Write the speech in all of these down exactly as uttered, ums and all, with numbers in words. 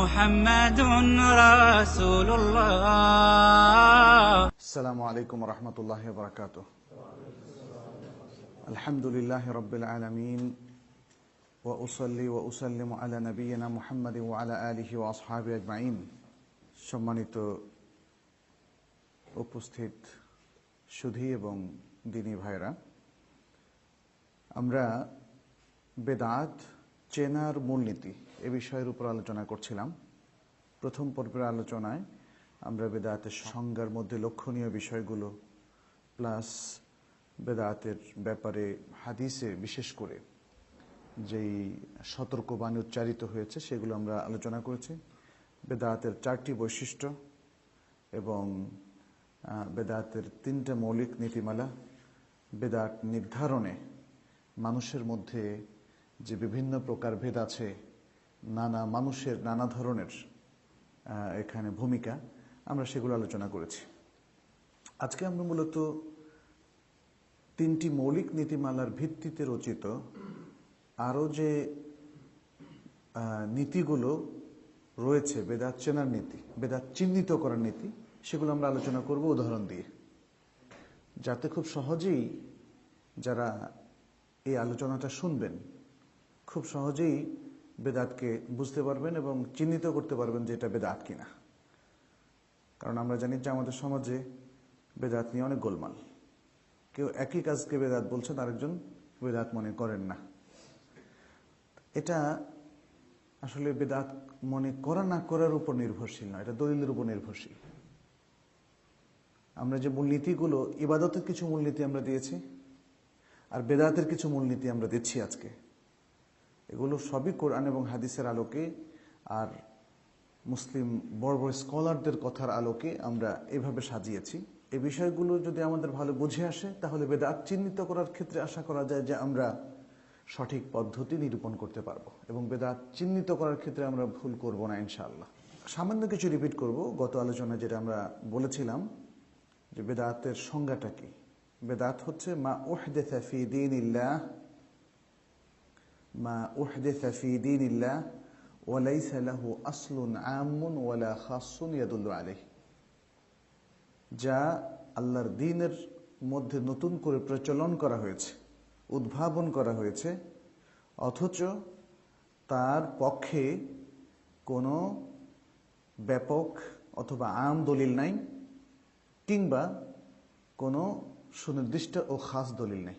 محمد رسول الله. السلام عليكم ورحمة الله وبركاته. الحمد لله رب العالمين وأصلي وأسلم على نبينا محمد وعلى آله وأصحابه أجمعين. সম্মানিত উপস্থিত সুধী এবং দিনী ভাইরা, আমরা বেদাত চেনার মূলনীতি এ বিষয়ের উপর আলোচনা করছিলাম। প্রথম পর্বের আলোচনায় আমরা বেদাতের সংজ্ঞার মধ্যে লক্ষণীয় বিষয়গুলো প্লাস বেদাতের ব্যাপারে হাদিসে বিশেষ করে যেই সতর্কবাণী উচ্চারিত হয়েছে সেগুলো আমরা আলোচনা করেছি। বেদাতের চারটি বৈশিষ্ট্য এবং বেদাতের তিনটা মৌলিক নীতিমালা, বেদাত নির্ধারণে মানুষের মধ্যে যে বিভিন্ন প্রকার ভেদ আছে, নানা মানুষের নানা ধরনের এখানে ভূমিকা, আমরা সেগুলো আলোচনা করেছি। আজকে আমরা মূলত তিনটি মৌলিক নীতিমালার ভিত্তিতে রচিত আরও যে নীতিগুলো রয়েছে, বেদাত চেনার নীতি, বেদাত চিহ্নিত করার নীতি, সেগুলো আমরা আলোচনা করব উদাহরণ দিয়ে, যাতে খুব সহজেই যারা এই আলোচনাটা শুনবেন খুব সহজেই বেদাতকে বুঝতে পারবেন এবং চিহ্নিত করতে পারবেন যে এটা বেদাত কিনা। কারণ আমরা জানি যে আমাদের সমাজে বেদাত নিয়ে অনেক গোলমাল। কেউ একই কাজকে বেদাত বলছেন, আরেকজন বেদাত মনে করেন না। এটা আসলে বেদাত মনে করা না করার উপর নির্ভরশীল নয়, এটা দলিলের উপর নির্ভরশীল। আমরা যে মূলনীতিগুলো, ইবাদতের কিছু মূলনীতি আমরা দিয়েছি আর বেদাতের কিছু মূলনীতি আমরা দিচ্ছি আজকে, এগুলো সবই কোরআন এবং হাদিসের আলোকে আর মুসলিম বড় বড় স্কলারদের কথার আলোকে আমরা এভাবে সাজিয়েছি। এই বিষয়গুলো যদি আমাদের ভালো বুঝে আসে তাহলে বেদাত চিহ্নিত করার ক্ষেত্রে আশা করা যায় যে আমরা সঠিক পদ্ধতি নিরূপণ করতে পারবো এবং বেদাত চিহ্নিত করার ক্ষেত্রে আমরা ভুল করব না ইনশাআল্লাহ। সামান্য কিছু রিপিট করব গত আলোচনায় যেটা আমরা বলেছিলাম যে বেদাতের সংজ্ঞাটা কি। বেদাত হচ্ছে মা উহদিসা ফি দীনিল্লাহ মা উহদিসা ফি দীনিল্লাহ ওয়া লাইসা লাহু আসলুন আম্মুন ওয়ালা খাসসুন ইয়াদুল্লু আলাইহি, যা আল্লাহর দ্বীনের মধ্যে নতুন করে প্রচলন করা হয়েছে, উদ্ভাবন করা হয়েছে, অথচ তার পক্ষে কোনো ব্যাপক অথবা আম দলিল নাই কিংবা কোনো সুনির্দিষ্ট ও খাস দলিল নেই।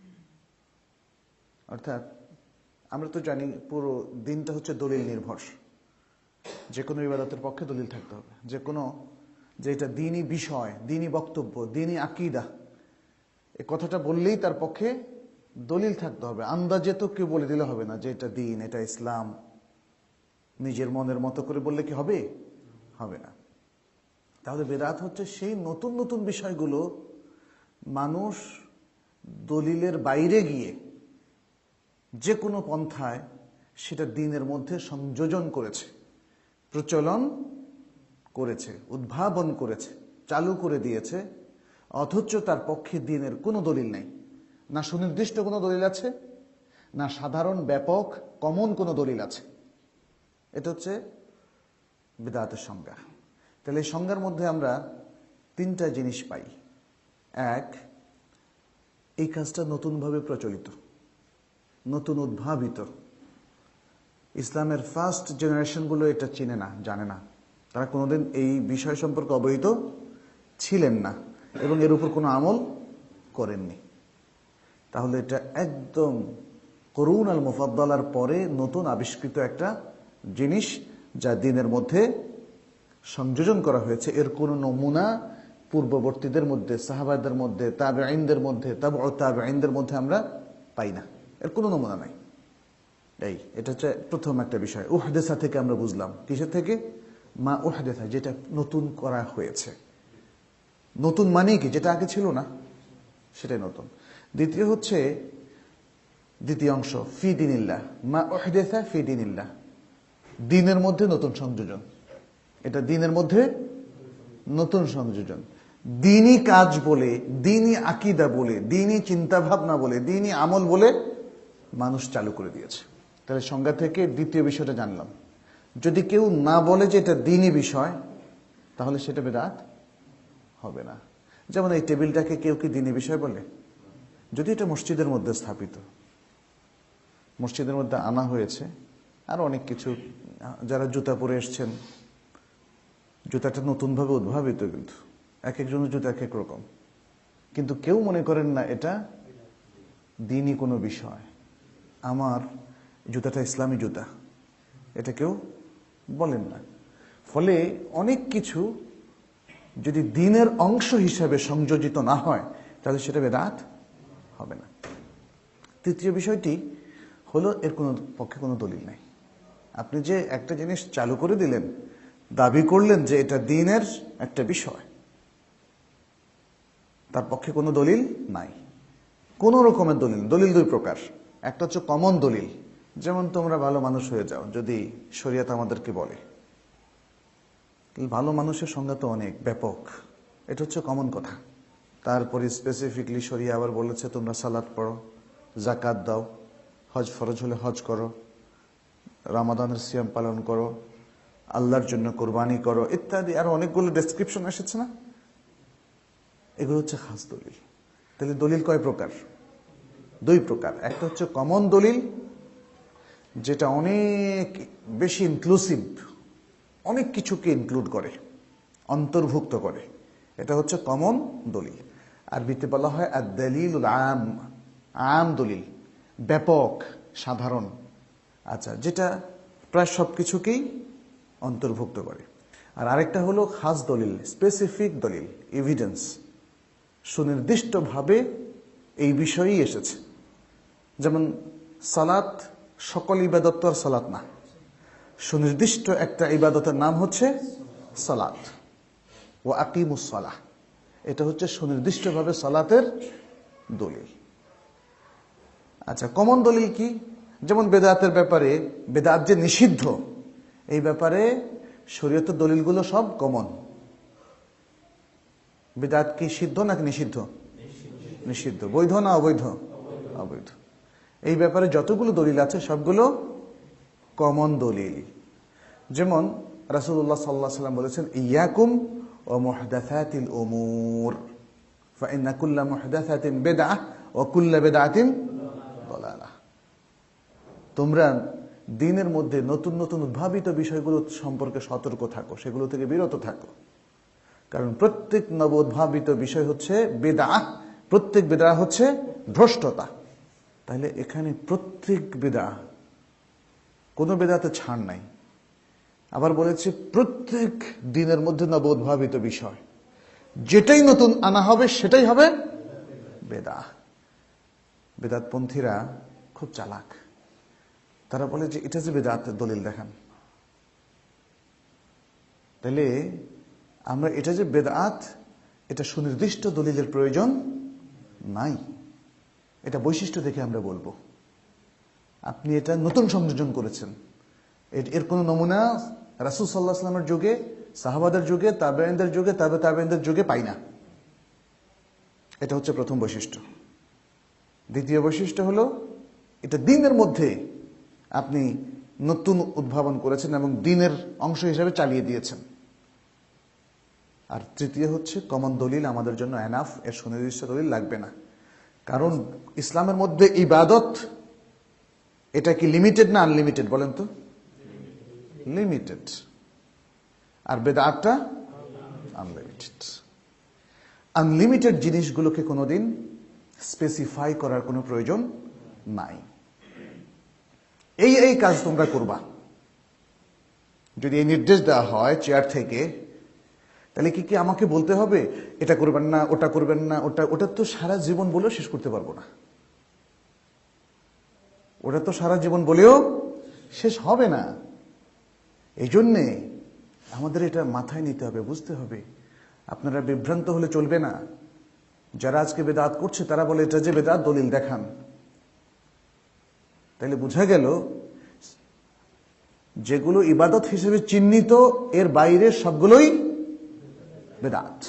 অর্থাৎ আমরা তো জানি পুরো দিনটা হচ্ছে দলিল নির্ভর। যে কোনো ইবাদতের পক্ষে দলিল থাকতে হবে, যে কোনো যে এটা দ্বীনি বিষয়, দ্বীনি বক্তব্য, দ্বীনি আকীদা, এ কথাটা বললেই তার পক্ষে দলিল থাকতে হবে। আন্দাজে তো কেউ বলে দিলে হবে না যে এটা দ্বীন, এটা ইসলাম। নিজের মনের মতো করে বললে কি হবে? হবে না। তাহলে বেদাত হচ্ছে সেই নতুন নতুন বিষয়গুলো মানুষ দলিলের বাইরে গিয়ে যে কোনো পন্থায় সেটা দ্বীনের মধ্যে সংযোজন করেছে, প্রচলন করেছে, উদ্ভাবন করেছে, চালু করে দিয়েছে, অথচ তার পক্ষে দ্বীনের কোনো দলিল নেই। না সুনির্দিষ্ট কোনো দলিল আছে, না সাধারণ ব্যাপক কমন কোনো দলিল আছে। এটা হচ্ছে বিদআতের সংজ্ঞা। তাহলে এই সংজ্ঞার মধ্যে আমরা তিনটা জিনিস পাই। এক, এই কাজটা নতুনভাবে প্রচলিত, নতুন উদ্ভাবিত। ইসলামের ফার্স্ট জেনারেশনগুলো এটা চিনে না, জানে না, তারা কোনোদিন এই বিষয় সম্পর্কে অবহিত ছিলেন না এবং এর উপর কোনো আমল করেননি। তাহলে এটা একদম করুন আল মুফাদ্দালার পরে নতুন আবিষ্কৃত একটা জিনিস যা দ্বীনের মধ্যে সংযোজন করা হয়েছে। এর কোনো নমুনা পূর্ববর্তীদের মধ্যে, সাহাবাদের মধ্যে, তাবেঈনদের মধ্যে, তাবউ তাবেঈনদের মধ্যে আমরা পাই না। এর কোনো নমুনা নাই। এই এটা হচ্ছে প্রথম একটা বিষয়। উহদেসা থেকে আমরা বুঝলাম, কিসের থেকে? মা উহদেসা, যেটা নতুন করা হয়েছে। নতুন মানে কি? যেটা আগে ছিল না সেটাই নতুন। দ্বিতীয় হচ্ছে, দ্বিতীয় অংশ, ফি দীনিল্লাহ, মা উহদেসা ফি দীনিল্লাহ, দ্বীনের মধ্যে নতুন সংযোজন। এটা দ্বীনের মধ্যে নতুন সংযোজন। দ্বীনি কাজ বলে, দ্বীনি আকীদা বলে, দ্বীনি চিন্তা ভাবনা বলে, দ্বীনি আমল বলে মানুষ চালু করে দিয়েছে। তাহলে সংজ্ঞা থেকে দ্বিতীয় বিষয়টা জানলাম। যদি কেউ না বলে যে এটা দ্বীনি বিষয়, তাহলে সেটা বিদআত হবে না। যেমন এই টেবিলটাকে কেউ কি দ্বীনি বিষয় বলে? যদি এটা মসজিদের মধ্যে স্থাপিত, মসজিদের মধ্যে আনা হয়েছে, আর অনেক কিছু, যারা জুতা পরে এসছেন, জুতাটা নতুনভাবে উদ্ভাবিত, কিন্তু এক একজনের জুতা এক এক রকম, কিন্তু কেউ মনে করেন না এটা দ্বীনি কোনো বিষয়, আমার জুতাটা ইসলামী জুতা, এটা কেউ বলেন না। ফলে অনেক কিছু যদি দ্বীনের অংশ হিসাবে সংযোজিত না হয়, তাহলে সেটা বিদআত হবে না। তৃতীয় বিষয়টি হলো, এর কোনো পক্ষে কোনো দলিল নাই। আপনি যে একটা জিনিস চালু করে দিলেন, দাবি করলেন যে এটা দ্বীনের একটা বিষয়, তার পক্ষে কোনো দলিল নাই, কোন রকমের দলিল। দলিল দুই প্রকার, একটা হচ্ছে কমন দলিল, যেমন তোমরা ভালো মানুষ হয়ে যাও, যদি শরীয়ত আমাদেরকে বলে। ভালো মানুষের সংজ্ঞা তো অনেক ব্যাপক, এটা হচ্ছে কমন কথা। তারপরে স্পেসিফিকলি শরীয়ত আবার বলেছে তোমরা সালাত পড়ো, যাকাত দাও, হজ ফরজ হলে হজ করো, রমাদানের সিয়াম পালন করো, আল্লাহর জন্য কোরবানি করো, ইত্যাদি আরো অনেকগুলো ডেসক্রিপশন এসেছে না? এগুলো হচ্ছে খাস দলিল। তাহলে দলিল কয় প্রকার? দুই প্রকার। একটা হচ্ছে কমন দলিল, যেটা অনেক বেশি ইনক্লুসিভ, অনেক কিছুকে ইনক্লুড করে, অন্তর্ভুক্ত করে, এটা হচ্ছে কমন দলিল। আরবিতে বলা হয় আদ-দালিলুল আম, আম দলিল, ব্যাপক, সাধারণ, আচ্ছা, যেটা প্রায় সবকিছুকেই অন্তর্ভুক্ত করে। আর আরেকটা হলো খাস দলিল, স্পেসিফিক দলিল, এভিডেন্স, সুনির্দিষ্টভাবে এই বিষয়েই এসেছে। যেমন সালাত, সকল ইবাদত তো আর সালাত না, সুনির্দিষ্ট একটা ইবাদতের নাম হচ্ছে সালাত, ওয়া আকিমুস সালাহ, এটা হচ্ছে সুনির্দিষ্টভাবে সালাতের দলিল। আচ্ছা, কমন দলিল কি? যেমন বেদাতের ব্যাপারে, বেদাত যে নিষিদ্ধ, এই ব্যাপারে শরীয়তের দলিলগুলো সব কমন। বেদাত কি সিদ্ধ নাকি নিষিদ্ধ? নিষিদ্ধ। বৈধ না অবৈধ? অবৈধ। এই ব্যাপারে যতগুলো দলিল আছে সবগুলো কমন দলিল। যেমন রাসূলুল্লাহ সাল্লাল্লাহু আলাইহি ওয়াসাল্লাম বলেছেন, ইয়াকুম ওয়া মুহদাসাতিল উমুর ফাইন্না কুল্লা মুহদাসাতিন বিদআহ ওয়া কুল্লা বিদআতিন দালালাহ। তোমরা দ্বীনের মধ্যে নতুন নতুন উদ্ভাবিত বিষয়গুলো সম্পর্কে সতর্ক থাকো, সেগুলো থেকে বিরত থাকো, কারণ প্রত্যেক নব উদ্ভাবিত বিষয় হচ্ছে বিদআহ, প্রত্যেক বিদআহ হচ্ছে ভ্রষ্টতা। তাহলে এখানে প্রত্যেক বিদআহ, কোনো বিদআতে ছাড় নাই। আবার বলেছে প্রত্যেক দ্বীনের মধ্যে নব উদ্ভাবিত বিষয়, যেটাই নতুন আনা হবে সেটাই হবে বিদআহ। বেদাতপন্থীরা খুব চালাক, তারা বলে যে এটা যে বেদাতের দলিল দেখান। তাহলে আমরা এটা যে বেদাত, এটা সুনির্দিষ্ট দলিলের প্রয়োজন নাই, এটা বৈশিষ্ট্য দেখে আমরা বলবো আপনি এটা নতুন সংযোজন করেছেন। এর কোনো নমুনা রাসূল সাল্লাল্লাহু আলাইহি ওয়াসাল্লামের যুগে, সাহাবাদের যুগে, তাবেঈনদের যুগে, তাবে তাবেঈনদের যুগে পাই না। এটা হচ্ছে প্রথম বৈশিষ্ট্য। দ্বিতীয় বৈশিষ্ট্য হলো, এটা দ্বীনের মধ্যে আপনি নতুন উদ্ভাবন করেছেন এবং দ্বীনের অংশ হিসেবে চালিয়ে দিয়েছেন। আর তৃতীয় হচ্ছে কমন দলিল আমাদের জন্য এনাফ, এর সুনির্দিষ্ট দলিল লাগবে না। কারণ ইসলামের মধ্যে ইবাদত, এটা কি লিমিটেড না আনলিমিটেড বলেন তো? লিমিটেড। আর বেদাতটা আনলিমিটেড। আনলিমিটেড জিনিসগুলোকে কোনোদিন স্পেসিফাই করার কোনো প্রয়োজন নাই। এই এই কাজ তোমরা করবা, যদি এই নির্দেশ দেওয়া হয় চেয়ার থেকে, তাহলে কি কি আমাকে বলতে হবে এটা করবেন না, ওটা করবেন না, ওটা ওটা তো সারা জীবন বলেও শেষ করতে পারবো না, ওটা তো সারা জীবন বলেও শেষ হবে না। এই জন্যে আমাদের এটা মাথায় নিতে হবে, বুঝতে হবে। আপনারা বিভ্রান্ত হলে চলবে না। যারা আজকে বেদাত করছে তারা বলে এটা যে বেদাত, দলিল দেখান। তাইলে বোঝা গেল যেগুলো ইবাদত হিসেবে চিহ্নিত, এর বাইরে সবগুলোই বেদাত।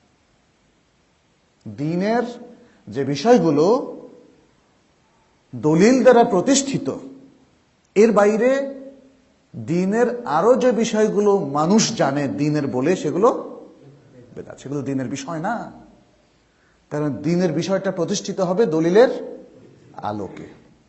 দ্বীনের যে বিষয়গুলো দলিল দ্বারা প্রতিষ্ঠিত, এর বাইরে দ্বীনের আরো যে বিষয়গুলো মানুষ জানে দ্বীনের বলে, সেগুলো বেদাত, সেগুলো দ্বীনের বিষয় না। কারণ দ্বীনের বিষয়টা প্রতিষ্ঠিত হবে দলিলের আলোকে।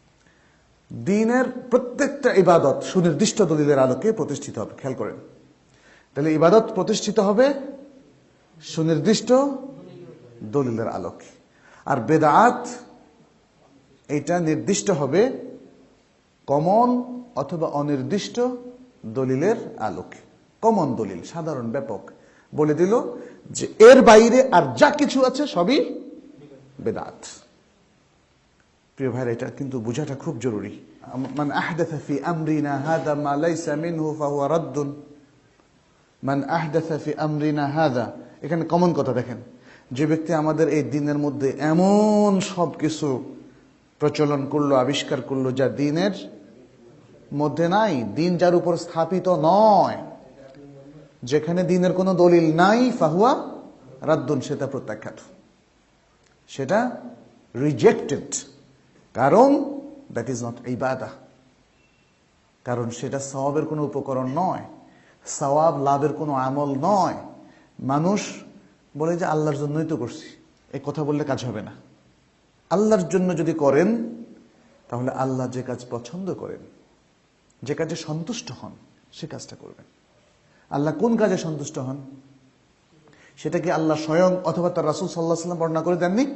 দ্বীনের প্রত্যেকটা ইবাদত সুনির্দিষ্ট দলিলের আলোকে প্রতিষ্ঠিত হবে। খেয়াল করেন, তাহলে ইবাদত প্রতিষ্ঠিত হবে সুনির্দিষ্ট দলিলের আলোকে, আর বেদাত এটা নির্দিষ্ট হবে কমন অথবা অনির্দিষ্ট দলিলের আলোকে। কমন দলিল, সাধারণ ব্যাপক বলে দিল যে এর বাইরে আর যা কিছু আছে সবই বেদাত। প্রিয় ভাইরা, এটা কিন্তু বোঝাটা খুব জরুরি। মান আহদাথা ফি আমরিনা হাযা মা লাইসা মিনহু ফাহুয়া রাদ্দুন। মান আহদাথা ফি আমরিনা হাযা, এখানে কমন কথা দেখেন, যে ব্যক্তি আমাদের এই দ্বীনের মধ্যে এমন সব কিছু প্রচলন করলো, আবিষ্কার করলো যা দ্বীনের মধ্যে নাই, দ্বীন যার উপর স্থাপিত নয়, যেখানে দ্বীনের কোনো দলিল নাই, ফাহুয়া রাদ্দুন, সেটা প্রত্যাখ্যাত, সেটা রিজেক্টেড। কারণ দ্যাট ইজ নট ইবাদাহ, কারণ সেটা সওয়াবের কোনো উপকরণ নয়, সওয়াব লাভের কোনো আমল নয়। মানুষ বলে যে আল্লাহর জন্যই তো করছি, এই কথা বললে কাজ হবে না। আল্লাহর জন্য যদি করেন তাহলে আল্লাহ যে কাজ পছন্দ করেন, যে কাজে সন্তুষ্ট হন, সে কাজটা করবেন। আল্লাহ কোন কাজে সন্তুষ্ট হন সেটা কি আল্লাহ স্বয়ং অথবা তার রাসূল সাল্লাল্লাহু আলাইহি ওয়াসাল্লাম বর্ণনা করে দেননি?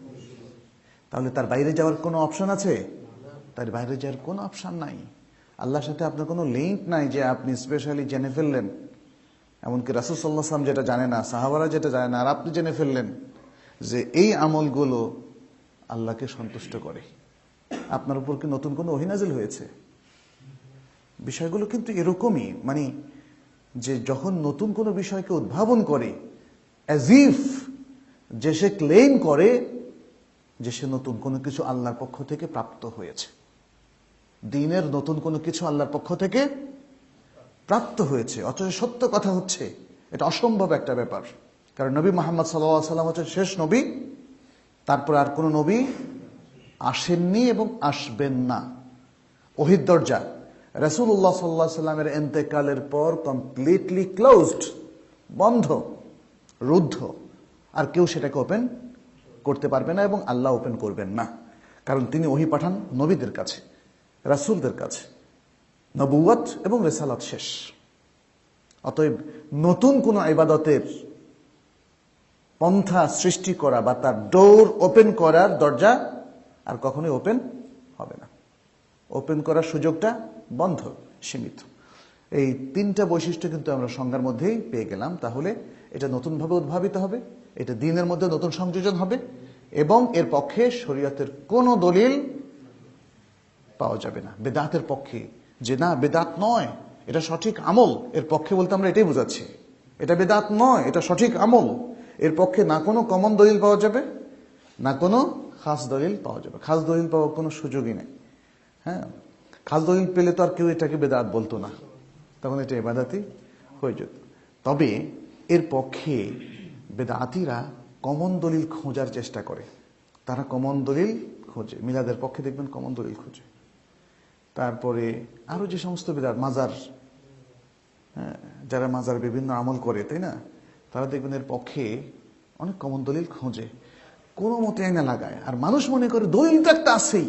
তাহলে তার বাইরে যাওয়ার কোনো অপশন আছে? তার বাইরে যাওয়ার কোনো অপশন নাই। আল্লাহর সাথে আপনার কোনো লিঙ্ক নাই যে আপনি স্পেশালি জেনে ফেললেন, এমনকি রাসূল সাল্লাল্লাহু আলাইহি ওয়াসাল্লাম যেটা জানে না, সাহাবারা যেটা জানে না, আর আপনি জেনে ফেললেন যে এই আমলগুলো আল্লাহকে সন্তুষ্ট করে। আপনার উপর কি নতুন কোনো ওহী নাযিল হয়েছে? বিষয়গুলো কিন্তু এরকমই, মানে যে যখন নতুন কোনো বিষয়কে উদ্ভাবন করে, অ্যাজ ইফ যে সে ক্লেম করে যে সে নতুন কোনো কিছু আল্লাহর পক্ষ থেকে প্রাপ্ত হয়েছে। দ্বীনের নতুন কোনো কিছু আল্লাহর পক্ষ থেকে প্রাপ্ত হয়েছে, অথচ সত্য কথা হচ্ছে এটা অসম্ভব একটা ব্যাপার। কারণ নবী মুহাম্মদ সাল্লাল্লাহু আলাইহি ওয়াসাল্লাম হচ্ছে শেষ নবী, তারপর আর কোনো নবী আসেননি এবং আসবেন না। ওহীর দরজা রাসূলুল্লাহ সাল্লাল্লাহু আলাইহি ওয়াসাল্লামের ইন্তেকালের পর কমপ্লিটলি ক্লোজড, বন্ধ, রুদ্ধ। আর কেউ সেটাকে ওপেন করতে পারবে না এবং আল্লাহ ওপেন করবেন না, কারণ তিনি ওহী পাঠান নবীদের কাছে, রাসূলদের কাছে। নবুয়ত এবং রিসালাত শেষ। অতএব নতুন কোন ইবাদতের পন্থা সৃষ্টি করা বা তার ডোর ওপেন করার দরজা আর কখনোই ওপেন হবে না। ওপেন করার সুযোগটা বন্ধ, সীমিত। এই তিনটা বৈশিষ্ট্য কিন্তু আমরা সংজ্ঞার মধ্যেই পেয়ে গেলাম। তাহলে এটা নতুনভাবে উদ্ভাবিত হবে, এটা দ্বীনের মধ্যে নতুন সংযোজন হবে, এবং এর পক্ষে শরীয়তের কোনো দলিল পাওয়া যাবে না। বেদাতের পক্ষে যে না বেদাত নয়, এটা সঠিক আমল, এর পক্ষে বলতে আমরা এটাই বোঝাচ্ছি, এটা বেদাত নয়, এটা সঠিক আমল, এর পক্ষে না কোনো কমন দলিল পাওয়া যাবে, না কোনো খাস দলিল পাওয়া যাবে। খাস দলিল পাওয়ার কোনো সুযোগই নেই। হ্যাঁ, খাস দলিল পেলে তো আর কেউ এটাকে বেদাত বলতো না, তখন এটা ইবাদতই হয়ে যেত। তবে এর পক্ষে বেদাতিরা কমন দলিল খোঁজার চেষ্টা করে, তারা কমন দলিল খোঁজে। মিলাদের পক্ষে দেখবেন কমন দলিল খোঁজে। তারপরে আরো যে সমস্ত বেদাত, মাজার, হ্যাঁ, যারা মাজার বিভিন্ন আমল করে, তাই না, তারা দেখবেন এর পক্ষে অনেক কমন দলিল খোঁজে, কোনো মতে আইনা লাগায়। আর মানুষ মনে করে দলিল তো একটা আছেই,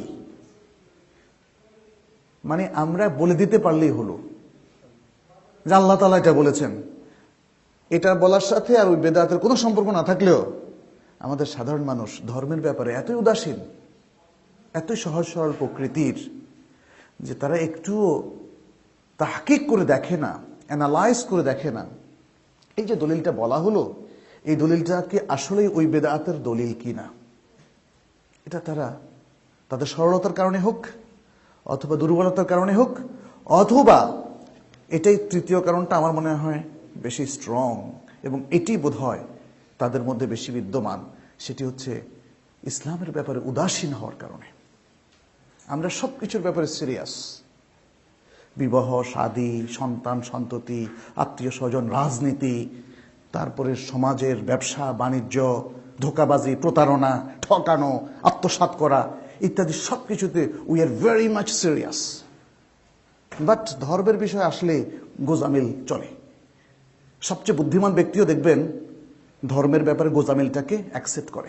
মানে আমরা বলে দিতে পারলেই হলো যে আল্লাহ তাআলা এটা বলেছেন। এটা বলার সাথে আর ওই বেদাতের কোনো সম্পর্ক না থাকলেও আমাদের সাধারণ মানুষ ধর্মের ব্যাপারে এতই উদাসীন, এতই সহজ সরল প্রকৃতির যে তারা একটুও তাহকিক করে দেখে না, অ্যানালাইজ করে দেখে না এই যে দলিলটা বলা হলো, এই দলিলটা কি আসলেই ওই বেদাতের দলিল কিনা। এটা তারা তাদের সরলতার কারণে হোক, অথবা দুর্বলতার কারণে হোক, অথবা এটাই তৃতীয় কারণটা আমার মনে হয় বেশি স্ট্রং, এবং এটি বোধ হয় তাদের মধ্যে বেশি বিদ্যমান, সেটি হচ্ছে ইসলামের ব্যাপারে উদাসীন হওয়ার কারণে। আমরা সব কিছুর ব্যাপারে সিরিয়াস, বিবাহ, শাদী, সন্তান সন্ততি, আত্মীয় স্বজন, রাজনীতি, তারপরে সমাজের ব্যবসা বাণিজ্য, ধোঁকাবাজি, প্রতারণা, ঠকানো, আত্মসাৎ করা ইত্যাদি সবকিছুতে we are very much serious. But ধর্মের বিষয় আসলে গোজামিল চলে। সবচেয়ে বুদ্ধিমান ব্যক্তিও দেখবেন ধর্মের ব্যাপারে গোজামিলটাকে অ্যাকসেপ্ট করে।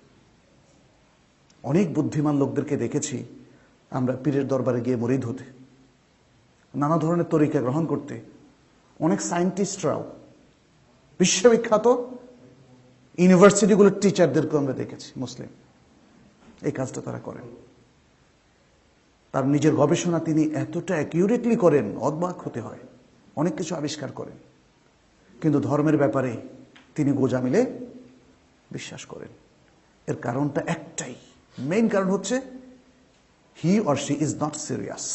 অনেক বুদ্ধিমান লোকদেরকে দেখেছি আমরা পীরের দরবারে গিয়ে মুরিদ হতে, নানা ধরনের তরিকা গ্রহণ করতে। অনেক সায়েন্টিস্টরাও, বিশ্ববিখ্যাত ইউনিভার্সিটিগুলোর টিচারদেরকেও আমরা দেখেছি মুসলিম, এই কাজটা তারা করেন। তার নিজের গবেষণা তিনি এতটা অ্যাকিউরেটলি করেন, অবাক হতে হয়, অনেক কিছু আবিষ্কার করেন, কিন্তু ধর্মের ব্যাপারে তিনি গোজামিলে বিশ্বাস করেন। এর কারণটা একটাই, মেইন কারণ হচ্ছে he or she is not serious.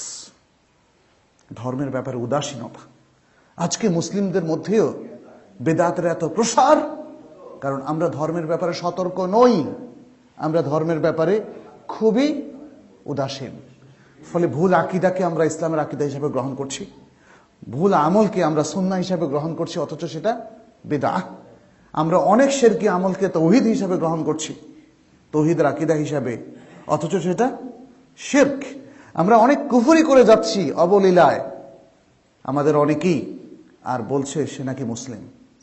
ধর্মের ব্যাপারে উদাসীনতা। আজকে মুসলিমদের মধ্যেও বেদাতের এত প্রসার, কারণ আমরা ধর্মের ব্যাপারে সতর্ক নই, আমরা ধর্মের ব্যাপারে খুবই উদাসীন। ফলে ভুল আকিদাকে আমরা ইসলামের আকিদা হিসাবে গ্রহণ করছি, ভুল আমলকে আমরা সুন্নাহ হিসাবে গ্রহণ করছি, অথচ সেটা বিদআহ। আমরা অনেক শিরকি আমলকে তৌহিদ হিসাবে গ্রহণ করছি, তৌহিদের আকিদা হিসাবে, অথচ সেটা শিরক। আমরা অনেক কুফরি করে যাচ্ছি অবলীলায়, আমাদের অনেকেই, আর বলছে সে নাকি মুসলিম,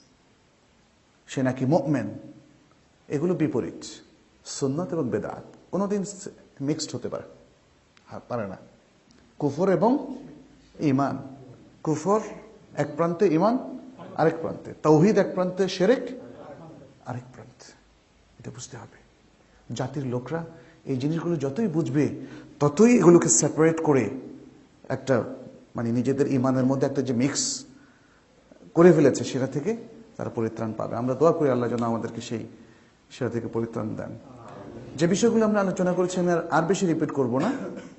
সে নাকি মুমিন। এগুলো বিপরীত। সুন্নাত এবং বেদাত কোনোদিন মিক্সড হতে পারে পারে না। কুফর এবং ঈমান, কুফর এক প্রান্তে, ঈমান আরেক প্রান্তে, তাওহীদ এক প্রান্তে, শিরক আরেক প্রান্তে। এটা বুঝতে হবে। জাতির লোকরা এই জিনিসগুলো যতই বুঝবে ততই এগুলোকে সেপারেট করে একটা মানে নিজেদের ঈমানের মধ্যে একটা যে মিক্স করে ফেলেছে সেটা থেকে তারা পরিত্রাণ পাবে। আমরা দোয়া করি আল্লাহ যেন আমাদেরকে সেই সেটা থেকে পরিত্রাণ দেন। যে বিষয়গুলো আমরা আলোচনা করেছি আমি আর বেশি রিপিট করব না।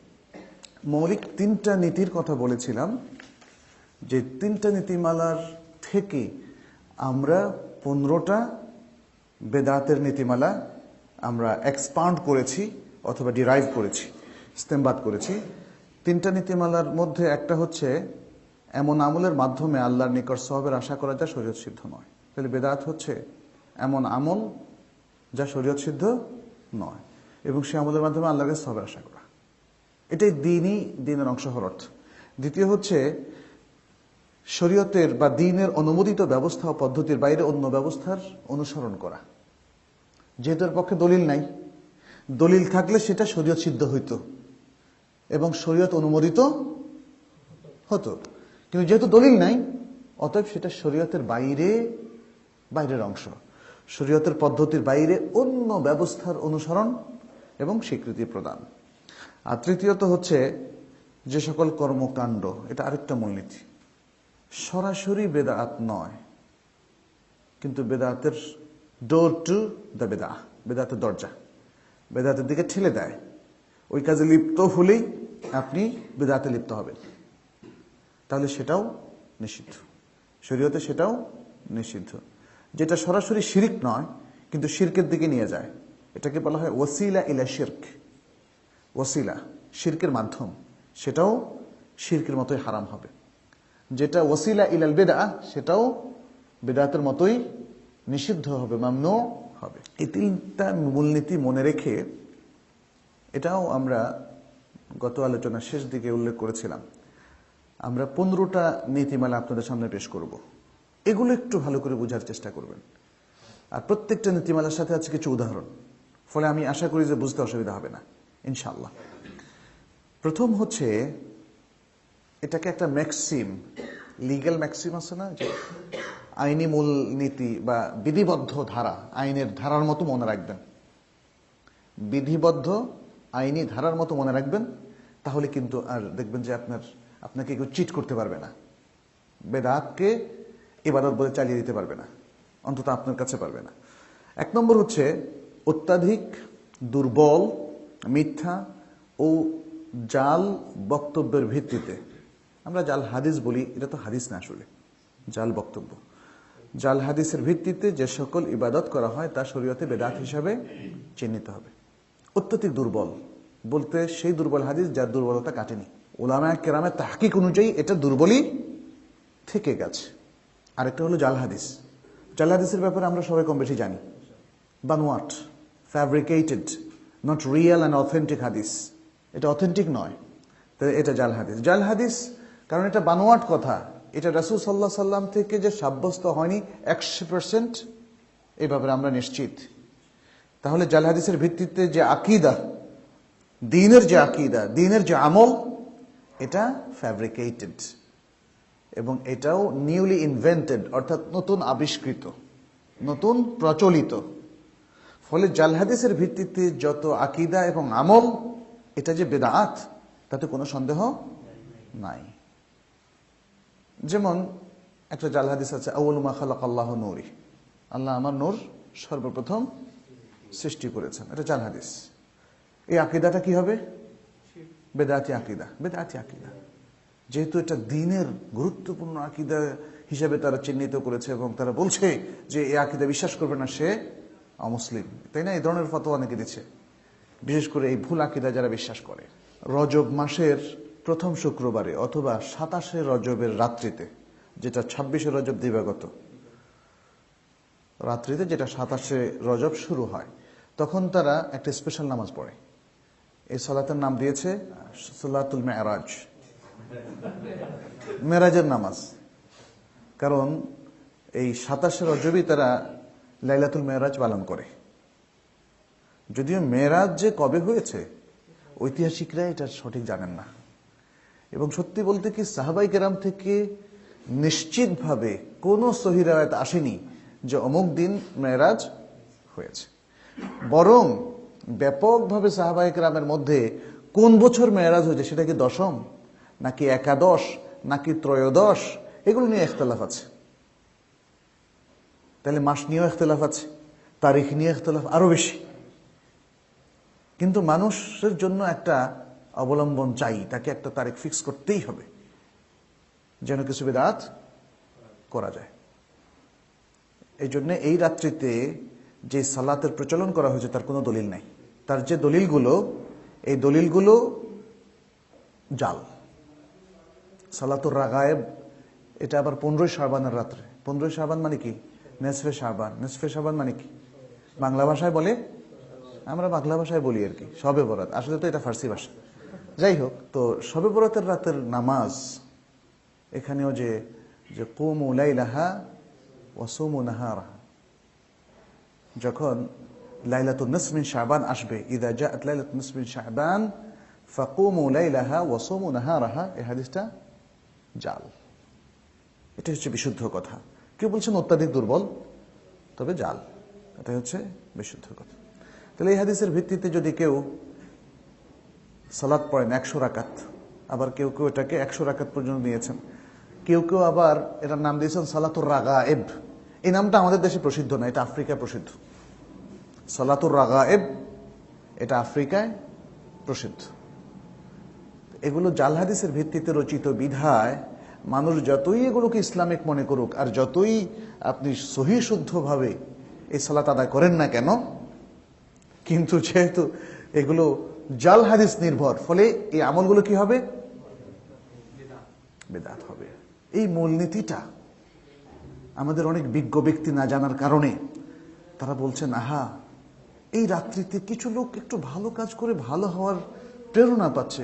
মৌলিক তিনটা নীতির কথা বলেছিলাম, যে তিনটা নীতিমালার থেকে আমরা পনেরোটা বেদাতের নীতিমালা আমরা এক্সপান্ড করেছি অথবা ডিরাইভ করেছি, ইস্তেমবাদ করেছি। তিনটা নীতিমালার মধ্যে একটা হচ্ছে এমন আমলের মাধ্যমে আল্লাহর নিকট সওয়াবের আশা করা যা শরীয়ত সিদ্ধ নয়। তাহলে বেদাত হচ্ছে এমন আমল যা শরীয়ত সিদ্ধ নয়, এবং সে আমলের মাধ্যমে আল্লাহর কাছে সওয়াবের আশা করা, এটাই দ্বীনই দ্বীনের অংশ হওয়ার অর্থ। দ্বিতীয় হচ্ছে শরীয়তের বা দ্বীনের অনুমোদিত ব্যবস্থা ও পদ্ধতির বাইরে অন্য ব্যবস্থার অনুসরণ করা। যেহেতু এর পক্ষে দলিল নাই, দলিল থাকলে সেটা শরীয়ত সিদ্ধ হইতো এবং শরীয়ত অনুমোদিত হতো, কিন্তু যেহেতু দলিল নাই অতএব সেটা শরীয়তের বাইরে, বাইরের অংশ, শরীয়তের পদ্ধতির বাইরে অন্য ব্যবস্থার অনুসরণ এবং স্বীকৃতি প্রদান। আর তৃতীয়ত হচ্ছে যে সকল কর্মকাণ্ড, এটা আরেকটা মূলনীতি, সরাসরি বেদাত নয় কিন্তু বেদাতের ডোর টু দ্য বেদা, বেদাতের দরজা, বেদাতের দিকে ঠেলে দেয়, ওই কাজে লিপ্ত হলেই আপনি বেদাতে লিপ্ত হবেন, তাহলে সেটাও নিষিদ্ধ, শরীয়তে সেটাও নিষিদ্ধ। যেটা সরাসরি শিরক নয় কিন্তু শিরকের দিকে নিয়ে যায়, এটাকে বলা হয় ওয়াসিলা ইলা শিরক। ওয়াসিলা শিরকের মাধ্যম, সেটাও শিরকের মতোই হারাম হবে। যেটা ওয়াসিলা ইলাল বেদা সেটাও বেদাতের মতোই নিষিদ্ধ হবে, মামনু হবে। এই তিনটা মূলনীতি মনে রেখে, এটাও আমরা গত আলোচনার শেষ দিকে উল্লেখ করেছিলাম, আমরা পনেরোটা নীতিমালা আপনাদের সামনে পেশ করব। এগুলো একটু ভালো করে বোঝার চেষ্টা করবেন, আর প্রত্যেকটা নীতিমালার সাথে আছে কিছু উদাহরণ, ফলে আমি আশা করি যে বুঝতে অসুবিধা হবে না ইনশাআল্লাহ। প্রথম হচ্ছে, এটাকে একটা ম্যাক্সিম, লিগ্যাল ম্যাক্সিম আছে না, যে আইনি মূল নীতি বা বিধিবদ্ধ ধারা, আইনের ধারার মতো মনে রাখবেন, বিধিবদ্ধ আইনি ধারার মতো মনে রাখবেন, তাহলে কিন্তু আর দেখবেন যে আপনার আপনাকে কেউ চিট করতে পারবে না, বেদাতকে ইবাদত বলে চালিয়ে দিতে পারবে না, অন্তত আপনার কাছে পারবে না। এক নম্বর হচ্ছে অত্যাধিক দুর্বল, মিথ্যা ও জাল বক্তব্যের ভিত্তিতে, আমরা জাল হাদিস বলি, এটা তো হাদিস না আসলে, জাল বক্তব্য, জাল হাদিসের ভিত্তিতে যে সকল ইবাদত করা হয় তা শরীয়তে বেদাত হিসাবে চিহ্নিত হবে। অত্যধিক দুর্বল বলতে সেই দুর্বল হাদিস যার দুর্বলতা কাটেনি, উলামা কেরামের তাহকিক অনুযায়ী এটা দুর্বলই থেকে গেছে। আরেকটা হলো জাল হাদিস। জাল হাদিসের ব্যাপারে আমরা সবাই কম বেশি জানি, বানোয়াট, fabricated, not real and authentic হাদিস, এটা অথেন্টিক নয়, তাহলে এটা জাল হাদিস। জাল হাদিস কারণ এটা বানোয়াট কথা। এটা রাসূল সাল্লাল্লাহু আলাইহি সাল্লাম থেকে যে সাব্যস্ত হয়নি একশো পার্সেন্ট এই ব্যাপারে আমরা নিশ্চিত। তাহলে জাল হাদিসের ভিত্তিতে যে আকীদা, দ্বীনের যে আকীদা, দ্বীনের যে আমল, এটা ফ্যাব্রিকেটেড এবং এটাও নিউলি ইনভেন্টেড, অর্থাৎ নতুন আবিষ্কৃত, নতুন প্রচলিত। ফলে জাল হাদিসের ভিত্তিতে যত আকীদা এবং আমল, এটা যে বেদাত তাতে কোনো সন্দেহ নাই। যেমন একটা জাল হাদিস আছে, আউয়ালু মা খালাকাল্লাহু নূরি, আল্লাহ আমার নূর সর্বপ্রথম সৃষ্টি করেছেন। এটা জাল হাদিস। এই আকীদাটা কি হবে? বেদাতি আকীদা। বেদাতি আকীদা যেহেতু এটা দ্বীনের গুরুত্বপূর্ণ আকীদা হিসেবে তারা চিহ্নিত করেছে এবং তারা বলছে যে এই আকীদা বিশ্বাস করবে না সে অমুসলিম, তাই না? এই ধরনের ফতোয়া অনেকে দিচ্ছে, বিশেষ করে এই ভুল আকীদা যারা বিশ্বাস করে। রজব মাসের প্রথম শুক্রবারে অথবা সাতাশে রজবের রাত্রিতে, যেটা ছাব্বিশে রজব দিবাগত রাত্রিতে, যেটা সাতাশে রজব শুরু হয়, তখন তারা একটা স্পেশাল নামাজ পড়ে। এই সালাতের নাম দিয়েছে সালাতুল মেরাজ, মেরাজের নামাজ। কারণ এই সাতাশে রজবই তারা লাইলাতুল মেরাজ পালন করে। যদিও মেরাজ যে কবে হয়েছে ঐতিহাসিকরা এটা সঠিক জানেন না, এবং সত্যি বলতে কি সাহাবাই কেরাম থেকে নিশ্চিতভাবে কোনো সহিহ রিওয়ায়াত আসেনি যে অমুক দিন মেরাজ হয়েছে। বরং ব্যাপকভাবে সাহাবাই কেরামের মধ্যে কোন বছর মেরাজ হয়েছে, সেটা কি দশম নাকি একাদশ নাকি ত্রয়োদশ, এগুলো নিয়ে ইখতিলাফ আছে। তাহলে মাস নিয়েও ইখতিলাফ আছে, তারিখ নিয়ে ইখতিলাফ আরো বেশি। কিন্তু মানুষের জন্য একটা অবলম্বন চাই, তাকে একটা তারিখ ফিক্স করতেই হবে যেন কিছু বিদআত করা যায়। এই জন্য এই রাত্রিতে যে সালাতের প্রচলন করা হয়েছে তার কোনো দলিল নাই। তার যে দলিলগুলো, এই দলিলগুলো জাল। সালাতুর রাগায়েব, এটা আবার পনেরোই শাবানের রাত্রে। পনেরোই শাবান মানে কি? নেসফে শাবান। নেসফে শাবান মানে কি? বাংলা ভাষায় বলে, আমরা বাংলা ভাষায় বলি আর কি, শবে বরাত। আসলে তো এটা ফার্সি ভাষা। যাই হোক, তো শবে বরাতের রাতের নামাজ, এখানেও যে যে কুমু লাইলাহা ওয়া সুমু নাহারাহা, যখন লাইলাতুন নিসফ মিন শাবান আসবে, ইযা জাআত লাইলাতুন নিসফ মিন শাবান ফাকুমু লাইলাহা ওয়া সুমু নাহারাহা, এই হাদিসটা জাল। এটা হচ্ছে বিশুদ্ধ কথা। কেউ বলছেন অত্যাধিক দুর্বল, তবে জাল। এটা হচ্ছে বিশুদ্ধ কথা। তাহলে এই হাদিসের ভিত্তিতে যদি কেউ সালাত পড়েন একশো রাকাত, আবার কেউ কেউ এটাকে একশো রাকাত পর্যন্ত নিয়েছেন, কেউ কেউ আবার এটার নাম দিয়েছেন সালাতুর রাগায়েব। এই নামটা আমাদের দেশে প্রসিদ্ধ না, এটা আফ্রিকায় প্রসিদ্ধ। সালাতুর রাগায়েব এটা আফ্রিকায় প্রসিদ্ধ। এগুলো জাল হাদিসের ভিত্তিতে রচিত বিধায় মানুষ যতই এগুলোকে ইসলামিক মনে করুক আর যতই আপনি সহি শুদ্ধভাবে এই সালাত আদায় করেন না কেন, কিন্তু যেহেতু এগুলো জাল হাদিস নির্ভর, ফলে এই আমলগুলো কি হবে? বিদআত হবে। এই মূলনীতিটা আমাদের অনেক বিজ্ঞ ব্যক্তি না জানার কারণে তারা বলছেন, আহা, এই রাত্রিতে কিছু লোক একটু ভালো কাজ করে ভালো হওয়ার প্রেরণা পাচ্ছে,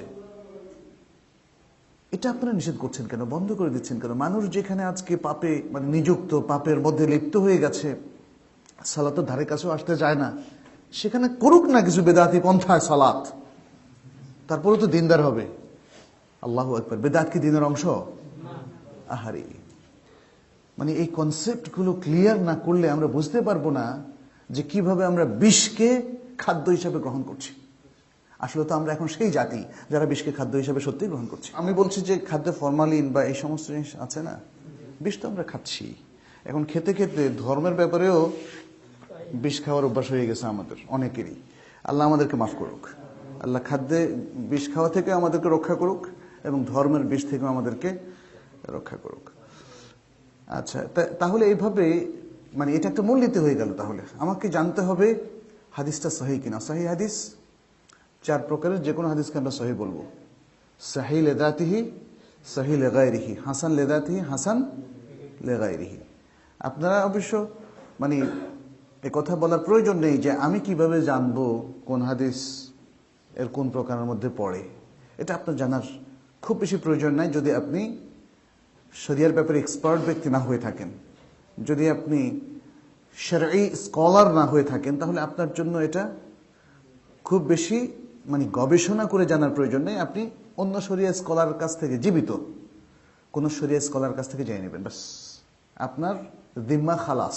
এটা আপনারা নিষেধ করছেন কেন, বন্ধ করে দিচ্ছেন কেন? মানুষ যেখানে আজকে পাপে মানে নিযুক্ত, পাপের মধ্যে লিপ্ত হয়ে গেছে, সালাতের ধারে কাছেও আসতে যায় না, সেখানে করুক না কিছু বেদাতি পন্থায় সালাত, তারপরে তো দিনদার হবে। আল্লাহু আকবার। বেদাত কি দিনের অংশ? আহারে, মানে এই কনসেপ্ট গুলো ক্লিয়ার না করলে আমরা বুঝতে পারবো না যে কিভাবে আমরা বিষকে খাদ্য হিসাবে গ্রহণ করছি। আসলে তো আমরা এখন সেই জাতি যারা বিষকে খাদ্য হিসাবে সত্যি গ্রহণ করছি। আমি বলছি যে খাদ্যে ফরমালিন বা এই সমস্ত জিনিস আছে না, বিষ তো আমরা খাচ্ছি। এখন খেতে খেতে ধর্মের ব্যাপারেও বিষ খাওয়ার অভ্যাস হয়ে গেছে আমাদের অনেকেরই। আল্লাহ আমাদেরকে মাফ করুক। আল্লাহ খাদ্যে বিষ খাওয়া থেকে আমাদেরকে রক্ষা করুক এবং ধর্মের বিষ থেকেও আমাদেরকে রক্ষা করুক। আচ্ছা, তাহলে এইভাবে মানে এটা একটা মূলনীতি হয়ে গেল। তাহলে আমাকে জানতে হবে হাদিসটা সহিহ কিনা। সহিহ হাদিস চার প্রকারের, যে কোনো হাদিসকে আমরা সহিহ বলবো। সহিহ লিযাতিহি, সহিহ লিগাইরিহি, হাসান লিযাতিহি, হাসান লিগাইরিহি। আপনারা অবশ্য মানে এ কথা বলার প্রয়োজন নেই যে আমি কিভাবে জানবো কোন হাদিস এর কোন প্রকারের মধ্যে পড়ে। এটা আপনার জানার খুব বেশি প্রয়োজন নাই যদি আপনি শরিয়ার ব্যাপারে এক্সপার্ট ব্যক্তি না হয়ে থাকেন, যদি আপনি শরঈ স্কলার না হয়ে থাকেন, তাহলে আপনার জন্য এটা খুব বেশি মানে গবেষণা করে জানার প্রয়োজন নেই। আপনি অন্য শরিয়া স্কলার কাছ থেকে, জীবিত কোন শরিয়া স্কলার কাছ থেকে জেনে নেবেন, বাস আপনার জিম্মা খালাস,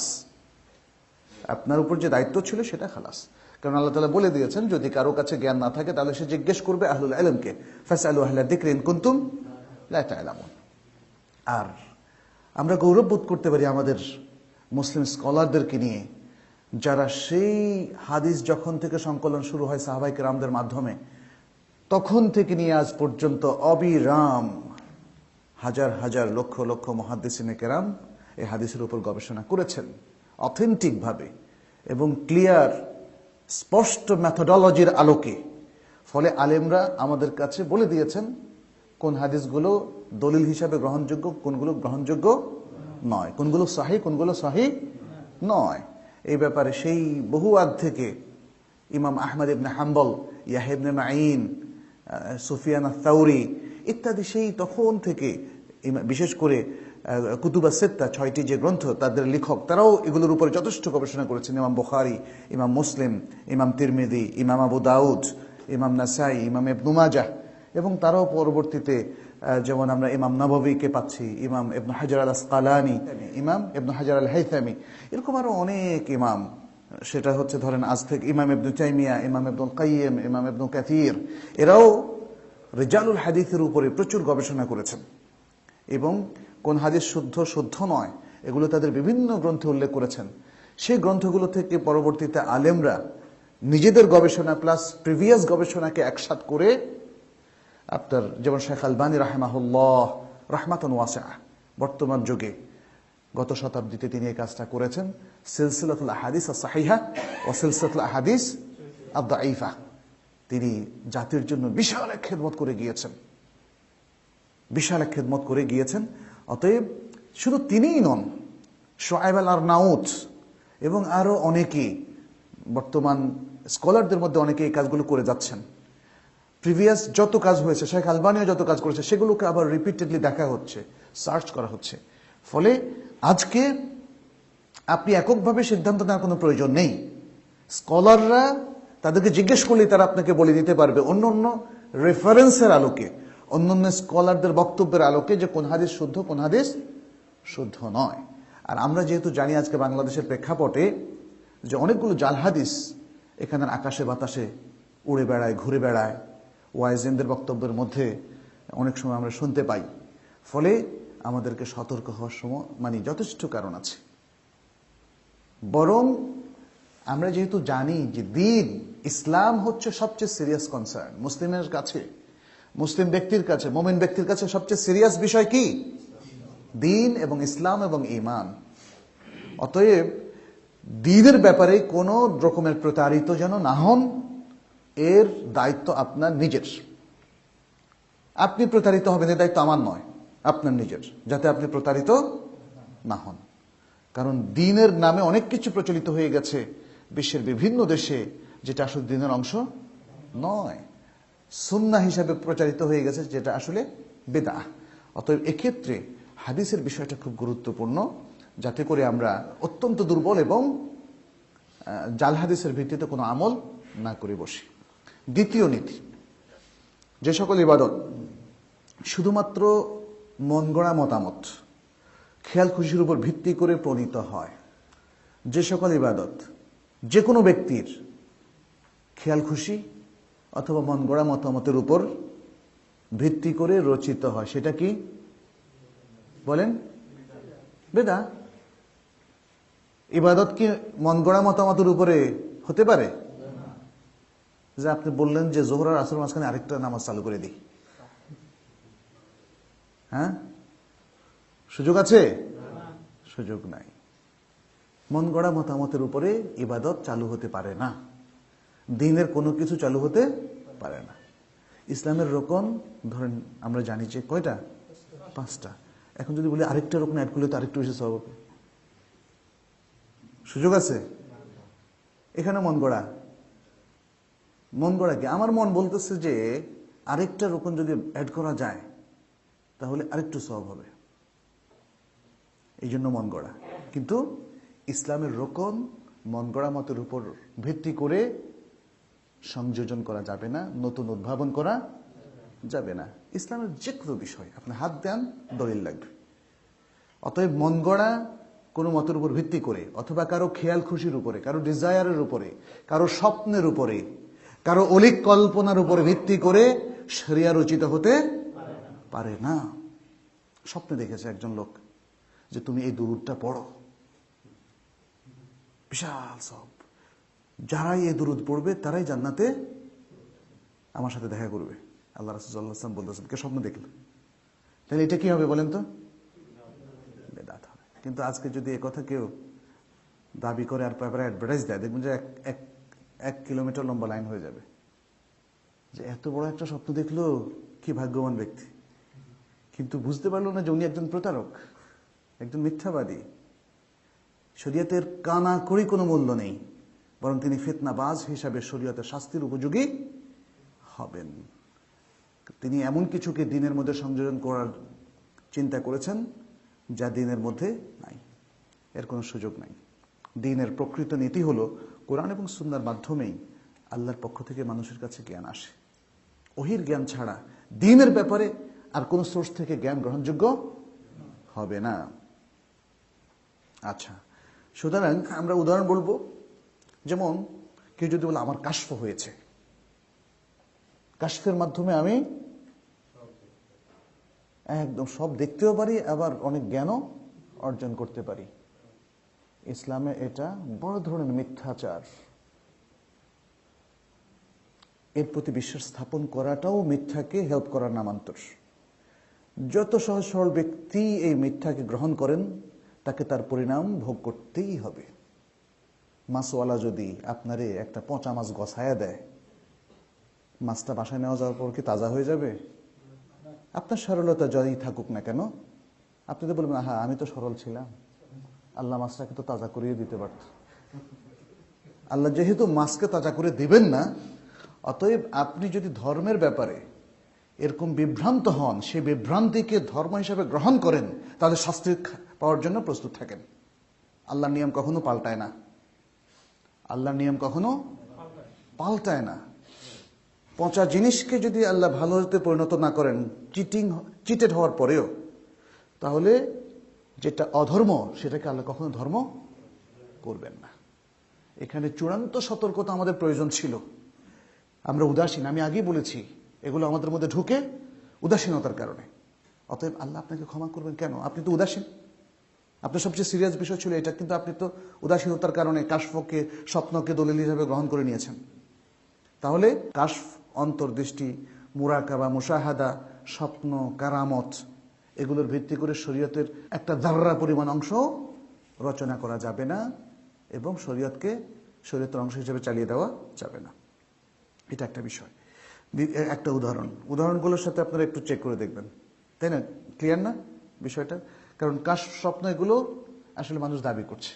আপনার উপর যে দায়িত্ব ছিল সেটা খালাস। কারণ আল্লাহ তাআলা বলে দিয়েছেন, যদি কারো কাছে জ্ঞান না থাকে তাহলে সে জিজ্ঞেস করবে আহলুল ইলমকে, ফাসআলু আহলা যিকরি ইন কুনতুম লা তা'লামুন। আর আমরা গৌরব বোধ করতে পারি আমাদের মুসলিম স্কলারদেরকে নিয়ে, যারা সেই হাদিস যখন থেকে সংকলন শুরু হয় সাহাবায়ে কেরামদের মাধ্যমে, তখন থেকে নিয়ে আজ পর্যন্ত অবিরাম হাজার হাজার লক্ষ লক্ষ মুহাদ্দিসিনে কেরাম এই হাদিসের উপর গবেষণা করেছেন অথেন্টিক ভাবে এবং ক্লিয়ার স্পষ্ট মেথোডোলজির আলোকে। ফলে আলেমরা আমাদের কাছে বলে দিয়েছেন কোন হাদিসগুলো দলিল হিসাবে গ্রহণযোগ্য, কোনগুলো গ্রহণযোগ্য নয়, কোনগুলো সহিহ, কোনগুলো সহিহ নয়। এই ব্যাপারে সেই বহু আগ থেকে ইমাম আহমদ ইবনে হাম্বল, ইয়াহয়া ইবনে মাঈন, সুফিয়ান আস-সাউরি ইত্যাদি সেই তখন থেকে, বিশেষ করে কুতুবা সিত্তা, ছয়টি যে গ্রন্থ, তাদের লেখক তারাও এগুলোর উপরে যথেষ্ট গবেষণা করেছেন। ইমাম বুখারী, ইমাম মুসলিম, ইমাম তিরমিজি, ইমাম আবু দাউদ, ইমাম নাসাই, ইমাম ইবনে মাজাহ, এবং তারাও পরবর্তীতে যেমন আমরা ইমাম নববীকে পাচ্ছি, ইমাম ইবনে হাজার আল আসকালানি, ইমাম ইবনে হাজার আল হাইথামি, এরকম আরো অনেক ইমাম। সেটা হচ্ছে ধরেন আজ থেকে ইমাম ইবনে তাইমিয়া, ইমাম ইবনুল কাইয়িম, ইমাম ইবনে কাসির, এরাও রিজালুল হাদিসের উপরে প্রচুর গবেষণা করেছেন এবং কোন হাদিস শুদ্ধ শুদ্ধ নয় এগুলো তাদের বিভিন্ন গ্রন্থে উল্লেখ করেছেন। সেই গ্রন্থগুলো থেকে পরবর্তীতে আলেমরা নিজেদের গবেষণা প্লাস প্রিভিয়াস গবেষণাকে একসাথ করে আপনার, যেমন শেখ আলবানী রাহিমাহুল্লাহ রাহমাতান ওয়াসিআহ, বর্তমান যুগে গত শতাব্দীতে তিনি এই কাজটা করেছেন, সিলসিলাতুল আহাদিস আস-সাহিহা ও সিলসিলাতুল আহাদিস আদ-দাঈফা। তিনি জাতির জন্য বিশাল এক খেদমত করে গিয়েছেন, বিশাল এক খেদমত করে গিয়েছেন। অতএব শুধু তিনিই নন, শুআইব আল-আরনাউত এবং আরো অনেকেই, বর্তমান স্কলারদের মধ্যে অনেকে এই কাজগুলো করে যাচ্ছেন। প্রিভিয়াস যত কাজ হয়েছে, শেখ আলবানিও যত কাজ করেছে, সেগুলোকে আবার রিপিটেডলি দেখা হচ্ছে, সার্চ করা হচ্ছে। ফলে আজকে আপনি এককভাবে সিদ্ধান্ত নেওয়ার কোনো প্রয়োজন নেই। স্কলাররা, তাদেরকে জিজ্ঞেস করলেই তারা আপনাকে বলে দিতে পারবে অন্য অন্য রেফারেন্সের আলোকে, অন্য অন্য স্কলারদের বক্তব্যের আলোকে, যে কোন হাদিস শুদ্ধ, কোন হাদিস শুদ্ধ নয়। আর আমরা যেহেতু জানি আজকে বাংলাদেশের প্রেক্ষাপটে যে অনেকগুলো জাল হাদিস এখানে আকাশে বাতাসে উড়ে বেড়ায়, ঘুরে বেড়ায়, ওয়াইজেনদের বক্তব্যের মধ্যে অনেক সময় আমরা শুনতে পাই। ফলে আমাদেরকে সতর্ক হওয়ার সময় মানে যথেষ্ট কারণ আছে। বরং আমরা যেহেতু জানি যে দিন ইসলাম হচ্ছে সবচেয়ে সিরিয়াস কনসার্ন মুসলিমের কাছে, মুসলিম ব্যক্তির কাছে, মুমিন ব্যক্তির কাছে সবচেয়ে সিরিয়াস বিষয় কি? দিন এবং ইসলাম এবং ঈমান। অতএব দিনের ব্যাপারে কোন রকমের প্রতারিত যেন না হন, এর দায়িত্ব আপনার নিজের। আপনি প্রতারিত হবেন, এর দায়িত্ব আমার নয়, আপনার নিজের, যাতে আপনি প্রতারিত না হন। কারণ দিনের নামে অনেক কিছু প্রচলিত হয়ে গেছে বিশ্বের বিভিন্ন দেশে, যেটা আসলে দিনের অংশ নয়, সুন্নাহ হিসাবে প্রচারিত হয়ে গেছে, যেটা আসলে বিদআহ। অতএব এক্ষেত্রে হাদিসের বিষয়টা খুব গুরুত্বপূর্ণ, যাতে করে আমরা অত্যন্ত দুর্বল এবং জাল হাদিসের ভিত্তিতে কোনো আমল না করে বসি। দ্বিতীয় নীতি, যে সকল ইবাদত শুধুমাত্র মন গড়া মতামত, খেয়াল খুশির উপর ভিত্তি করে প্রণীত হয়, যে সকল ইবাদত যে কোনো ব্যক্তির খেয়াল খুশি অথবা মন গড়া মতামতের উপর ভিত্তি করে রচিত হয়, সেটা কি বলেন? বেদা। ইবাদত কি মন গড়া মতামতের উপরে হতে পারে? যে আপনি বললেন যে জোহর আর আসর মাঝখানে আরেকটা নামাজ চালু করে দিই, হ্যাঁ, সুযোগ আছে? সুযোগ নাই। মন গড়া মতামতের উপরে ইবাদত চালু হতে পারে না, দিনের কোনো কিছু চালু হতে পারে না। ইসলামের রোকন ধরেন আমরা জানি যে কয়টা? পাঁচটা। এখন যদি বলি আরেকটা রোকন অ্যাড করলে তো আরেকটু বেশি সওয়াব হবে, সুযোগ আছে? এখানে মন গড়া, মন গড়া কি? আমার মন বলতেছে যে আরেকটা রোকন যদি অ্যাড করা যায় তাহলে আরেকটু সওয়াব হবে। এই জন্য মন গড়া। কিন্তু ইসলামের রোকন মন গড়া মতের উপর ভিত্তি করে সংযোজন করা যাবে না, নতুন উদ্ভাবন করা যাবে না। ইসলামের যে কোনো বিষয় আপনি হাত দেন, দলিল লাগবে। অতএব মন গড়া কোনো মতের উপর ভিত্তি করে অথবা কারো খেয়াল খুশির উপরে, কারো ডিজায়ারের উপরে, কারো স্বপ্নের উপরে, কারো অলিক কল্পনার উপরে ভিত্তি করে শরিয়া রচিত হতে পারে না। স্বপ্নে দেখেছে একজন লোক যে তুমি এই দুরূদটা পড়ো, বিশাল সব, যারাই এই দুরূদ পড়বে তারাই জান্নাতে আমার সাথে দেখা করবে। আল্লাহ রাসূল সাল্লাল্লাহু আলাইহি ওয়াসাল্লাম বলতেছেন, কে স্বপ্ন দেখল? তাহলে এটা কি হবে বলেন তো? বেদাত হবে। কিন্তু আজকে যদি এ কথা কেউ দাবি করে আর পেপারে অ্যাডভার্টাইজ দেয়, দেখবেন যে এক এক এক কিলোমিটার লম্বা লাইন হয়ে যাবে যে এত বড় একটা স্বপ্ন দেখলো, কি ভাগ্যবান ব্যক্তি। কিন্তু বুঝতে পারলো না যে উনি একজন প্রতারক, একজন মিথ্যাবাদী। শরীয়তের কানা করি কোনো মূল্য নেই, বরং তিনি ফিতনাবাজ হিসাবে শরীয়তের শাস্তির উপযোগী হবেন। তিনি এমন কিছুকে দিনের মধ্যে সংযোজন করার চিন্তা করেছেন যা দিনের মধ্যে নাই, এর কোনো সুযোগ নাই। দিনের প্রকৃত নীতি হলো কোরআন এবং সুন্নাহর মাধ্যমেই আল্লাহর পক্ষ থেকে মানুষের কাছে জ্ঞান আসে। ওহির জ্ঞান ছাড়া দিনের ব্যাপারে আর কোন সোর্স থেকে জ্ঞান গ্রহণযোগ্য হবে না। আচ্ছা, সুতরাং আমরা উদাহরণ বলবো, যেমন কেউ যদি বলে আমার কাশফ হয়েছে, কাশফের মাধ্যমে আমি একদম সব দেখতেও পারি, আবার অনেক জ্ঞানও অর্জন করতে পারি। ইসলামে এটা বড় ধরনের মিথ্যাচার। এর প্রতি বিশ্বাস স্থাপন করাটাও মিথ্যাকে হেল্প করার নামান্তর। যত সহজ সরল ব্যক্তি এই মিথ্যাকে গ্রহণ করেন তাকে তার পরিণাম ভোগ করতেই হবে। মাছওয়ালা যদি আপনারে একটা পচা মাছ গছায়া দেয়, মাছটা বাসায় নেওয়া যাওয়ার পর কি তাজা হয়ে যাবে? আপনার সরলতা যাই থাকুক না কেন, আপনি তো বলবেন হ্যাঁ আমি তো সরল ছিলাম, আল্লাহ মাছটাকে তো তাজা করিয়ে দিতে পারত। আল্লাহ যেহেতু মাছকে তাজা করে দিবেন না, অতএব আপনি যদি ধর্মের ব্যাপারে এরকম বিভ্রান্ত হন, সেই বিভ্রান্তিকে ধর্ম হিসাবে গ্রহণ করেন, তাহলে শাস্তি পাওয়ার জন্য প্রস্তুত থাকেন। আল্লাহর নিয়ম কখনো পাল্টায় না, আল্লাহর নিয়ম কখনো পাল্টায় না। পচা জিনিসকে যদি আল্লাহ ভালোতে পরিণত না করেন, চিটিং চিটেড হওয়ার পরেও, তাহলে যেটা অধর্ম সেটাকে আল্লাহ কখনো ধর্ম করবেন না। এখানে চূড়ান্ত সতর্কতা আমাদের প্রয়োজন ছিল। আমরা উদাসীন, আমি আগেই বলেছি, এগুলো আমাদের মধ্যে ঢুকে উদাসীনতার কারণে। অতএব আল্লাহ আপনাকে ক্ষমা করবেন কেন? আপনি তো উদাসীন, আপনার সবচেয়ে সিরিয়াস বিষয় ছিল এটা, কিন্তু আপনি তো উদাসীনতার কারণে কাশফকে, স্বপ্নকে দলিল হিসাবে গ্রহণ করে নিয়েছেন। তাহলে কাশফ, অন্তর্দৃষ্টি, মুরাকাবা, মুশাহাদা, স্বপ্ন, কারামত, এগুলোর ভিত্তি করে শরীয়তের একটা যাররা পরিমাণ অংশ রচনা করা যাবে না এবং শরীয়তকে শরীয়তের অংশ হিসেবে চালিয়ে দেওয়া যাবে না। এটা একটা বিষয়। একটা উদাহরণ, উদাহরণগুলোর সাথে আপনারা একটু চেক করে দেখবেন, তাই না? ক্লিয়ার না বিষয়টা? কারণ কাশফ, স্বপ্ন এগুলো আসলে মানুষ দাবি করছে।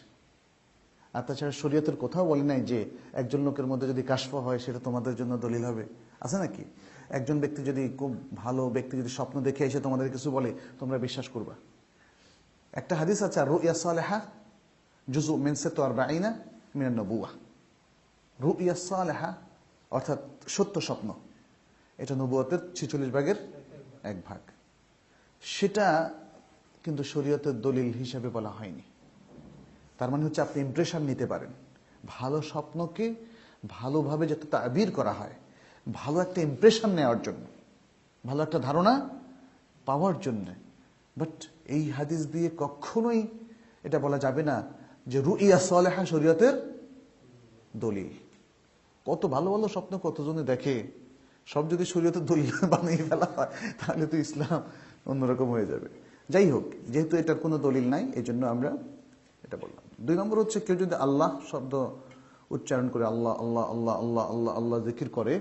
আর তাছাড়া শরীয়তের কোথাও বলে নাই যে একজন লোকের মধ্যে যদি কাশফ হয় সেটা তোমাদের জন্য দলিল হবে, আছে নাকি? একজন ব্যক্তি যদি, খুব ভালো ব্যক্তি যদি স্বপ্ন দেখে এসে তোমাদের কিছু বলে, তোমরা বিশ্বাস করবা? একটা হাদিস আছে, রুইয়া সালেহা জুজু মিন সাতআরবাঈনা মিনান নবুওয়াহ। রুইয়া সালেহা অর্থাৎ সত্য স্বপ্ন, এটা নবুয়তের ছেচল্লিশ ভাগের এক ভাগ। সেটা কিন্তু শরীয়তের দলিল হিসাবে বলা হয়নি। তার মানে হচ্ছে আপনি ইমপ্রেশন নিতে পারেন, ভালো স্বপ্নকে ভালোভাবে যাতে তাবির করা হয়, ভালো একটা ইমপ্রেশন নেওয়ার জন্য, ভালো একটা ধারণা পাওয়ার জন্য। বাট এই হাদিস দিয়ে কখনোই এটা বলা যাবে না যে রুইয়া সালেহা শরীয়তের দলিল। কত ভালো ভালো স্বপ্ন কতজনে দেখে, সব যদি শরীয়তের দলিল বানিয়ে ফেলা হয় তাহলে তো ইসলাম অন্যরকম হয়ে যাবে। যাই হোক, যেহেতু এটার কোনো দলিল নাই, এই জন্য আমরা এটা বললাম। দুই নম্বর হচ্ছে, কেউ যদি আল্লাহ শব্দ উচ্চারণ করে, আল্লাহ আল্লাহ আল্লাহ আল্লাহ আল্লাহ আল্লাহ জিকির করে,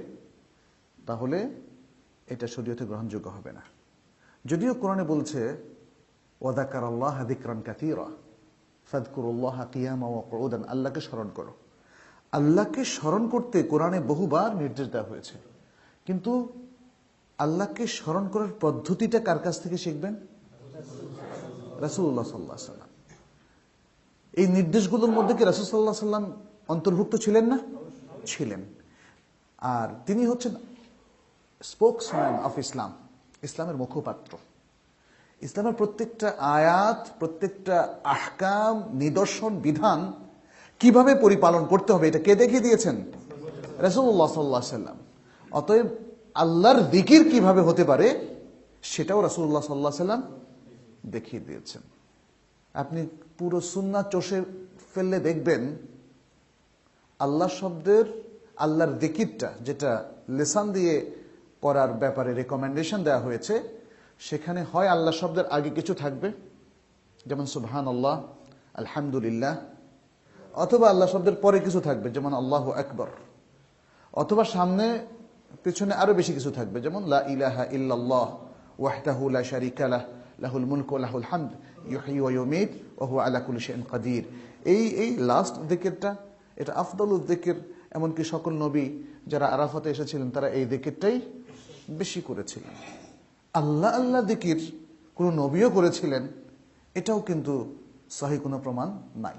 তাহলে এটা শরীয়তে গ্রহণযোগ্য হবে না। যদিও কোরআনে বলছে ওয়াযাকারাল্লাহ যিকরান কাসীরা ফাযকুরুল্লাহ কিয়ামা ওয়া কুউদান, আল্লাহকে স্মরণ করো। আল্লাহকে স্মরণ করতে কোরআনে বহুবার নির্দেশ দেওয়া হয়েছে, কিন্তু আল্লাহকে স্মরণ করার পদ্ধতিটা কার কাছ থেকে শিখবেন? রাসূলুল্লাহ সাল্লাল্লাহু আলাইহি ওয়াসাল্লাম। এই নির্দেশগুলোর মধ্যে কি রাসূল সাল্লাল্লাহু আলাইহি ওয়াসাল্লাম অন্তর্ভুক্ত ছিলেন না? ছিলেন। আর তিনি হচ্ছেন স্পোকসম্যান অফ ইসলাম, ইসলামের মুখপাত্র। ইসলামের প্রত্যেকটা আয়াত, প্রত্যেকটা আহকাম, নিদর্শন, বিধান কিভাবে পরিপালন করতে হবে এটা কে দেখিয়ে দিয়েছেন? রাসূলুল্লাহ সাল্লাল্লাহু আলাইহি ওয়াসাল্লাম। অতএব আল্লাহর যিকির কিভাবে হতে পারে সেটাও রাসূলুল্লাহ সাল্লাল্লাহু আলাইহি ওয়াসাল্লাম দেখিয়ে দিয়েছেন। আপনি পুরো সুন্নাহ চষে ফেললে দেখবেন আল্লাহ শব্দের, আল্লাহর যিকিরটা যেটা লিসান দিয়ে করার ব্যাপারে রেকমেন্ডেশন দেওয়া হয়েছে, সেখানে হয় আল্লাহ শব্দের আগে কিছু থাকবে, যেমন সুবহানাল্লাহ, আলহামদুলিল্লাহ, অথবা আল্লাহ শব্দের পরে কিছু থাকবে, যেমন আল্লাহু আকবার, অথবা সামনে পিছনে আরো বেশি কিছু থাকবে, যেমন লা ইলাহা ইল্লাল্লাহ ওয়াহদাহু লা শারীকা লাহ লাহুল মুলকু ওয়া লাহুল হামদ ইউহয়ি ওয়া ইউমীত ওয়া হুয়া আলা কুল্লি শাইইন কাদির। এই এই লাস্ট যিকিরটা, এটা আফদালুল যিকির। এমনকি সকল নবী যারা আরাফাতে এসেছিলেন তারা এই যিকিরটাই বেশি করেছিলেন। আল্লাহ আল্লাহ যিকির কোন নবীও করেছিলেন এটাও কিন্তু সহিহ কোনো প্রমাণ নাই।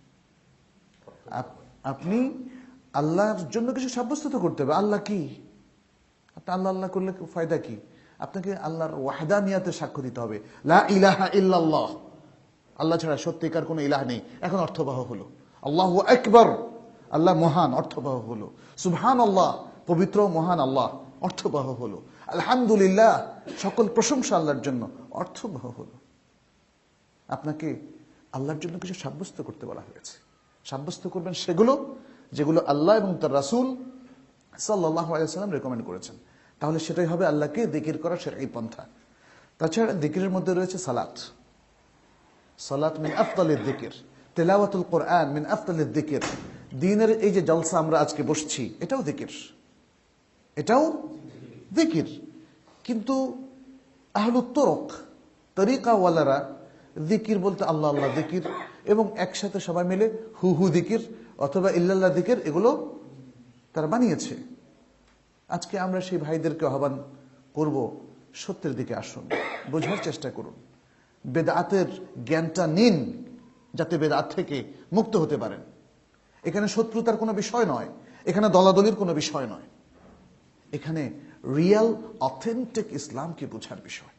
আপনি আল্লাহর জন্য কিছু সাব্যস্ত করতে হবে। আল্লাহ কি? আপনি আল্লাহ আল্লাহ করলে ফায়দা কি? আপনাকে আল্লাহর ওয়াহদানিয়াতের সাক্ষ্য দিতে হবে। লা ইলাহা ইল্লাল্লাহ, আল্লাহ ছাড়া সত্যিকার কোনো ইলাহ নেই। এখন অর্থবহ হলো আল্লাহু আকবার, আল্লাহ মহান, অর্থবহ হলো সুবহানাল্লাহ, পবিত্র মহান আল্লাহ, অর্থবহ হলো আলহামদুলিল্লাহ, সকল প্রশংসা আল্লাহর জন্য, অর্থবহ হলো। আপনাকে আল্লাহর জন্য কিছু সাব্যস্ত করতে বলা হয়েছে। সাব্যস্ত করবেন সেগুলো যেগুলো আল্লাহ এবং তার রাসূল সাল্লাল্লাহু আলাইহি ওয়াসাল্লাম রেকমেন্ড করেছেন। তাহলে সেটাই হবে আল্লাহকে যিকির করার শরঈ পন্থা। তাছাড়া যিকিরের মধ্যে রয়েছে সালাত। সালাত মিন আফদালিল যিকির, তিলাওয়াতুল কোরআন মিন আফদালিল যিকির। দ্বীনের এই যে জলসা আমরা আজকে বসছি, এটাও যিকির, এটাও যিকির। কিন্তু আহলুত তরক, তরিকাওয়ালারা যিকির বলতে আল্লাহ আল্লাহ যিকির এবং একসাথে সবাই মিলে হু হু যিকির অথবা ইল্লাল্লাহ যিকির, এগুলো তারা বানিয়েছে। আজকে আমরা সেই ভাইদেরকে আহ্বান করব, সত্যের দিকে আসুন, বোঝার চেষ্টা করুন, বেদাতের জ্ঞানটা নিন, যাতে বেদাত থেকে মুক্ত হতে পারেন। এখানে শত্রুতার কোনো বিষয় নয়, এখানে দলাদলির কোনো বিষয় নয়, এখানে রিয়েল অথেন্টিক ইসলামকে বোঝার বিষয়।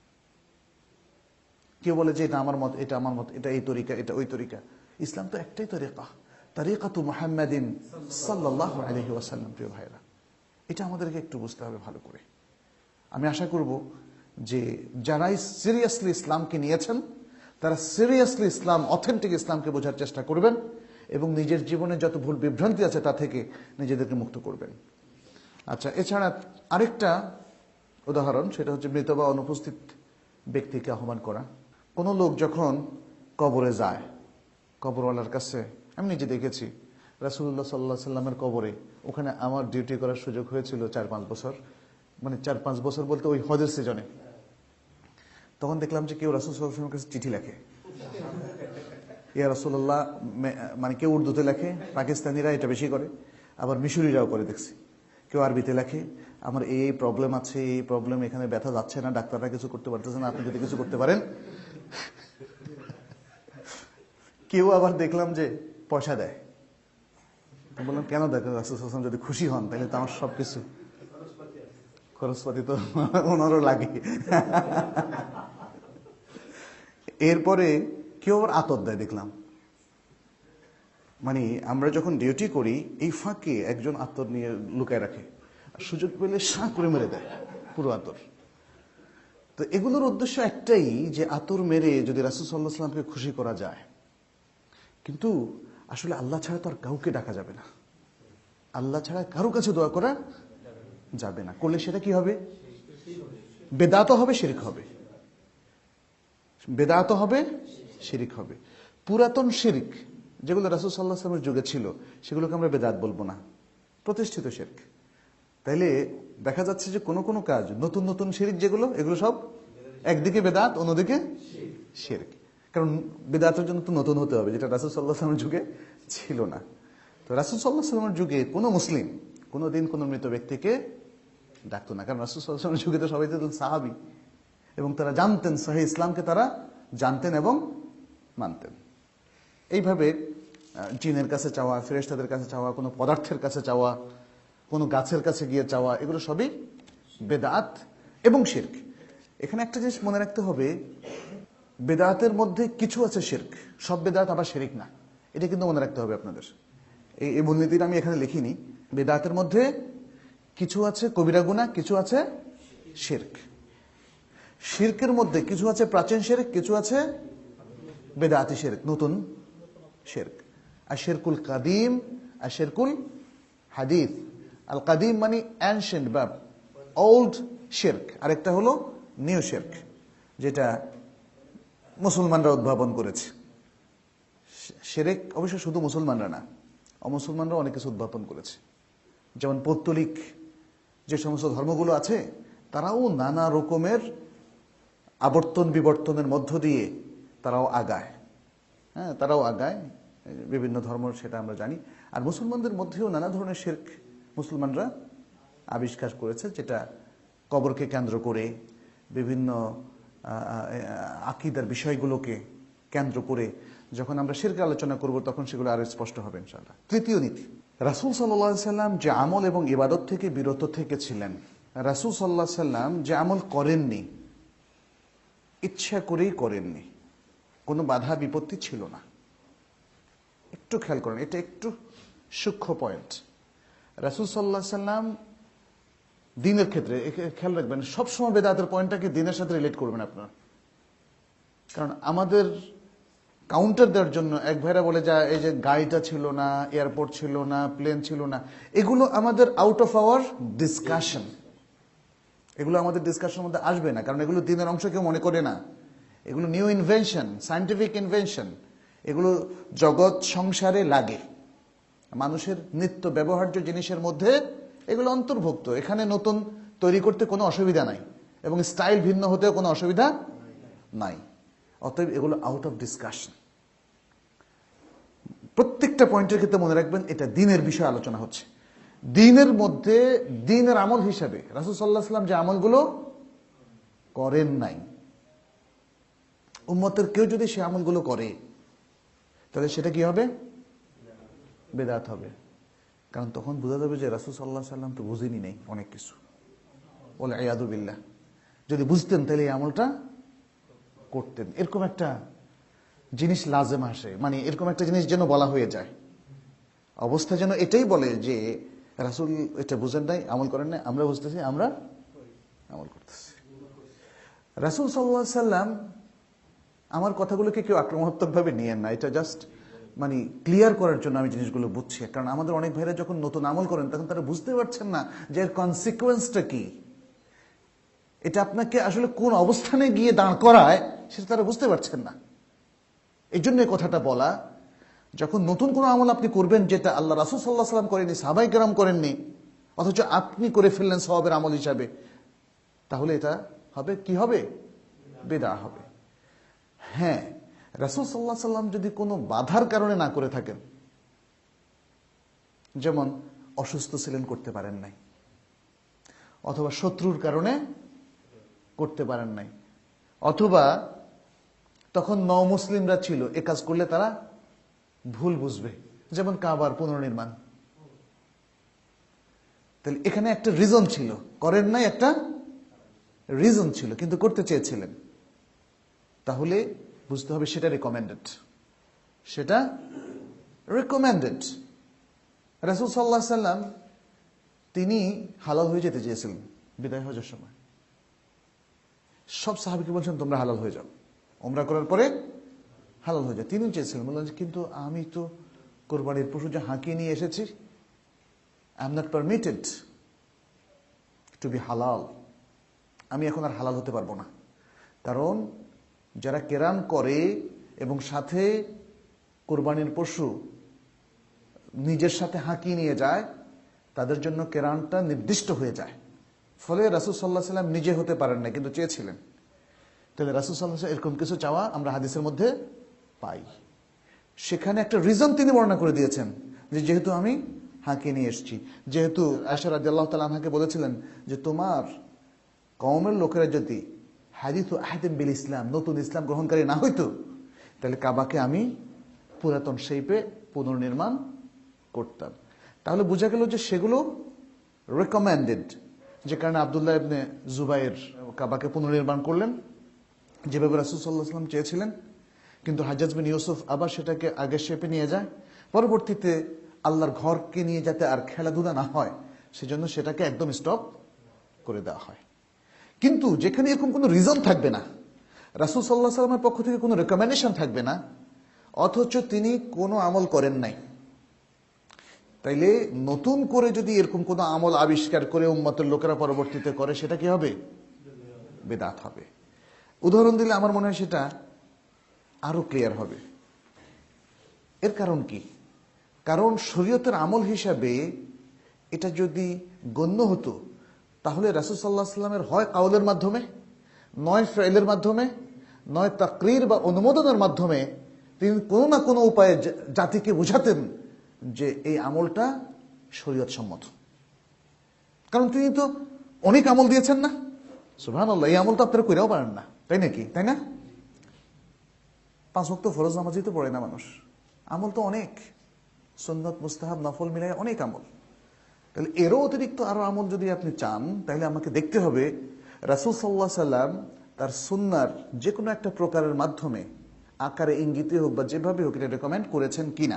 কেউ বলে যে এটা আমার মত, এটা আমার মত, এটা এই তরিকা, এটা ওই তরিকা। ইসলাম তো একটাই তরিকা, তরিকাতু মুহাম্মাদিন সাল্লাল্লাহু আলাইহি ওয়াসাল্লাম। প্রিয় ভাইরা, এটা আমাদেরকে একটু বুঝতে হবে ভালো করে। আমি আশা করব যে যারাই সিরিয়াসলি ইসলামকে নিয়েছেন তারা সিরিয়াসলি ইসলাম, অথেন্টিক ইসলামকে বোঝার চেষ্টা করবেন এবং নিজের জীবনে যত ভুল বিভ্রান্তি আছে তা থেকে নিজেদেরকে মুক্ত করবেন। আচ্ছা, এছাড়া আরেকটা উদাহরণ, সেটা হচ্ছে মৃত বা অনুপস্থিত ব্যক্তিকে আহ্বান করা। কোনো লোক যখন কবরে যায়, কবরওয়ালার কাছে, আমি নিজে দেখেছি রাসূলুল্লাহ সাল্লাল্লাহু আলাইহি সাল্লামের কবরে, ওখানে আমার ডিউটি করার সুযোগ হয়েছিল চার পাঁচ বছর, মানে চার পাঁচ বছর বলতে ওই হজের সিজনে। তখন দেখলাম যে কেউ রাসূল সাল্লাল্লাহু আলাইহি ওয়াসাল্লামের কাছে চিঠি লেখে, ইয়া রাসূলুল্লাহ, মানে কেউ উর্দুতে লেখে, পাকিস্তানিরা এটা বেশি করে, আবার মিশরীরাও করে দেখছি। কেউ আরবিতে লেখে, আমার এই প্রবলেম আছে, এই প্রবলেম, এখানে ব্যথা যাচ্ছে না, ডাক্তাররা কিছু করতে পারতেছে না, আপনি যদি কিছু করতে পারেন। কেউ আবার দেখলাম যে পয়সা দেয়। বললাম কেন দেখেন, রাসূল সাল্লাল্লাহু আলাইহি ওয়াসাল্লাম যদি খুশি হন তাহলে তো আমার সবকিছু, খরচপাতি তো ওনারও লাগে। এরপরে কেউ আবার আতর দেয় দেখলাম। মানে আমরা যখন ডিউটি করি এই ফাঁকে একজন আতর নিয়ে লুকায় রাখে, সুযোগ পেলে সাঁ করে মেরে দেয় পুরো আতর। তো এগুলোর উদ্দেশ্য একটাই যে আতর মেরে যদি রাসূল সাল্লাল্লাহু আলাইহি ওয়াসাল্লামকে খুশি করা যায়। কিন্তু আসলে আল্লাহ ছাড়া তো আর কাউকে ডাকা যাবে না, আল্লাহ ছাড়া কারো কাছে দোয়া করা যাবে না। করলে সেটা কি হবে? বেদাত হবে, শিরক হবে। বেদাত হবে, শিরক হবে। পুরাতন শিরক যেগুলো রাসূল সাল্লাল্লাহু আলাইহি ওয়াসাল্লামের যুগে ছিল সেগুলোকে আমরা বেদাত বলবো না, প্রতিষ্ঠিত শিরক। তাইলে দেখা যাচ্ছে যে কোনো কোনো কাজ, নতুন নতুন শিরক যেগুলো, এগুলো সব একদিকে বেদাত, অন্যদিকে শিরক। কারণ বেদাতের জন্য তো নতুন হতে হবে, যেটা রাসূল সাল্লাল্লাহু আলাইহি ওয়াসাল্লামের যুগে ছিল না। তো রাসূল সাল্লাল্লাহু আলাইহি ওয়াসাল্লামের যুগে কোনো মুসলিম কোনোদিন কোনো মৃত ব্যক্তিকে ডাকতো না, কারণ রাসূল সাল্লাল্লাহু আলাইহি ওয়াসাল্লামের যুগে তো সবাই তো সাহাবী, এবং তারা জানতেন সহিহ ইসলামকে, তারা জানতেন এবং মানতেন। এইভাবে জিনের কাছে চাওয়া, ফেরেশতাদের কাছে চাওয়া, কোনো পদার্থের কাছে চাওয়া, কোনো গাছের কাছে গিয়ে চাওয়া, এগুলো সবই বেদাত এবং শিরক। এখানে একটা জিনিস মনে রাখতে হবে, বেদাতের মধ্যে কিছু আছে শিরক, সব বেদাত আবার শিরক না, এটা কিন্তু মনে রাখতে হবে আপনাদের। এই মূলনীতিটা আমি এখানে লিখিনি। বেদাতের মধ্যে কিছু আছে কবিরা গুনাহ, কিছু আছে শিরক। শিরকের মধ্যে কিছু আছে প্রাচীন শিরক, কিছু আছে বেদাতি শিরক, নতুন শিরক। আর শিরকুল কাদিম আর শিরকুল হাদিস। আল কাদিম মানে অ্যানশিয়েন্ট বা ওল্ড শিরক, আরেকটা হলো নিউ শিরক, যেটা মুসলমানরা উদ্ভাবন করেছে। শিরক অবশ্য শুধু মুসলমানরা না, অমুসলমানরা অনেক কিছু উদ্ভাবন করেছে। যেমন পৌত্তলিক যে সমস্ত ধর্মগুলো আছে, তারাও নানা রকমের আবর্তন বিবর্তনের মধ্য দিয়ে তারাও আগায়। হ্যাঁ, তারাও আগায় বিভিন্ন ধর্ম, সেটা আমরা জানি। আর মুসলমানদের মধ্যেও নানা ধরনের শিরক মুসলমানরা আবিষ্কার করেছে, যেটা কবরকে কেন্দ্র করে, বিভিন্ন আকীদার বিষয়গুলোকে কেন্দ্র করে যখন আমরা শিরকের আলোচনা করব, তখন সেগুলো আরো স্পষ্ট হবে ইনশাআল্লাহ। তৃতীয় নীতি, রাসূল সাল্লাল্লাহু আলাইহি সাল্লাম যে আমল এবং ইবাদত থেকে বিরত থেকেছিলেন, রাসূল সাল্লাল্লাহু আলাইহি সাল্লাম যে আমল করেননি, ইচ্ছা করেই করেননি, কোনো বাধা বিপত্তি ছিল না। একটু খেয়াল করেন, এটা একটু সূক্ষ্ম পয়েন্ট। রাসূল সাল্লাল্লাহু আলাইহি সাল্লাম দ্বীনের ক্ষেত্রে খেয়াল রাখবেন, সবসময় বেদাতের পয়েন্টটাকে দ্বীনের সাথে রিলেট করবেন আপনারা। কারণ আমাদের কাউন্টার দেওয়ার জন্য এক ভাইরা বলে যা এই যে গাড়িটা ছিল না, এয়ারপোর্ট ছিল না, প্লেন ছিল না, এগুলো আমাদের আউট অফ আওয়ার ডিসকাশন, এগুলো আমাদের ডিসকাশনের মধ্যে আসবে না, কারণ এগুলো দ্বীনের অংশ কেউ মনে করে না। এগুলো নিউ ইনভেনশন, সায়েন্টিফিক ইনভেনশন, এগুলো জগৎ সংসারে লাগে, মানুষের নিত্য ব্যবহার্য জিনিসের মধ্যে এগুলো অন্তর্ভুক্ত। এখানে নতুন তৈরি করতে কোনো অসুবিধা নাই, এবং স্টাইল ভিন্ন হতেও কোনো অসুবিধা নাই। অতএব এগুলো আউট অফ ডিসকাশন। প্রত্যেকটা পয়েন্টের ক্ষেত্রে মনে রাখবেন, এটা দ্বীনের বিষয়ে আলোচনা হচ্ছে। দ্বীনের মধ্যে দ্বীনের আমল হিসাবে রাসূল সাল্লাল্লাহু আলাইহি ওয়াসাল্লাম যে আমলগুলো করেন নাই, উম্মতের কেউ যদি সে আমলগুলো করে, তাহলে সেটা কি হবে? বেদাত হবে। কারণ তখন বোঝা যাবে যে রাসূল সাল্লাল্লাহু আলাইহি ওয়াসাল্লাম তো বুঝেনি নেই অনেক কিছু, ওয়াল ইয়াদু বিল্লাহ। যদি বুঝতেন তাহলে এই আমলটা করতেন। এরকম একটা জিনিস লাজেম আসে, মানে এরকম একটা জিনিস যেন বলা হয়ে যায়, অবস্থা যেন এটাই বলে যে রাসূল এটা বুঝেন নাই, আমল করেন নাই, আমরা বুঝতেছি, আমরা আমল করতেছি। রাসূল সাল্লাল্লাহু আলাইহি ওয়াসাল্লাম, আমার কথাগুলোকে কেউ আক্রমণাত্মক ভাবে নিয়েন না, এটা জাস্ট মানে ক্লিয়ার করার জন্য আমি জিনিসগুলো বুঝছি। কারণ আমাদের অনেক ভাইরা যখন নতুন আমল করেন, তখন তারা বুঝতে পারছেন না যে এর কনসিকুয়েন্সটা কি, এটা আপনাকে আসলে কোন অবস্থানে গিয়ে দাঁড় করায়, সেটা তারা বুঝতে পারছেন না। এই জন্য কথাটা বলা, যখন নতুন কোনো আমল আপনি করবেন, যেটা আল্লাহ রাসূল সাল্লাল্লাহু আলাইহি ওয়াসাল্লাম করেননি, সাহাবায়ে কেরাম করেননি, অথচ আপনি করে ফেললেন সওয়াবের আমল হিসাবে, তাহলে এটা হবে কি হবে? বিদআত হবে। হ্যাঁ, রাসূল সাল্লাল্লাহু আলাইহি ওয়াসাল্লাম যদি কোনো বাধার কারণে না করে থাকেন, যেমন অসুস্থ ছিলেন, করতে পারেন নাই, অথবা শত্রুর কারণে করতে পারেন নাই, অথবা তখন নও-মুসলিমরা ছিল, এ কাজ করলে তারা ভুল বুঝবে, যেমন কাবার পুনর্নির্মাণ, তাহলে এখানে একটা রিজন ছিল, করেন নাই, একটা রিজন ছিল, কিন্তু করতে চেয়েছিলেন, তাহলে বুঝতে হবে সেটা রিকমেন্ডেড, সেটা রিকমেন্ডেড। রাসূল সাল্লাল্লাহু আলাইহি সাল্লাম তিনি হালাল হয়ে যেতে চেয়েছিলেন বিদায় হজের সময়। সব সাহাবীকে বলছেন তোমরা হালাল হয়ে যাও, ওমরা করার পরে হালাল হয়ে যায়। তিনি চেয়েছিলেন, বললেন কিন্তু আমি তো কোরবানির পশু যা হাঁকিয়ে নিয়ে এসেছি, I am not permitted to be হালাল, আমি এখন আর হালাল হতে পারবো না। কারণ যারা কেরান করে এবং সাথে কোরবানির পশু নিজের সাথে হাঁকিয়ে নিয়ে যায়, তাদের জন্য কেরানটা নির্দিষ্ট হয়ে যায়। ফলে রাসূল সাল্লাল্লাহু আলাইহি ওয়াসাল্লাম নিজে হতে পারেন না, কিন্তু চেয়েছিলেন। তাহলে রাসূল সাল্লাল্লাহু আলাইহি ওয়াসাল্লাম এরকম কিছু চাওয়া আমরা হাদিসের মধ্যে পাই। সেখানে একটা রিজন তিনি বর্ণনা করে দিয়েছেন, যে যেহেতু আমি হাঁকিয়ে নিয়ে এসেছি। যেহেতু আয়েশা রাদিয়াল্লাহু তাআলা আনহাকে বলেছিলেন যে তোমার কওমের লোকেরা যদি হাদিসু আহাদিন বিল ইসলাম, নতুন ইসলাম গ্রহণকারী না হইতো, তাহলে কাবাকে আমি পুরাতন শেপে পুনর্নির্মাণ করতাম। তাহলে বোঝা গেল যে সেগুলো রেকমেন্ডেড, যে কারণে আব্দুল্লাহ ইবনে জুবাইর কাবাকে পুনর্নির্মাণ করলেন যেভাবে রাসূল সাল্লাল্লাহু আলাইহি ওয়াসাল্লাম চেয়েছিলেন। কিন্তু হাজ্জাজ বিন ইউসুফ আবার সেটাকে আগের শেপে নিয়ে যায়। পরবর্তীতে আল্লাহর ঘরকে নিয়ে যাতে আর খেলাধুলা না হয় সেজন্য সেটাকে একদম স্টপ করে দেওয়া হয়। কিন্তু যেখানে এরকম কোনো রিজন থাকবে না, রাসূল সাল্লাল্লাহু আলাইহি ওয়াসাল্লামের পক্ষ থেকে কোনো রেকমেন্ডেশন থাকবে না, অথচ তিনি কোনো আমল করেন নাই, তাইলে নতুন করে যদি এরকম কোনো আমল আবিষ্কার করে উম্মতের লোকেরা পরবর্তীতে করে, সেটা কি হবে? বিদআত হবে। উদাহরণ দিলে আমার মনে হয় সেটা আরো ক্লিয়ার হবে। এর কারণ কি? কারণ শরীয়তের আমল হিসাবে এটা যদি গণ্য হতো, তাহলে রাসূল সাল্লাল্লাহু আলাইহি ওয়াসাল্লামের হয় কাউলের মাধ্যমে, নয় ফেলের মাধ্যমে, নয় তাকরীর বা অনুমোদনের মাধ্যমে তিনি কোনো না কোনো উপায়ে জাতিকে বুঝাতেন যে এই আমলটা শরীয়ত সম্মত। কারণ তিনি তো অনেক আমল দিয়েছেন না? সুবহানাল্লাহ, এই আমল তো আপনারা কইরাও পারেন না, তাই নাকি? তাই না? পাঁচ ওয়াক্ত ফরজ নামাজই তো পড়ে না মানুষ, আমল তো অনেক, সুন্নত মুস্তাহাব নফল মিলায় অনেক আমল। তাহলে এরও অতিরিক্ত আরো আমল যদি আপনি চান, তাহলে আমাকে দেখতে হবে রাসূল সাল্লাল্লাহু আলাইহি সাল্লাম তার সুন্নার যে কোনো একটা প্রকারের মাধ্যমে, আকারে ইঙ্গিতে হোক বা যেভাবে হোক, এটা রেকমেন্ড করেছেন কিনা।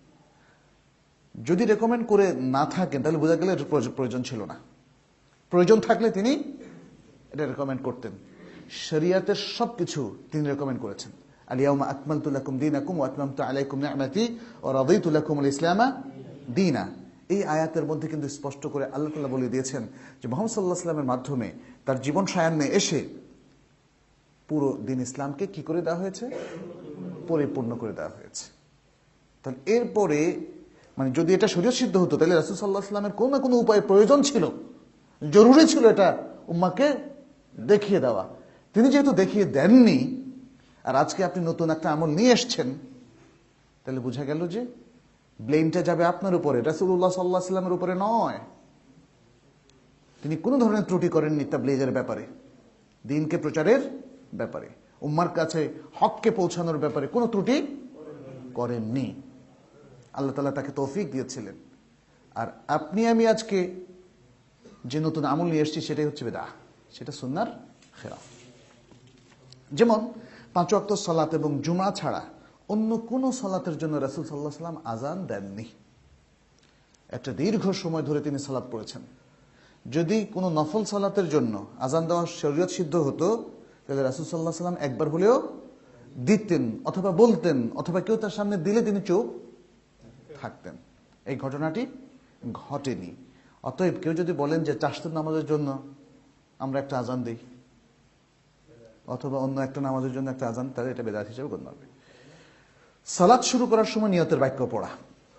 যদি রেকমেন্ড করে না থাকেন তাহলে বোঝা গেলে প্রয়োজন ছিল না। প্রয়োজন থাকলে তিনি এটা রেকমেন্ড করতেন। শরিয়াতের সবকিছু তিনি রেকমেন্ড করেছেন। আল-ইয়াউমা আকমালতু লাকুম দীনাকুম ওয়া আতমামতু আলাইকুম নি'মাতি ওয়া রাদিতু লাকুমুল ইসলামা দীনা। এই আয়াতের মধ্যে কিন্তু স্পষ্ট করে আল্লাহ তাআলা বলে দিয়েছেন যে মুহাম্মদ সাল্লাল্লাহু আলাইহি ওয়াসাল্লামের মাধ্যমে তার জীবন সায়ান্নে এসে পুরো দিন ইসলামকে কি করে দেওয়া হয়েছে? পরিপূর্ণ করে দেওয়া হয়েছে। তাহলে এরপরে মানে যদি এটা শরীয়ত সিদ্ধ হতো, তাহলে রাসূল সাল্লাল্লাহু আলাইহি ওয়াসাল্লামের কোনো না কোনো উপায় প্রয়োজন ছিল, জরুরি ছিল এটা উম্মাহকে দেখিয়ে দেওয়া। তিনি যেহেতু দেখিয়ে দেননি, আর আজকে আপনি নতুন একটা আমল নিয়ে এসেছেন, তাহলে বোঝা গেল যে ব্লেমটা যাবে আপনার উপরে, রাসূলুল্লাহ সাল্লাল্লাহু আলাইহি ওয়াসাল্লামের উপরে নয়। তিনি কোনো ধরনের ত্রুটি করেননি তাবলীগের ব্যাপারে, দ্বীনকে প্রচারের ব্যাপারে, উম্মার কাছে হককে পৌঁছানোর ব্যাপারে কোনো ত্রুটি করেননি। আল্লাহ তাআলা তাকে তৌফিক দিয়েছিলেন। আর আপনি আমি আজকে যে নতুন আমল নিয়ে এসেছি সেটাই হচ্ছে বিদআহ, সেটা সুন্নাহর খেলাফ। যেমন পাঁচ ওয়াক্ত সালাত এবং জুমা ছাড়া অন্য কোন সালাতের জন্য রাসূল সাল্লাল্লাহু আলাইহি ওয়াসাল্লাম আযান দেননি। একটা দীর্ঘ সময় ধরে তিনি সালাত পড়েছেন। যদি কোনো নফল সালাতের জন্য আযান দেওয়া শরীয়ত সিদ্ধ হতো, তাহলে রাসূল সাল্লাল্লাহু আলাইহি ওয়াসাল্লাম একবার হলেও দিতেন, অথবা বলতেন, অথবা কেউ তার সামনে দিলে তিনি চুপ থাকতেন। এই ঘটনাটি ঘটেনি। অতএব কেউ যদি বলেন যে চাশতের নামাজের জন্য আমরা একটা আযান দিই, অথবা অন্য একটা নামাজের জন্য একটা আযান, তাহলে এটা বিদআত হিসেবে গণ্য হবে। সালাত শুরু করার সময় নিয়তের বাক্য পড়া,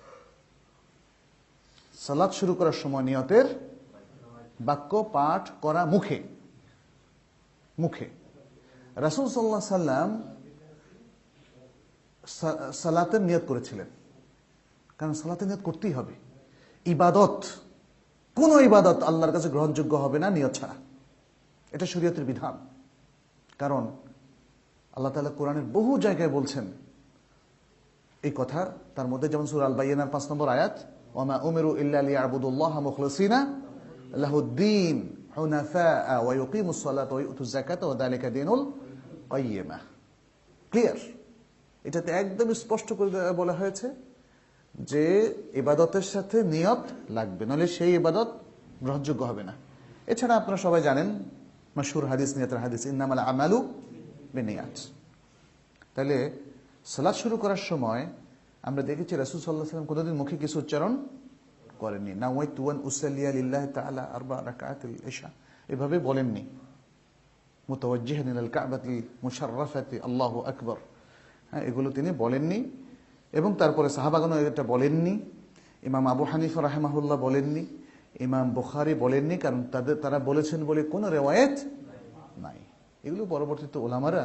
সালাত শুরু করার সময় নিয়তের বাক্য পাঠ করা মুখে মুখে রাসূল সাল্লাল্লাহু আলাইহি সাল্লাম সালাতের নিয়ত করেছিলেন, কারণ সালাতের নিয়ত করতেই হবে। ইবাদত, কোন ইবাদত আল্লাহর কাছে গ্রহণযোগ্য হবে না নিয়ত ছাড়া, এটা শরীয়তের বিধান। কারণ আল্লাহ তাআলা কোরআনের বহু জায়গায় বলছেন এই কথা, তার মধ্যে যেমন সূরা আল বাইয়িনার পাঁচ নম্বর আয়াত, ওয়ামা উমিরু ইল্লা লিয়াবুদুল্লাহা মুখলিসিনা লাহুদ্দীন হুনাফাআ ওয়া ইউকিমুস সালাতা ওয়া ইউতুজ যাকাতা ওয়া যালিকা দীনুল কাইয়্যিমা। ক্লিয়ার, এটাতে একদম স্পষ্ট করে বলা হয়েছে যে ইবাদতের সাথে নিয়ত লাগবে, নাহলে সেই ইবাদত গ্রহণযোগ্য হবে না। এছাড়া আপনারা সবাই জানেন মাশহুর হাদিস, নিয়তের হাদিস, ইন্নামাল আমালু বিনিয়াত। তাহলে সালাত শুরু করার সময় আমরা দেখেছি রাসূল সাল্লাল্লাহু আলাইহি ওয়াসাল্লাম কোনোদিন মুখে কিছু উচ্চারণ করেননি। নাওয়াইতু আন উসাল্লিয়া লিল্লাহি তাআলা আরবা রাকাআতিল ইশা, এভাবে বলেননি। মুতাওয়াজ্জিহান ইলাল কাবাতিল মুশাররাফাতি আল্লাহু আকবার, হ্যাঁ, এগুলো তিনি বলেননি। এবং তারপরে সাহাবাগণ এটা বলেননি, ইমাম আবু হানিফা রাহিমাহুল্লাহ বলেননি, ইমাম বুখারী বলেননি, কারণ তাদের তারা বলেছেন বলে কোনো রিওয়ায়াত নাই। এগুলো পরবর্তীতে উলামারা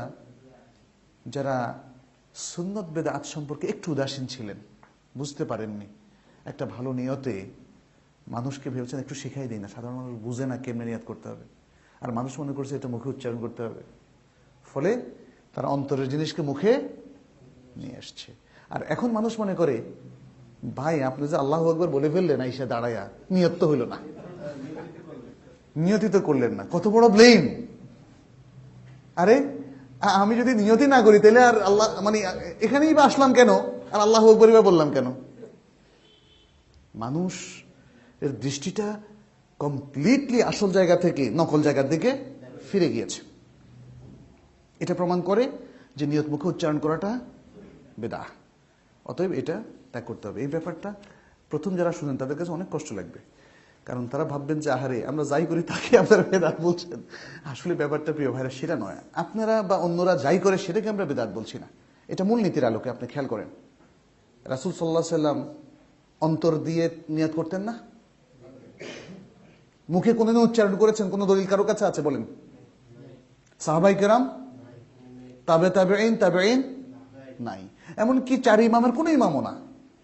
যারা সুন্নত বিদআত সম্পর্কে একটু উদাসীন ছিলেন, বুঝতে পারেননি, একটা ভালো নিয়তে মানুষকে ভেবেছেন একটু শিখাই দিই না, সাধারণ মানুষ বুঝে না কেমনে নিয়ত করতে হবে, আর মানুষ মনে করছে এটা মুখে উচ্চারণ করতে হবে, ফলে তারা অন্তরের জিনিসকে মুখে নিয়ে আসছে। আর এখন মানুষ মনে করে ভাই আপনি যে আল্লাহু আকবার বলে ফেললেন আইসা দাঁড়ায়া, নিয়ত তো হইল না, নিয়তি তো করলেন না, কত বড় ব্লেম। আরে আমি যদি নিয়তি না করি তাহলে আর আল্লাহ মানে এখানেই বা আসলাম কেন, আর আল্লাহু আকবার বা বললাম কেন? মানুষ এর দৃষ্টিটা কমপ্লিটলি আসল জায়গা থেকে নকল জায়গার দিকে ফিরে গিয়েছে। এটা প্রমাণ করে যে নিয়ত মুখে উচ্চারণ করাটা বেদাহ, অতএব এটা ত্যাগ করতে হবে। এই ব্যাপারটা প্রথম যারা শুনেন তাদের কাছে অনেক কষ্ট লাগবে, কারণ তারা ভাববেন যে আহারে আমরা যাই করি তাকে আপনারা বেদাত বলছেন। আসলে ব্যাপারটা প্রিয় ভাইরা সেটা নয়, আপনারা বা অন্যরা যাই করে সেটাকে আমরা বেদাত বলছি না। এটা মূলনীতির আলোকে আপনি খেয়াল করেন, রাসূল সাল্লাল্লাহু আলাইহি সাল্লাম অন্তর দিয়ে নিয়ত করতেন না? মুখে কোনদিন উচ্চারণ করেছেন? কোন দলিল কারো কাছে আছে বলেন? সাহাবায়ে কেরাম, তাবে তাবেঈন, তাবেঈন নাই, এমনকি চার ইমামের কোন ইমামও না,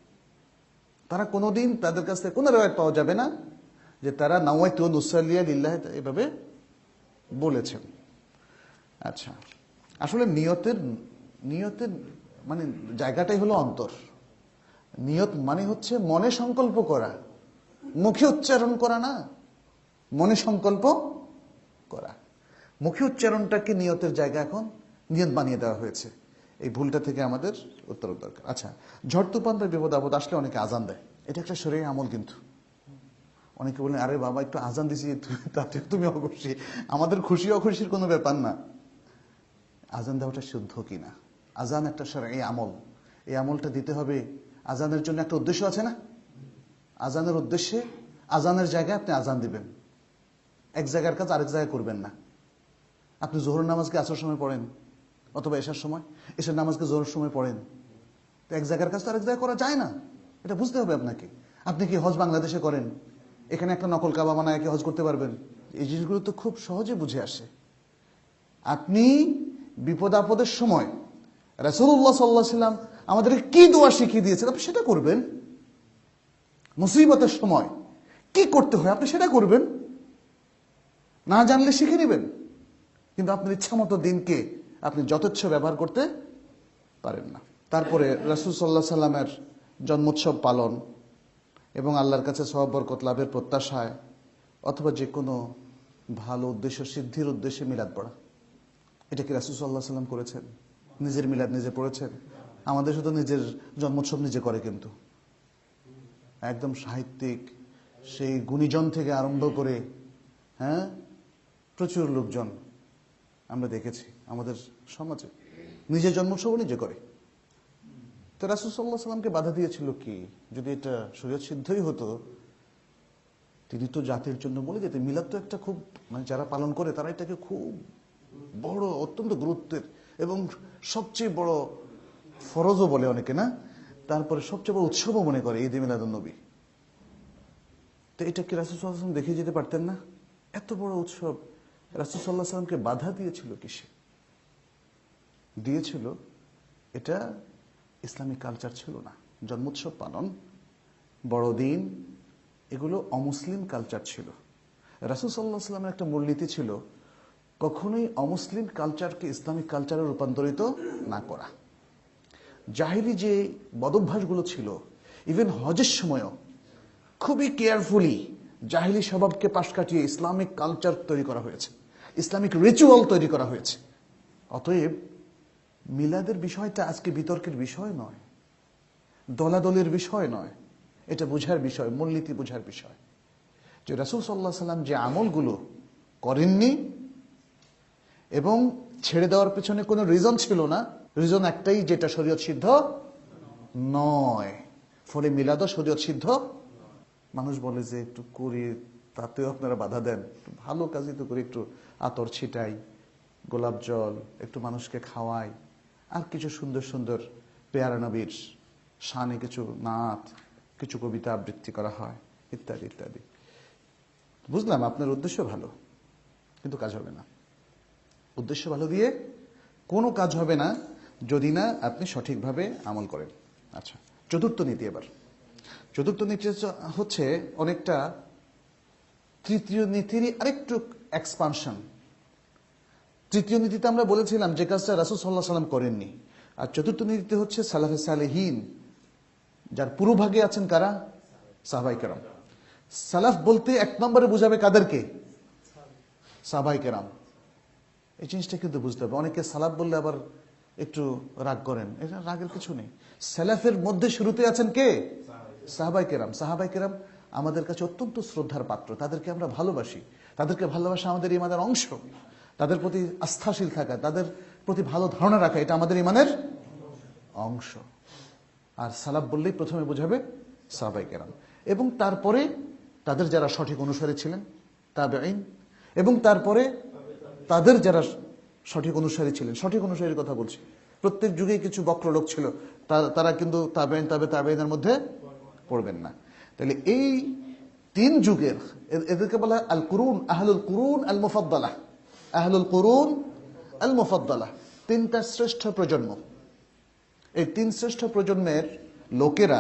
তারা কোনোদিন তাদের কাছ থেকে কোনো রিওয়ায়াত পাওয়া যাবে না যে তারা নাওয়াইতু নুসাল্লিয়া লিল্লাহ এভাবে বলেছেন। আচ্ছা, আসলে নিয়তের নিয়তের মানে জায়গাটাই হলো অন্তর। নিয়ত মানে হচ্ছে মনে সংকল্প করা, মুখে উচ্চারণ করা না, মনে সংকল্প করা। মুখে উচ্চারণটাকে নিয়তের জায়গা এখন নিয়ত বানিয়ে দেওয়া হয়েছে। এই ভুলটা থেকে আমাদের উত্তর দরকার। আচ্ছা, ঝড় তুফান বা বিপদ আপদ আসলে অনেকে আজান দেয়, এটা একটা শরীয়ত আমল। কিন্তু অনেকে বলেন আরে বাবা একটু আজান দিছি তাতে তুমি অখুশি। আমাদের খুশি অখুশির কোনো ব্যাপার না, আজান দেওয়াটা শুদ্ধ কিনা। আজান একটা শরীয়ত আমল, এই আমলটা দিতে হবে। আজানের জন্য একটা উদ্দেশ্য আছে না? আজানের উদ্দেশ্যে আজানের জায়গায় আপনি আজান দিবেন, এক জায়গার কাজ আরেক জায়গায় করবেন না। আপনি জোহর নামাজকে আসর সময় পড়েন অথবা এশার সময়, এশার নামাজকে জোহর সময় পড়েন, তো এক জায়গার কাজ তো আরেক জায়গায় করা যায় না, এটা বুঝতে হবে আপনাকে। আপনি কি হজ বাংলাদেশে করেন, এখানে একটা নকল কাবা বানায় কি হজ করতে পারবেন? এই জিনিসগুলো তো খুব সহজে বুঝে আসে। আপনি বিপদ আপদের সময় রাসূলুল্লাহ সাল্লাল্লাহু আলাইহি ওয়াসাল্লাম আমাদেরকে কি দোয়া শিখিয়ে দিয়েছেন আপনি সেটা করবেন। মুসিবতের সময় কি করতে হয় আপনি সেটা করবেন, না জানলে শিখে নেবেন। কিন্তু আপনার ইচ্ছা মতো দিনকে আপনি যথেচ্ছ ব্যবহার করতে পারেন না। তারপরে রাসূল সাল্লাল্লাহু আলাইহি সাল্লামের জন্মোৎসব পালন এবং আল্লাহর কাছে সওয়াব বরকত লাভের প্রত্যাশায় অথবা যে কোনো ভালো উদ্দেশ্য সিদ্ধির উদ্দেশ্যে মিলাদ পড়া, এটা কি রাসূল সাল্লাল্লাহু আলাইহি সাল্লাম করেছেন? নিজের মিলাদ নিজে পড়েছেন? আমাদের শুধু নিজের জন্মোৎসব নিজে করে, কিন্তু একদম সাহিত্যিক সেই গুণীজন থেকে আরম্ভ করে হ্যাঁ প্রচুর লোকজন আমরা দেখেছি আমাদের সমাজে নিজের জন্মোৎসব নিজে করে। তো রাসূল সাল্লাল্লাহু আলাইহি সাল্লামকে বাধা দিয়েছিল কি? যদি এটা শরীয়ত সিদ্ধই হতো তিনি তো জাতির জন্য বলে যেতেন। মিলাদ তো একটা খুব মানে যারা পালন করে তারা এটাকে খুব বড় অত্যন্ত গুরুত্বের এবং সবচেয়ে বড় ফরজও বলে অনেকে, না? তারপরে সবচেয়ে বড় উৎসবও মনে করে ঈদে মিলাদুন নবী। তো এটা কি রাসূল সাল্লাল্লাহু আলাইহি ওয়াসাল্লাম দেখিয়ে যেতে পারতেন না? এত বড় উৎসব রাসূল সাল্লাল্লাহু আলাইহি ওয়াসাল্লামকে বাধা দিয়েছিল কিসে? দিয়েছিল এটা ইসলামিক কালচার ছিল না। জন্মোৎসব পালন, বড়দিন, এগুলো অমুসলিম কালচার ছিল। রাসূল সাল্লাল্লাহু আলাইহি ওয়াসাল্লামের একটা মূলনীতি ছিল কখনোই অমুসলিম কালচারকে ইসলামিক কালচারে রূপান্তরিত না করা। জাহিলি যে বদভ্যাসগুলো ছিল, ইভেন হজের সময়ও খুবই কেয়ারফুলি জাহিলি স্বভাবকে পাশ কাটিয়ে ইসলামিক কালচার তৈরি করা হয়েছে, ইসলামিক রিচুয়াল তৈরি করা হয়েছে। অতএব মিলাদের বিষয়টা আজকে বিতর্কের বিষয় নয়, দলাদলের বিষয় নয়, এটা বোঝার বিষয়, মূলনীতি বোঝার বিষয় যে রাসূল সাল্লাল্লাহু আলাইহি ওয়াসাল্লাম যে আমলগুলো করেননি এবং ছেড়ে দেওয়ার পেছনে কোনো রিজন ছিল না, রিজন একটাই যেটা শরীয়ত সিদ্ধ নয়, ফলে মিলাদও শরীয়ত সিদ্ধ। মানুষ বলে যে একটু করি তাতেও আপনারা বাধা দেন, ভালো কাজই তো করি, একটু আতর ছিটাই, গোলাপ জল একটু মানুষকে খাওয়াই, আর কিছু সুন্দর সুন্দর পেয়ারা নবীর শানে কিছু নাত, কিছু কবিতা আবৃত্তি করা হয়, ইত্যাদি ইত্যাদি। বুঝলাম আপনার উদ্দেশ্য ভালো, কিন্তু কাজ হবে না। উদ্দেশ্য ভালো দিয়ে কোনো কাজ হবে না যদি না আপনি সঠিকভাবে আমল করেন। আচ্ছা, চতুর্থ নীতি এবার। চতুর্থ নীতি হচ্ছে অনেকটা তৃতীয় নীতিরই আরেকটু এক্সপানশন। তৃতীয় নীতিতে আমরা বলেছিলাম যে কাজটা রাসূল সাল্লাল্লাহু আলাইহি সাল্লাম করেননি, আর চতুর্থ নীতিতে হচ্ছে সালাফে সালেহীন, যার পুরোভাগে আছেন কারা? সাহাবায়ে কেরাম। সালাফ বলতে এক নম্বরে বুঝাবে কাদেরকে? সাহাবায়ে কেরাম। এই জিনিসটা কিন্তু বুঝতে হবে। অনেকে সালাফ বললে আবার একটু রাগ করেন, এটা রাগের কিছু নেই। সালাফের মধ্যে শুরুতে আছেন কে? সাহাবায়ে কেরাম। সাহাবায়ে কেরাম আমাদের কাছে অত্যন্ত শ্রদ্ধার পাত্র, তাদেরকে আমরা ভালোবাসি, তাদেরকে ভালোবাসা আমাদের ইমানের অংশ। তাদের প্রতি আস্থাশীল থাকা, তাদের প্রতি ভালো ধারণা রাখা, এটা আমাদের ইমানের অংশ। আর সালাফ বললেই প্রথমে বোঝাবে সাহাবায়ে কেরাম, এবং তারপরে তাদের যারা সঠিক অনুসারী ছিলেন তাবেঈন, এবং তারপরে তাদের যারা সঠিক অনুসারী ছিলেন। সঠিক অনুসারীর কথা বলছি, প্রত্যেক যুগেই কিছু বক্র লোক ছিল, তারা কিন্তু তাবেঈন তাবে তাবেঈনের মধ্যে পড়বেন না। তাহলে এই তিন যুগের, এদেরকে বলা হয় আল কুরুন, আহলুল কুরুন আল মুফাদ্দালা। আহলুল কুরুন আল মুফাদ্দালা, তিনটা শ্রেষ্ঠ প্রজন্ম। এই তিন শ্রেষ্ঠ প্রজন্মের লোকেরা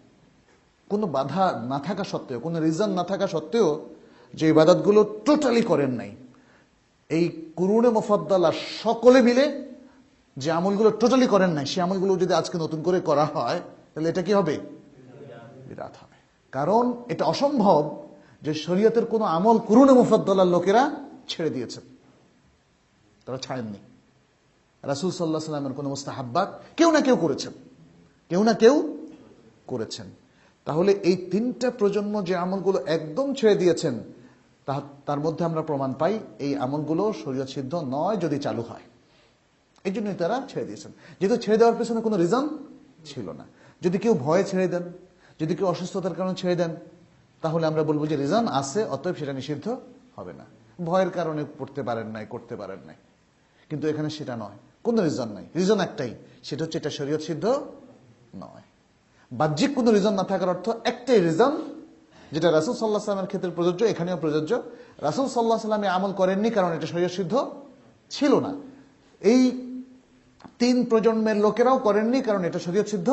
কোনো বাধা না থাকা সত্ত্বেও, কোনো রিজন না থাকা সত্ত্বেও যে ইবাদতগুলো টোটালি করেন নাই, এই কুরুনে মুফাদ্দালা সকলে মিলে যে আমলগুলো টোটালি করেন নাই, সেই আমলগুলো যদি আজকে নতুন করে করা হয় তাহলে এটা কি হবে? বিদআত হবে। কারণ এটা অসম্ভব যে শরীয়তের কোনো আমল কুরুনে মুফাদ্দালার লোকেরা ছেড়ে দিয়েছেন, তারা ছাড়েননি। রাসূল সাল্লাল্লাহু আলাইহি ওয়াসাল্লামের কোনো মুস্তাহাব্বাত কেউ না কেউ করেছেন, কেউ না কেউ করেছেন। তাহলে এই তিনটা প্রজন্ম যে আমলগুলো একদম ছেড়ে দিয়েছেন, তার মধ্যে আমরা প্রমাণ পাই এই আমলগুলো শরীয়ত সিদ্ধ নয় যদি চালু হয়। এই জন্যই তারা ছেড়ে দিয়েছেন, যেহেতু ছেড়ে দেওয়ার পেছনে কোনো রিজন ছিল না। যদি কেউ ভয়ে ছেড়ে দেন, যদি কেউ অসুস্থতার কারণে ছেড়ে দেন, তাহলে আমরা বলবো যে রিজন আছে, অতএব সেটা নিষিদ্ধ হবে না। ভয়ের কারণে পড়তে পারেন নাই, করতে পারেন নাই, কিন্তু এখানে সেটা নয়, কোনো রিজন নাই। রিজন একটাই, সেটা হচ্ছে এটা শরীয়ত সিদ্ধ নয়। বাহ্যিক কোনো রিজন না থাকার অর্থ একটাই রিজন, যেটা রাসূল সাল্লাল্লাহু আলাইহি ওয়াসাল্লামের ক্ষেত্রে প্রযোজ্য, এখানেও প্রযোজ্য। রাসূল সাল্লাল্লাহু আলাইহি ওয়াসাল্লাম আমল করেননি কারণ এটা শরীয়ত সিদ্ধ ছিল না। এই তিন প্রজন্মের লোকেরাও করেননি কারণ এটা শরীয়ত সিদ্ধ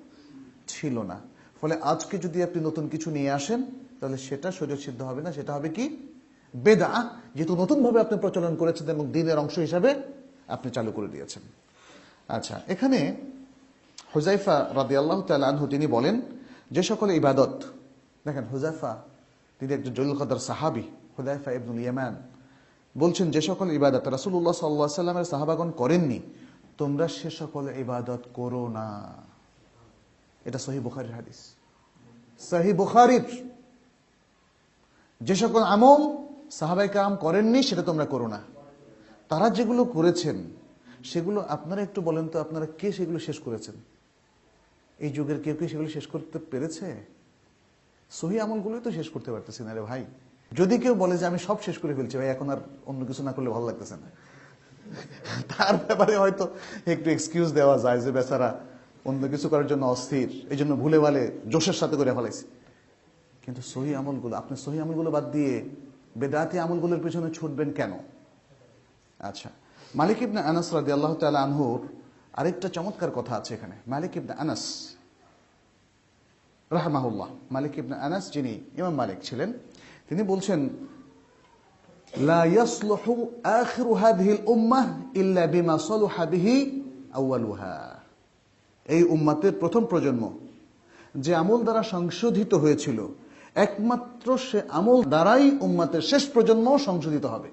ছিল না। ফলে আজকে যদি আপনি নতুন কিছু নিয়ে আসেন তাহলে সেটা শরীয়ত সিদ্ধ হবে না, সেটা হবে কি? বেদআহ, যেহেতু নতুন ভাবে আপনি প্রচলন করেছেন এবং দ্বীনের অংশ হিসাবে আপনি চালু করে দিয়েছেন। আচ্ছা, এখানে হুযায়ফা রাদিয়াল্লাহু তাআলা আনহু তিনি বলেন যে সকল ইবাদত, দেখেন হুযায়ফা তিনি একজন জলিল কদর সাহাবী, হুযায়ফা ইবনুল ইয়ামান বলছেন যে সকল ইবাদত রাসূলুল্লাহ সাল্লাল্লাহু আলাইহি ওয়াসাল্লামের সাহাবাগণ করেননি, তোমরা সে সকল ইবাদত করো না। এটা সহিহ বুখারীর হাদিস। সহিহ বুখারীর যে সকল আমল সাহাবায়ে কেরাম করেননি সেটা তোমরা করো না। তারা যেগুলো করেছেন সেগুলো আপনারা একটু বলেন তো, আপনারা কে সেগুলো শেষ করেছেন? এই যুগের কেউ কি সেগুলো শেষ করতে পেরেছে? সহিহ আমলগুলোই তো শেষ করতে পারতেছি না রে ভাই। যদি কেউ বলে যে আমি সব শেষ করে ফেলছি ভাই, এখন আর অন্য কিছু না করলে ভালো লাগতেছে না, তার ব্যাপারে হয়তো একটু এক্সকিউজ দেওয়া যায় যে বেচারা অন্য কিছু করার জন্য অস্থির, এই জন্য ভুলে ভালে জোশের সাথে করে ফেলাইছে। কিন্তু সহিহ আমলগুলো, আপনি সহিহ আমলগুলো বাদ দিয়ে বেদাতি আমলগুলোর পেছনে ছুটবেন কেন? আচ্ছা, মালিক ইবনে আনাস রাদিয়াল্লাহু তাআলা আনহুর আরেকটা চমৎকার কথা আছে এখানে। মালিক ইবনে আনাস রাহমাহুল্লাহ, মালিক ইবনে আনাস যিনি ইমাম মালিক ছিলেন, তিনি বলছেন লা ইয়াসলুহু আখিরু হাযিহিল উম্মাহ ইল্লা বিমা সালুহা বিহি আউয়ালুহা। এই উম্মতের প্রথম প্রজন্ম যে আমল দ্বারা সংশোধিত হয়েছিল, একমাত্র সে আমল দ্বারাই উম্মতের শেষ প্রজন্ম সংশোধিত হবে।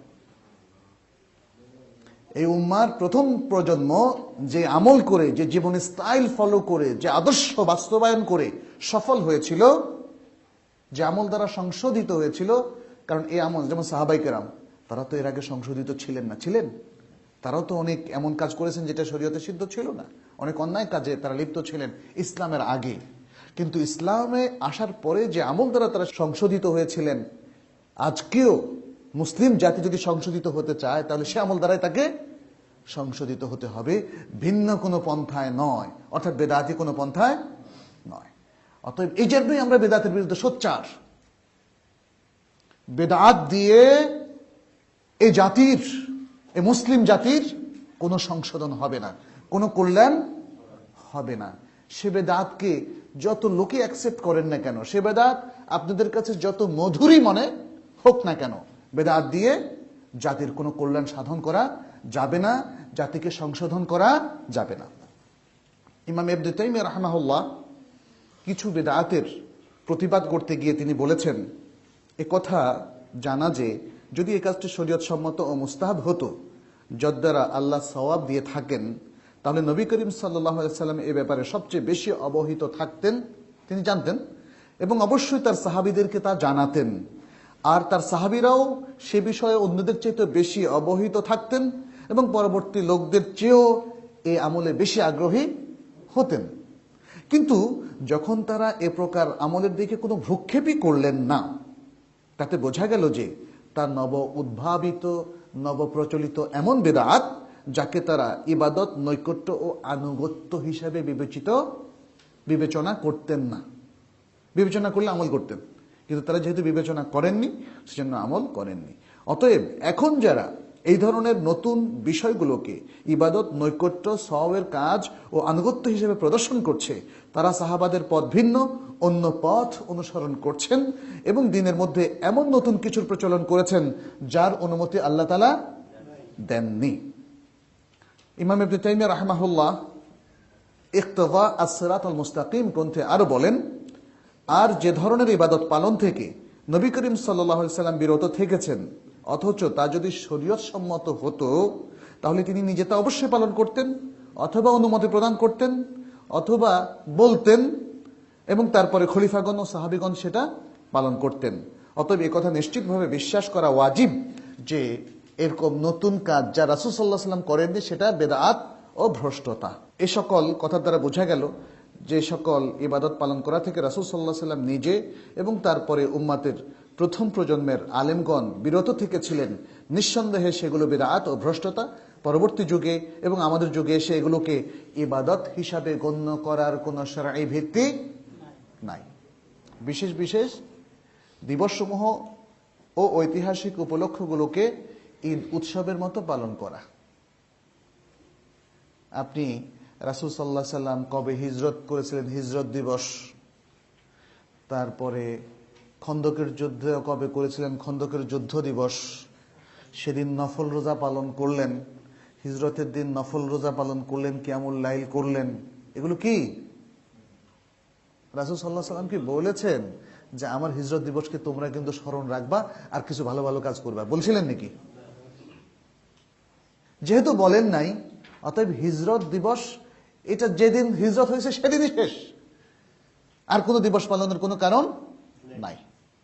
এই উম্মার প্রথম প্রজন্ম যে আমল করে, যে জীবন স্টাইল ফলো করে, যে আদর্শ বাস্তবায়ন করে সফল হয়েছিল, যে আমল দ্বারা সংশোধিত হয়েছিল, কারণ এই আমল, যেমন সাহাবায়ে কেরাম, তারা তো এর আগে সংশোধিত ছিলেন না, ছিলেন? তারাও তো অনেক এমন কাজ করেছেন যেটা শরীয়তে সিদ্ধ ছিল না, অনেক অন্যায় কাজে তারা লিপ্ত ছিলেন ইসলামের আগে। কিন্তু ইসলামে আসার পরে যে আমল দ্বারা তারা সংশোধিত হয়েছিলেন, আজকেও মুসলিম জাতি যদি সংশোধিত হতে চায় তাহলে সে আমল দ্বারাই তাকে সংশোধিত হতে হবে, ভিন্ন কোনো পন্থায় নয়, অর্থাৎ বেদাতি কোনো পন্থায় নয়। অতএব এই জন্যই আমরা বেদাতের বিরুদ্ধে সোচ্চার। বেদাত দিয়ে এই জাতির, এই মুসলিম জাতির কোনো সংশোধন হবে না, কোনো কল্যাণ হবে না। সে বেদাতকে যত লোকে অ্যাকসেপ্ট করেন না কেন, সে বেদাত আপনাদের কাছে যত মধুরই মনে হোক না কেন, বেদাত দিয়ে জাতির কোনো কল্যাণ সাধন করা যাবে না, জাতিকে সংশোধন করা যাবে না। ইমাম ইবনে তাইমিয়া রাহিমাহুল্লাহ কিছু বেদাতের প্রতিবাদ করতে গিয়ে তিনি বলেছেন, এ কথা জানা যে যদি এই কাজটি শরীয়ত সম্মত ও মুস্তাহাব হতো, যদ্বারা আল্লাহ সওয়াব দিয়ে থাকেন, তাহলে নবী করিম সাল্লাল্লাহু আলাইহি সাল্লাম এ ব্যাপারে সবচেয়ে বেশি অবহিত থাকতেন, তিনি জানতেন এবং অবশ্যই তার সাহাবীদেরকে তা জানাতেন, আর তার সাহাবীরাও সে বিষয়ে অন্যদের চাইতে বেশি অবহিত থাকতেন এবং পরবর্তী লোকদের চেয়েও এই আমলে বেশি আগ্রহী হতেন। কিন্তু যখন তারা এ প্রকার আমলের দিকে কোনো ভ্রুক্ষেপই করলেন না, তাতে বোঝা গেল যে তার নব উদ্ভাবিত নবপ্রচলিত এমন বেদাত যাকে তারা ইবাদত, নৈকট্য ও আনুগত্য হিসাবে বিবেচিত বিবেচনা করতেন না। বিবেচনা করলে আমল করতেন, কিন্তু তারা যেহেতু বিবেচনা করেননি সেজন্য আমল করেননি। অতএব এখন যারা এই ধরনের নতুন বিষয়গুলোকে ইবাদত, নৈকট্য, সওয়াবের কাজ ও আনুগত্য হিসেবে প্রদর্শন করছে, তারা সাহাবাদের পথ ভিন্ন অন্য পথ অনুসরণ করছেন এবং দিনের মধ্যে এমন নতুন কিছুর প্রচলন করেছেন যার অনুমতি আল্লাহ তাআলা দেননি। ইমাম ইবনে তাইমিয়া রাহিমাহুল্লাহ ইক্তদা আস-সিরাতাল মুস্তাকিম গ্রন্থে আরো বলেন, আর যে ধরনের ইবাদত পালন থেকে নবী করিম সাল্লাল্লাহু আলাইহি সাল্লাম বিরত থেকেছেন, অথচ তা যদি শরীয়ত সম্মত হতো, তাহলে তিনি নিজে তা অবশ্যই পালন করতেন, অথবা অনুমতি প্রদান করতেন, অথবা বলতেন এবং তারপরে খলিফাগণ ও সাহাবীগণ সেটা পালন করতেন। অতএব এই কথা নিশ্চিতভাবে বিশ্বাস করা ওয়াজিব যে এরকম নতুন কাজ যা রাসূল সাল্লাল্লাহু আলাইহি সাল্লাম করেননি সেটা বেদাত ও ভ্রষ্টতা। এ সকল কথার দ্বারা বোঝা গেল যে সকল ইবাদত পালন করা থেকে রাসূল সাল্লাল্লাহু আলাইহি সাল্লাম নিজে এবং তারপরে উম্মাতের প্রথম প্রজন্মের আলেমগণ বিরত থেকেছিলেন, নিঃসন্দেহে সেগুলো বেদাত ও ভ্রষ্টতা। পরবর্তী যুগে এবং আমাদের যুগে এসে এগুলোকে ইবাদত হিসাবে গণ্য করার কোনো শরঈ ভিত্তি নাই। বিশেষ বিশেষ দিবসসমূহ ও ঐতিহাসিক উপলক্ষগুলোকে ঈদ উৎসবের মতো পালন করা। আপনি রাসূল সাল্লাল্লাহু আলাইহি সাল্লাম কবে হিজরত করেছিলেন, হিজরত দিবস, তারপরে খন্দকের যুদ্ধ কবে করেছিলেন, খন্দকের যুদ্ধ দিবস, সেদিন নফল রোজা পালন করলেন, হিজরতের দিন নফল রোজা পালন করলেন, কিয়ামুল লাইল করলেন, এগুলো কি রাসূল সাল্লাল্লাহু আলাইহি সাল্লাম কি বলেছেন যে আমার হিজরত দিবসকে তোমরা কিন্তু স্মরণ রাখবা আর কিছু ভালো ভালো কাজ করবা? বলছিলেন নাকি? যেহেতু বলেন নাই, অতএব হিজরত দিবস এটা যেদিন হিজরত হয়েছে সেদিনই শেষ, আর কোনো দিবস পালনের কোনো কারণ নাই।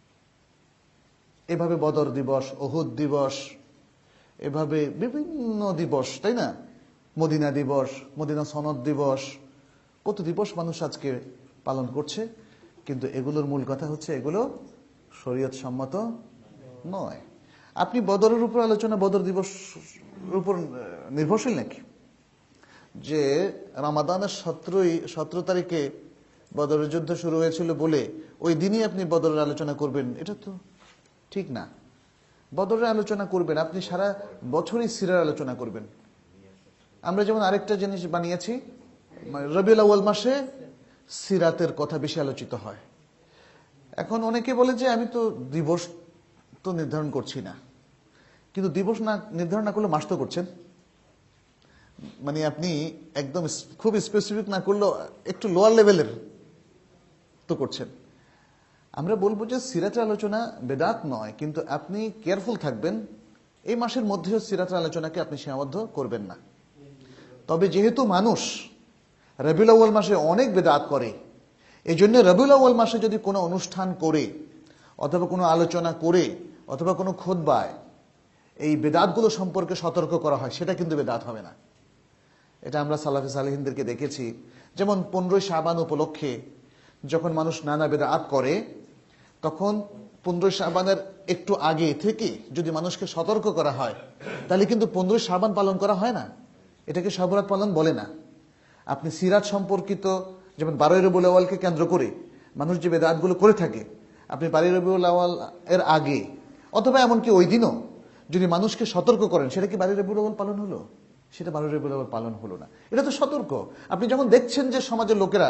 এভাবে বদর দিবস, উহুদ দিবস, এভাবে বিভিন্ন দিবস, তাই না, মদিনা দিবস, মদিনা সনদ দিবস, কত দিবস মানুষ আজকে পালন করছে, কিন্তু এগুলোর মূল কথা হচ্ছে এগুলো শরীয়ত সম্মত নয়। আপনি বদরের উপর আলোচনা বদর দিবস উপর নির্ভরশীল নাকি? যে রমাদানের সতেরোই সতেরো তারিখে বদরের যুদ্ধ শুরু হয়েছিল বলে ওই দিনই আপনি বদরের আলোচনা করবেন, এটা তো ঠিক না। বদরের আলোচনা করবেন, আপনি সারা বছরই সিরার আলোচনা করবেন। আমরা যেমন আরেকটা জিনিস বানিয়েছি, রবিউল আউয়াল মাসে সিরাতের কথা বেশি আলোচিত হয়। এখন অনেকে বলে যে আমি তো দিবস তো নির্ধারণ করছি না, কিন্তু দিবস না নির্ধারণ না করলে মাস তো করছেন। মানে আপনি একদম খুব স্পেসিফিক না করলেও একটু লোয়ার লেভেলের তো করছেন। আমরা বলবো যে সিরাতের আলোচনা বেদাত নয়, কিন্তু আপনি কেয়ারফুল থাকবেন, এই মাসের মধ্যেও সিরাতের আলোচনাকে আপনি সীমাবদ্ধ করবেন না। তবে যেহেতু মানুষ রবিউল আউয়াল মাসে অনেক বেদাত করে, এই জন্য রবিউল আউয়াল মাসে যদি কোনো অনুষ্ঠান করে অথবা কোনো আলোচনা করে অথবা কোনো খুতবায় এই বেদাতগুলো সম্পর্কে সতর্ক করা হয়, সেটা কিন্তু বেদাত হবে না। এটা আমরা সালাফে সালেহিনদেরকে দেখেছি। যেমন পনেরোই শাবান উপলক্ষে যখন মানুষ নানা বেদাত করে, তখন পনেরোই শাবানের একটু আগে থেকে যদি মানুষকে সতর্ক করা হয়, তাহলে কিন্তু পনেরোই শাবান পালন করা হয় না, এটাকে শবে পালন বলে না। আপনি সিরাত সম্পর্কিত যেমন বারোই রবিউল আউয়ালকে কেন্দ্র করে মানুষ যে বেদাতগুলো করে থাকে, আপনি বারোই রবিউল আউয়াল এর আগে অথবা এমনকি ওই দিনও যদি মানুষকে সতর্ক করেন, সেটা কি বারোই রবিউল আউয়াল পালন হলো? সেটা বারোই রবিউল আউয়াল পালন হলো না। এটা তো সতর্ক। আপনি যখন দেখছেন যে সমাজের লোকেরা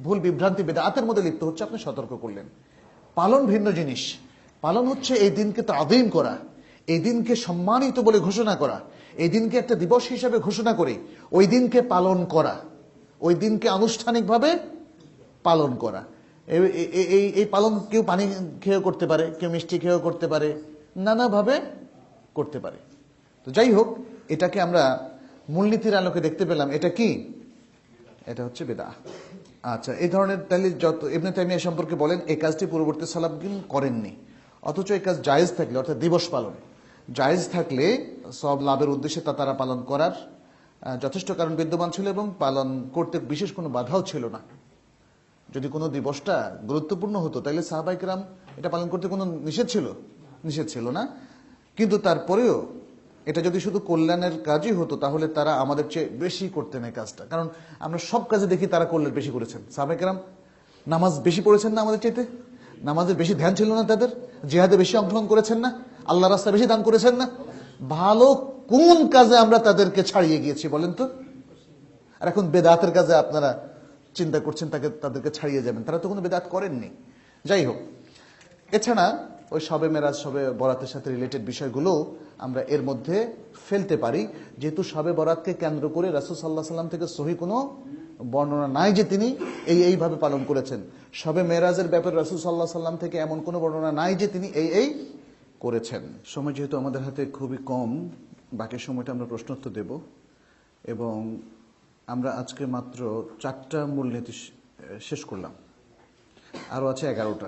ভুল বিভ্রান্তি বেদাতের মধ্যে লিপ্ত হচ্ছে, আপনি সতর্ক করলেন। পালন ভিন্ন জিনিস। পালন হচ্ছে এই দিনকে তাযীম করা, এই দিনকে সম্মানিত বলে ঘোষণা করা, এই দিনকে একটা দিবস হিসেবে ঘোষণা করে ওই দিনকে পালন করা, ওই দিনকে আনুষ্ঠানিকভাবে পালন করা। এই এই পালন কেউ পানি খেয়েও করতে পারে, কেউ মিষ্টি খেয়েও করতে পারে, নানাভাবে করতে পারে। তো যাই হোক, এটাকে আমরা মূলনীতির আলোকে দেখতে পেলাম। এটা কি? এটা হচ্ছে বিদআহ। আচ্ছা, এই ধরনের তাহলে যত ইবনে তাইমিয়া সম্পর্কে বলেন এই কাজটি পূর্ববর্তী সালাফগণ করেননি, অথচ এই কাজ জায়েজ থাকলে, অর্থাৎ দিবস পালন জায়েজ থাকলে সব লাভের উদ্দেশ্যে তা তারা পালন করার যথেষ্ট কারণ বিদ্যমান ছিল এবং পালন করতে বিশেষ কোনো বাধাও ছিল না। যদি কোনো দিবসটা গুরুত্বপূর্ণ হতো তাহলে সাহাবায়ে কেরাম এটা পালন করতে কোনো নিষেধ ছিল? নিষেধ ছিল না। কিন্তু তারপরেও এটা যদি শুধু কল্যাণের কাজই হতো তাহলে তারা আমাদের চেয়ে বেশি করতেন এই কাজটা। কারণ আমরা সব কাজে দেখি তারা কল্যাণ বেশি করেছেন। সাহাবায়ে কেরাম নামাজ বেশি পড়েছেন না আমাদের চাইতে? নামাজের বেশি ধ্যান ছিল না তাদের? জিহাদে বেশি অংশগ্রহণ করেছেন না? আল্লাহ রাস্তা বেশি দান করেছেন না? ভালো কোন কাজে আমরা তাদেরকে ছাড়িয়ে গিয়েছি বলেন তো? আর এখন বেদাতের কাজে আপনারা চিন্তা করছেন তাকে তাদেরকে ছাড়িয়ে যাবেন, তারা তো কোনো বেদাত করেননি। যাই হোক, এছাড়া ওই শবে মেরাজ, শবে বরাতের সাথে রিলেটেড বিষয়গুলো আমরা এর মধ্যে ফেলতে পারি, যেহেতু শবে বরাতকে কেন্দ্র করে রাসূল সাল্লাল্লাহু আলাইহি সাল্লাম থেকে সহিহ কোনো বর্ণনা নাই যে তিনি এই এইভাবে পালন করেছেন। শবে মেরাজের ব্যাপারে রাসূল সাল্লাল্লাহু আলাইহি সাল্লাম থেকে এমন কোনো বর্ণনা নাই যে তিনি এই এই করেছেন। সময় যেহেতু আমাদের হাতে খুবই কম, বাকি সময়টা আমরা প্রশ্নোত্তর দেব এবং আমরা আজকে মাত্র চারটা মূলনীতি শেষ করলাম, আরও আছে এগারোটা।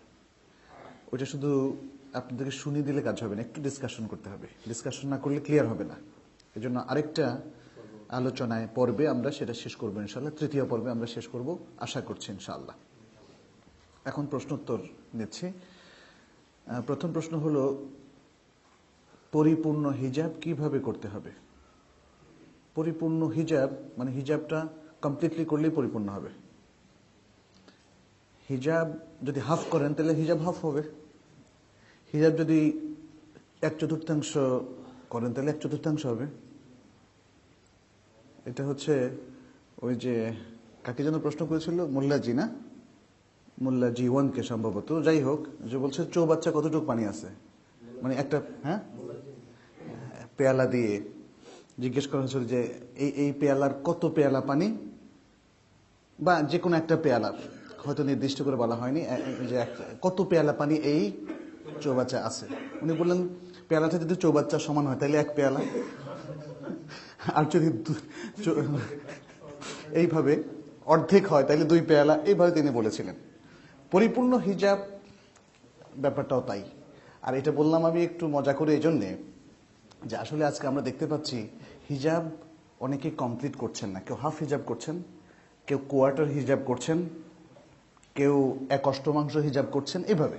ওইটা শুধু আপনাদেরকে শুনিয়ে দিলে কাজ হবে না, একটু ডিসকাশন করতে হবে। ডিসকাশন না করলে ক্লিয়ার হবে না। এই জন্য আরেকটা আলোচনায় পর্বে আমরা সেটা শেষ করবো ইনশাআল্লাহ। তৃতীয় পর্বে আমরা শেষ করব আশা করছি ইনশাআল্লাহ। এখন প্রশ্নোত্তর নিচ্ছি। প্রথম প্রশ্ন হলো, পরিপূর্ণ হিজাব কিভাবে করতে হবে? পরিপূর্ণ হিজাব মানে হিজাবটা কমপ্লিটলি করলেই পরিপূর্ণ হবে। হিজাব যদি হাফ করেন তাহলে হিজাব হাফ হবে। হিজাব যদি এক চতুর্থাংশ করেন তাহলে এক চতুর্থাংশ হবে। এটা হচ্ছে ওই যে কাকে যেন প্রশ্ন করেছিল, মোল্লাজি না, মোল্লাজি ওয়ানকে সম্ভবত। যাই হোক, যে বলছে চৌবাচ্চা কতটুকু পানি আছে, মানে একটা হ্যাঁ পেয়ালা দিয়ে জিজ্ঞেস করা হয়েছিল যে এই এই পেয়ালার কত পেয়ালা পানি, বা যে কোনো একটা পেয়ালার, হয়তো নির্দিষ্ট করে বলা হয়নি যে কত পেয়ালা পানি এই চৌবাচ্চা আছে। উনি বললেন পেয়ালাটা যদি চৌবাচ্চা সমান হয় তাহলে এক পেয়ালা, আর যদি এইভাবে অর্ধেক হয় তাহলে দুই পেয়ালা, এইভাবে তিনি বলেছিলেন। পরিপূর্ণ হিজাব ব্যাপারটাও তাই। আর এটা বললাম আমি একটু মজা করে এই জন্যে যে আসলে আজকে আমরা দেখতে পাচ্ছি হিজাব অনেকে কমপ্লিট করছেন না। কেউ হাফ হিজাব করছেন, কেউ কোয়ার্টার হিজাব করছেন, কেউ এক অষ্টমাংশ হিজাব করছেন, এভাবে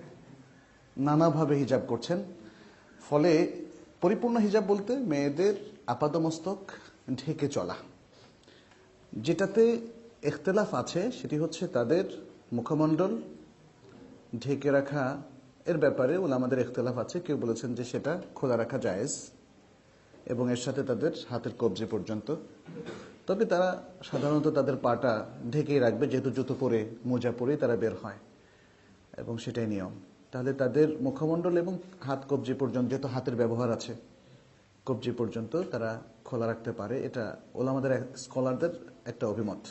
নানাভাবে হিজাব করছেন। ফলে পরিপূর্ণ হিজাব বলতে মেয়েদের আপাদমস্তক ঢেকে চলা। যেটাতে ইখতিলাফ আছে সেটি হচ্ছে তাদের মুখমণ্ডল ঢেকে রাখা এর ব্যাপারে ওলামাদের ইখতিলাফ আছে। কেউ বলেছেন যে সেটা খোলা রাখা জায়েজ এবং এর সাথে তাদের হাতের কবজি পর্যন্ত। তবে তারা সাধারণত তাদের পাটা ঢেকেই রাখবে, যেহেতু জুতো পরে মোজা পরেই তারা বের হয় এবং সেটাই নিয়ম। তাহলে তাদের মুখমণ্ডল এবং হাত কবজি পর্যন্ত, যেহেতু হাতের ব্যবহার আছে, কবজি পর্যন্ত তারা খোলা রাখতে পারে। এটা ওলামাদের স্কলারদের একটা অভিমত।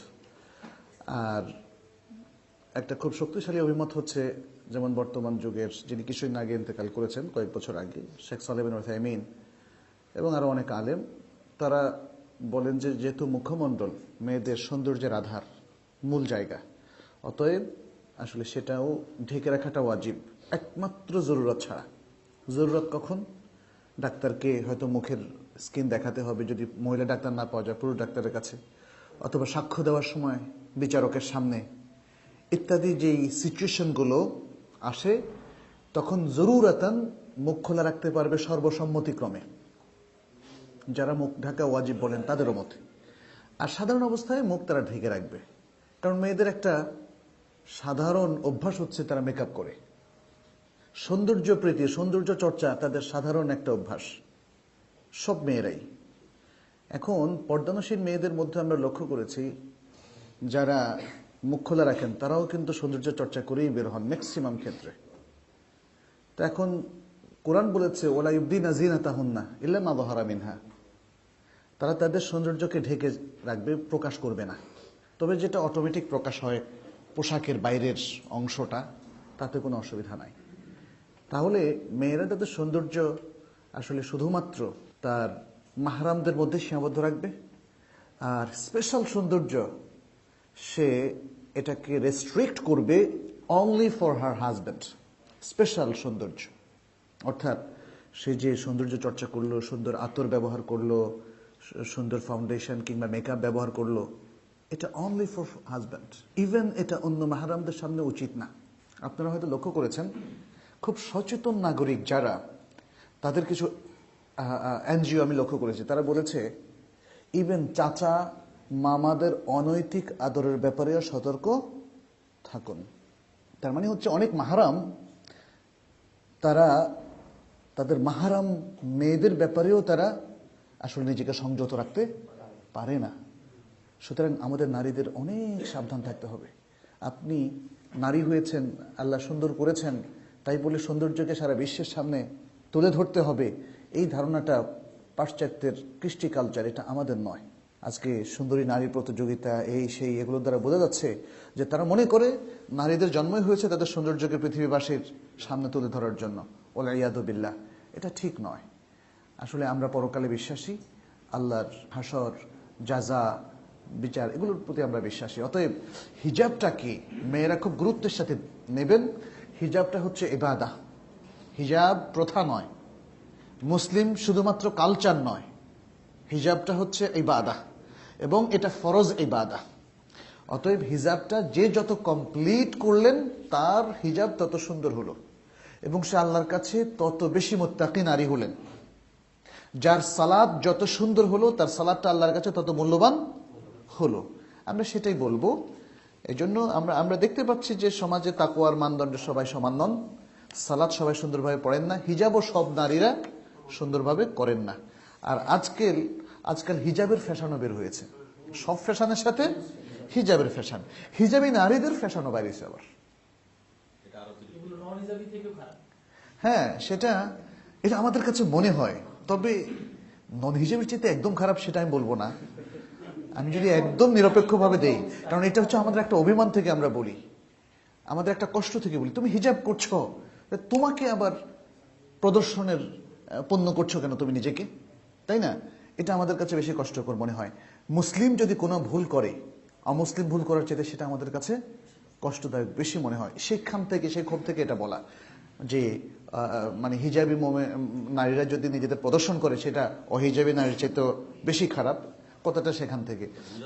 আর একটা খুব শক্তিশালী অভিমত হচ্ছে, যেমন বর্তমান যুগের যিনি কিছুদিন আগে ইন্তেকাল করেছেন, কয়েক বছর আগে, শেখ সালেহ বিন উসাইমিন এবং আরো অনেক আলেম, তারা বলেন যে যেহেতু মুখমণ্ডল মেয়েদের সৌন্দর্যের আধার, মূল জায়গা, অতএব আসলে সেটাও ঢেকে রাখাটা ওয়াজিব, একমাত্র জরুরত ছাড়া। জরুরত কখন? ডাক্তারকে হয়তো মুখের স্কিন দেখাতে হবে, যদি মহিলা ডাক্তার না পাওয়া যায় পুরুষ ডাক্তারের কাছে, অথবা সাক্ষ্য দেওয়ার সময় বিচারকের সামনে, ইত্যাদি যেই সিচুয়েশনগুলো আসে তখন জরুরাতান মুখ খোলা রাখতে পারবে সর্বসম্মতিক্রমে, যারা মুখ ঢাকা ওয়াজিব বলেন তাদেরও মতে। আর সাধারণ অবস্থায় মুখ তারা ঢেকে রাখবে, কারণ মেয়েদের একটা সাধারণ অভ্যাস হচ্ছে তারা মেকআপ করে। সৌন্দর্য প্রীতি, সৌন্দর্য চর্চা তাদের সাধারণ একটা অভ্যাস, সব মেয়েরাই। এখন পর্দানশীল মেয়েদের মধ্যে আমরা লক্ষ্য করেছি যারা মুখ খোলা রাখেন, তারাও কিন্তু সৌন্দর্য চর্চা করেই বের হন ম্যাক্সিমাম ক্ষেত্রে। তো এখন কোরআন বলেছে ওলা ইউবদিনা যিনাতাহুন্না ইল্লা মা যাহারা মিনহা, তারা তাদের সৌন্দর্যকে ঢেকে রাখবে, প্রকাশ করবে না। তবে যেটা অটোমেটিক প্রকাশ হয় পোশাকের বাইরের অংশটা, তাতে কোনো অসুবিধা নাই। তাহলে মেয়েরা তাদের সৌন্দর্য আসলে শুধুমাত্র তার মাহরামদের মধ্যে সীমাবদ্ধ রাখবে, আর স্পেশাল সৌন্দর্য সে এটাকে রেস্ট্রিক্ট করবে only for her husband. Special সৌন্দর্য অর্থাৎ সে যে সৌন্দর্য চর্চা করলো, সুন্দর আতর ব্যবহার করলো, সুন্দর ফাউন্ডেশন কিংবা মেকআপ ব্যবহার করলো, এটা অনলি ফর হাজব্যান্ড। ইভেন এটা অন্য মাহরামদের সামনে উচিত না। আপনারা হয়তো লক্ষ্য করেছেন, খুব সচেতন নাগরিক যারা, তাদের কিছু এনজিও আমি লক্ষ্য করেছি, তারা বলেছে ইভেন চাচা মামাদের অনৈতিক আদরের ব্যাপারেও সতর্ক থাকুন। তার মানে হচ্ছে অনেক মাহারাম তারা তাদের মাহারাম মেয়েদের ব্যাপারেও তারা আসলে নিজেকে সংযত রাখতে পারে না। সুতরাং আমাদের নারীদের অনেক সাবধান থাকতে হবে। আপনি নারী হয়েছেন, আল্লাহ সুন্দর করেছেন, তাই বলে সৌন্দর্যকে সারা বিশ্বের সামনে তুলে ধরতে হবে, এই ধারণাটা পাশ্চাত্যের কৃষ্টি কালচার, এটা আমাদের নয়। আজকে সুন্দরী নারী প্রতিযোগিতা এই সেই এগুলোর দ্বারা বোঝা যাচ্ছে যে তারা মনে করে নারীদের জন্মই হয়েছে তাদের সৌন্দর্যকে পৃথিবীবাসীর সামনে তুলে ধরার জন্য। ওয়া ইয়াদু বিল্লাহ, এটা ঠিক নয়। আসলে আমরা পরকালে বিশ্বাসী, আল্লাহর হাসর, জাযা, বিচার এগুলোর প্রতি আমরা বিশ্বাসী। অতএব হিজাবটাকে মেয়েরা খুব গুরুত্বের সাথে নেবেন। হিজাবটা হচ্ছে ইবাদা, হিজাব প্রথা নয়, মুসলিম শুধুমাত্র কালচার নয়, হিজাবটা হচ্ছে ইবাদা এবং এটা ফরজ ইবাদা। অতএব হিজাবটা যে যত কমপ্লিট করলেন তার হিজাব তত সুন্দর হলো এবং সে আল্লাহর কাছে তত বেশি মুত্তাকি নারী হলেন। যার সালাত যত সুন্দর হলো তার সালাতটা আল্লাহর কাছে তত মূল্যবান হলো। আমরা সেটাই বলবো। এই জন্য আমরা আমরা দেখতে পাচ্ছি যে সমাজে তাকওয়ার মানদণ্ডে সবাই সমান নন, সালাত সবাই সুন্দরভাবে পড়েন না, হিজাবও সব নারীরা সুন্দরভাবে করেন না। আর আজকাল আজকাল হিজাবের ফ্যাশনও বের হয়েছে, সব ফ্যাশনের সাথে হিজাবের ফ্যাশন, হিজাবি নারীদের ফ্যাশনও বাইরেছে আবার। হ্যাঁ, সেটা এটা আমাদের কাছে মনে হয়, তবে নন হিজাবের চেয়ে একদম খারাপ সেটা আমি বলবো না। আমি যদি একদম নিরপেক্ষভাবে দেই, কারণ এটা হচ্ছে আমাদের একটা অভিমান থেকে আমরা বলি, আমাদের একটা কষ্ট থেকে বলি, তুমি হিজাব করছো, তোমাকে আবার প্রদর্শনের পণ্য করছো কেন তুমি নিজেকে, তাই না? এটা আমাদের কাছে বেশি কষ্টকর মনে হয়। মুসলিম যদি কোনো ভুল করে, অমুসলিম ভুল করার চেয়ে সেটা আমাদের কাছে কষ্টদায়ক বেশি মনে হয়। সেখান থেকে, সেই ক্ষোভ থেকে এটা বলা যে মানে হিজাবি নারীরা যদি নিজেদের প্রদর্শন করে সেটা অহিজাবি নারীর চেয়ে তো বেশি খারাপ, কথাটা সেখান থেকে।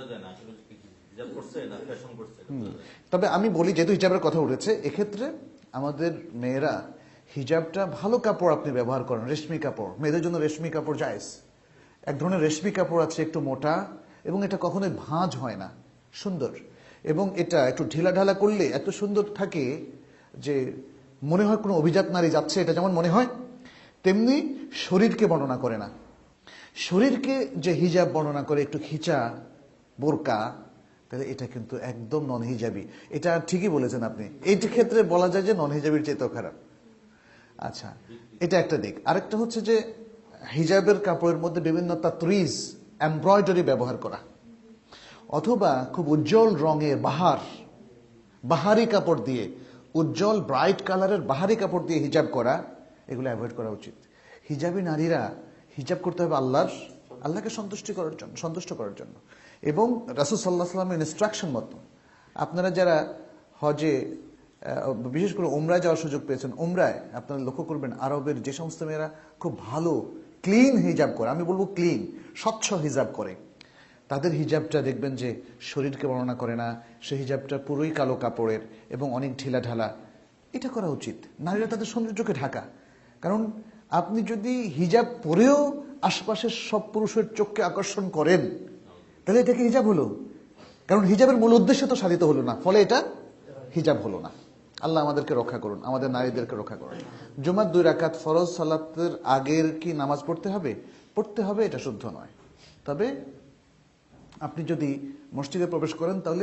তবে আমি বলি, যেহেতু হিজাবের কথা উঠেছে, এক্ষেত্রে আমাদের মেয়েরা হিজাবটা ভালো কাপড় আপনি ব্যবহার করেন, রেশমি কাপড়, মেয়েদের জন্য রেশমি কাপড় জায়েজ। এক ধরনের রেশমি কাপড় আছে একটু মোটা এবং এটা কখনোই ভাঁজ হয় না, সুন্দর, এবং এটা একটু ঢিলা ঢালা করলে এত সুন্দর থাকে যে মনে হয় কোনো অভিজাত নারী যাচ্ছে, এটা যেমন মনে হয়, তেমনি শরীরকে বর্ণনা করে না। শরীরকে যে হিজাব বর্ণনা করে একটু খিচা, বোরকা, তাহলে এটা কিন্তু একদম নন হিজাবি। এটা ঠিকই বলেছেন আপনি, এই ক্ষেত্রে বলা যায় যে নন হিজাবির চেয়েও খারাপ। আচ্ছা, এটা একটা দিক। আরেকটা হচ্ছে যে হিজাবের কাপড়ের মধ্যে বিভিন্ন তাতরিজ, এমব্রয়ডারি ব্যবহার করা, অথবা খুব উজ্জ্বল রঙের বাহার, বাহারি কাপড় দিয়ে, উজ্জ্বল ব্রাইট কালারের বাহারি কাপড় দিয়ে হিজাব করা, এগুলো অ্যাভয়েড করা উচিত। হিজাবি নারীরা হিজাব করতে হবে আল্লাহর আল্লাহকে সন্তুষ্টি করার জন্য, সন্তুষ্ট করার জন্য, এবং রাসূল সাল্লাল্লাহু আলাইহি ওয়াসাল্লামের ইনস্ট্রাকশন মতো। আপনারা যারা হজে, বিশেষ করে উমরায় যাওয়ার সুযোগ পেয়েছেন, উমরায় আপনারা লক্ষ্য করবেন আরবের যে সমস্ত মেয়েরা খুব ভালো ক্লিন হিজাব করে, আমি বলবো ক্লিন, স্বচ্ছ হিজাব করে, তাদের হিজাবটা দেখবেন যে শরীরকে বর্ণনা করে না, সে হিজাবটা পুরোই কালো কাপড়ের এবং অনেক ঢিলা ঢালা। এটা করা উচিত, নারীরা তাদের সৌন্দর্যকে ঢাকা। কারণ আপনি যদি হিজাব পরেও আশপাশের সব পুরুষের চোখকে আকর্ষণ করেন, তাহলে এটাকে হিজাব হলো, কারণ হিজাবের মূল উদ্দেশ্য তো সাধিত হলো না, ফলে এটা হিজাব হলো না। আল্লাহ আমাদেরকে রক্ষা করুন, আমাদের নারীদেরকে রক্ষা করুন। জুমার দুই রাকাত ফরজ সালাতের আগের কি নামাজ পড়তে হবে? পড়তে হবে, এটা শুদ্ধ নয়। তবে আপনি যদি মসজিদে প্রবেশ করেন তাহলে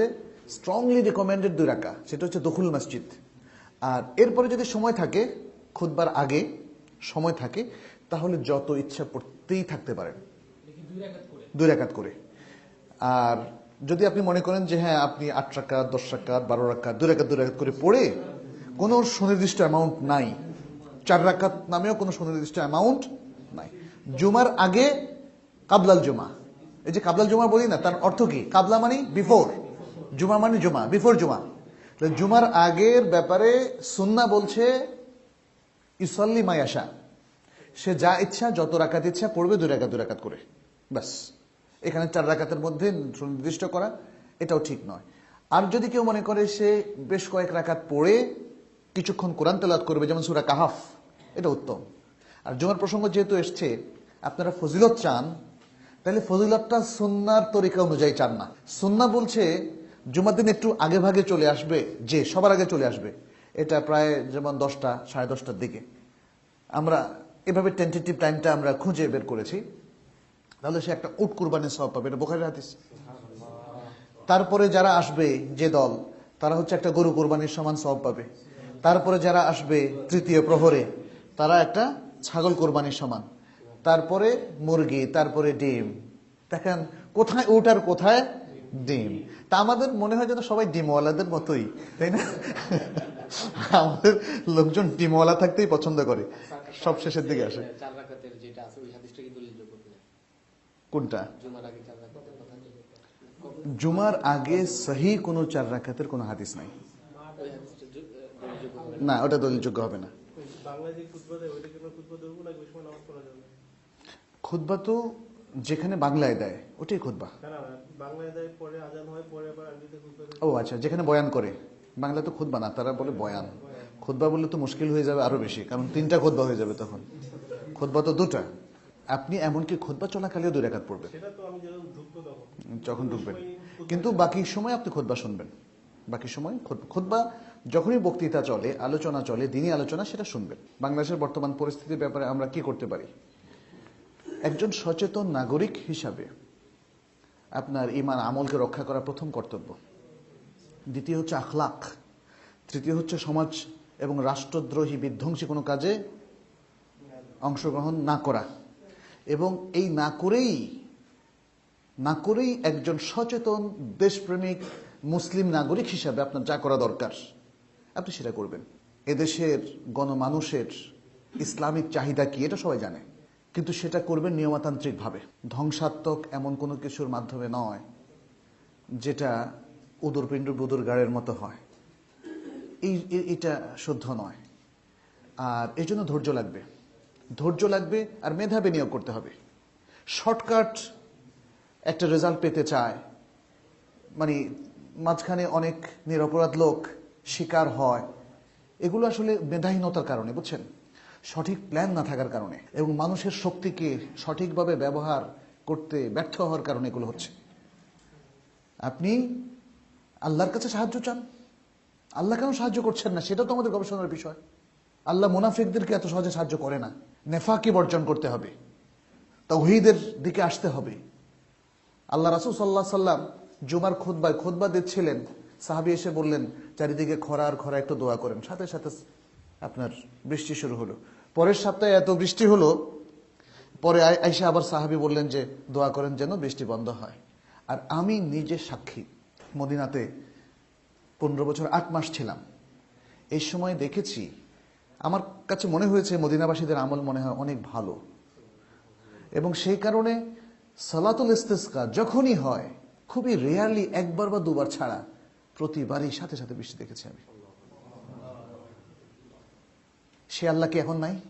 স্ট্রংলি রিকমেন্ডেড দুই রাকাত, সেটা হচ্ছে দখুল মসজিদ। আর এরপরে যদি সময় থাকে, খুতবার আগে সময় থাকে, তাহলে যত ইচ্ছা পড়তেই থাকতে পারেন, দুই রাকাত করে। আর যদি আপনি মনে করেন যে হ্যাঁ আপনি আট রাকাত, দশ রাকাত, বারো রাকাত, দুই রাকাত দুই রাকাত করে পড়ে কোনো সুনির্দিষ্ট অ্যামাউন্ট নাই, চার রাকাত নামেও কোনো সুনির্দিষ্ট অ্যামাউন্ট নাই। জুমার আগে কাবলাল জুমা, এই যে কাবলাল জুমা বলি না, তার অর্থ কি? কাবলা মানে বিফোর, জুমা মানে জুমা, বিফোর জুমা। জুমার আগের ব্যাপারে সুন্নাহ বলছে ইসল্লি মায়াশা, সে যা ইচ্ছা যত রাকাত ইচ্ছা পড়বে, দুই রাকাত দুই রাকাত করে, ব্যাস। এখানে চার রাকাতের মধ্যে সুনির্দিষ্ট করা এটাও ঠিক নয়। আর যদি কেউ মনে করে সে বেশ কয়েক রাকাত পড়ে কিছুক্ষণ কোরআন তেলাওয়াত করবে, যেমন সূরা কাহাফ, এটা উত্তম। আর জুমার প্রসঙ্গ যেহেতু এসছে, আপনারা ফজিলত চান, তাহলে ফজিলতটা সুন্নাহর তরিকা অনুযায়ী চান না। সুন্নাহ বলছে জুমার দিন একটু আগে ভাগে চলে আসবে, যে সবার আগে চলে আসবে, এটা প্রায় যেমন দশটা সাড়ে দশটার দিকে। আমরা এভাবে টেন্টেটিভ টাইমটা আমরা খুঁজে বের করেছি, তাহলে সে একটা উট কুরবানির সওয়াব পাবে, এটা বুখারীর হাদিস। তারপরে যারা আসবে যে দল, তারা হচ্ছে একটা গরু কুরবানির সমান সওয়াব পাবে। তারপরে যারা আসবে তৃতীয় প্রহরে, তারা একটা ছাগল কোরবানির সমান। তারপরে মুরগি, তারপরে ডিম। দেখেন কোথায় উট আর কোথায় ডিম। তা আমাদের মনে হয় যেন সবাই ডিমওয়ালাদের মতোই, তাই না? আমাদের লোকজন ডিমওয়ালা থাকতেই পছন্দ করে, সব শেষের দিকে আসে। কোনটা? জুমার আগে সহি কোন চার রাকাতের কোন হাদিস নাই, না ওটা দলিলযোগ্য হবে না। খুতবা তো যেখানে বাংলায় দেয় ওটাই খুতবা। ও আচ্ছা, যেখানে বয়ান করে, বাংলা তো খুতবা না, তারা বলে বয়ান। খুতবা বললে তো মুশকিল হয়ে যাবে আরো বেশি, কারণ তিনটা খুতবা হয়ে যাবে তখন। খুতবা তো দুটা। আপনি এমনকি খুতবা চলাকালেও দুই রাকাত পড়বেন যখন ঢুকবেন, কিন্তু বাকি সময় আপনি খুতবা শুনবেন। বাকি সময় খুতবা যখনই বক্তৃতা চলে, আলোচনা চলে, দিনই আলোচনা, সেটা শুনবেন। বাংলাদেশের বর্তমান পরিস্থিতির ব্যাপারে আমরা কি করতে পারি? একজন সচেতন নাগরিক হিসাবে আপনার ঈমান আমলকে রক্ষা করা প্রথম কর্তব্য। দ্বিতীয় হচ্ছে আখলাক। তৃতীয় হচ্ছে সমাজ এবং রাষ্ট্রদ্রোহী বিধ্বংসী কোনো কাজে অংশগ্রহণ না করা। এবং এই না করেই না করেই একজন সচেতন দেশপ্রেমিক মুসলিম নাগরিক হিসাবে আপনার যা করা দরকার আপনি সেটা করবেন। এদেশের গণমানুষের ইসলামিক চাহিদা কি এটা সবাই জানে, কিন্তু সেটা করবেন নিয়মতান্ত্রিকভাবে, ধ্বংসাত্মক এমন কোনো কিছুর মাধ্যমে নয় যেটা উদরপিণ্ড বুদুর গাড়ের মতো হয়। এই এটা শুদ্ধ নয়। আর এই জন্য ধৈর্য লাগবে, ধৈর্য লাগবে আর মেধা বিনিয়োগ করতে হবে। শর্টকাট একটা রেজাল্ট পেতে চায়, মানে মাঝখানে অনেক নিরপরাধ লোক শিকার হয়, এগুলো আসলে মেধাহীনতার কারণে, বুঝছেন, সঠিক প্ল্যান না থাকার কারণে এবং মানুষের শক্তিকে সঠিকভাবে ব্যবহার করতে ব্যর্থ হওয়ার কারণে এগুলো হচ্ছে। আপনি আল্লাহর কাছে সাহায্য চান, আল্লাহ কেন সাহায্য করছেন না সেটা তো আমাদের গবেষণার বিষয়। আল্লাহ মুনাফিকদেরকে এত সহজে সাহায্য করে না। নেফাকি বর্জন করতে হবে, তাওহীদের দিকে আসতে হবে। আল্লাহ রাসূল সাল্লাল্লাহু আলাইহি সাল্লাম জুমার খুতবায় খুতবা দিচ্ছিলেন, সাহাবী এসে বললেন চারিদিকে খরা আর খরা, একটু দোয়া করেন। সাথে সাথে আপনার বৃষ্টি শুরু হলো। পরের সপ্তাহে এত বৃষ্টি হলো, পরে আয়েশা আবার সাহাবী বললেন যে দোয়া করেন যেন বৃষ্টি বন্ধ হয়। আর আমি নিজে সাক্ষী, মদিনাতে পনেরো বছর আট মাস ছিলাম। এই সময় দেখেছি, আমার কাছে মনে হয়েছে মদিনাবাসীদের আমল মনে হয় অনেক ভালো, এবং সেই কারণে সালাতুল ইস্তিসকা যখনই হয়, খুবই রেয়ারলি একবার বা দুবার ছাড়া প্রতিবারই সাথে সাথে বৃষ্টি দেখেছি আমি। সে আল্লাহ কি এখন নাই?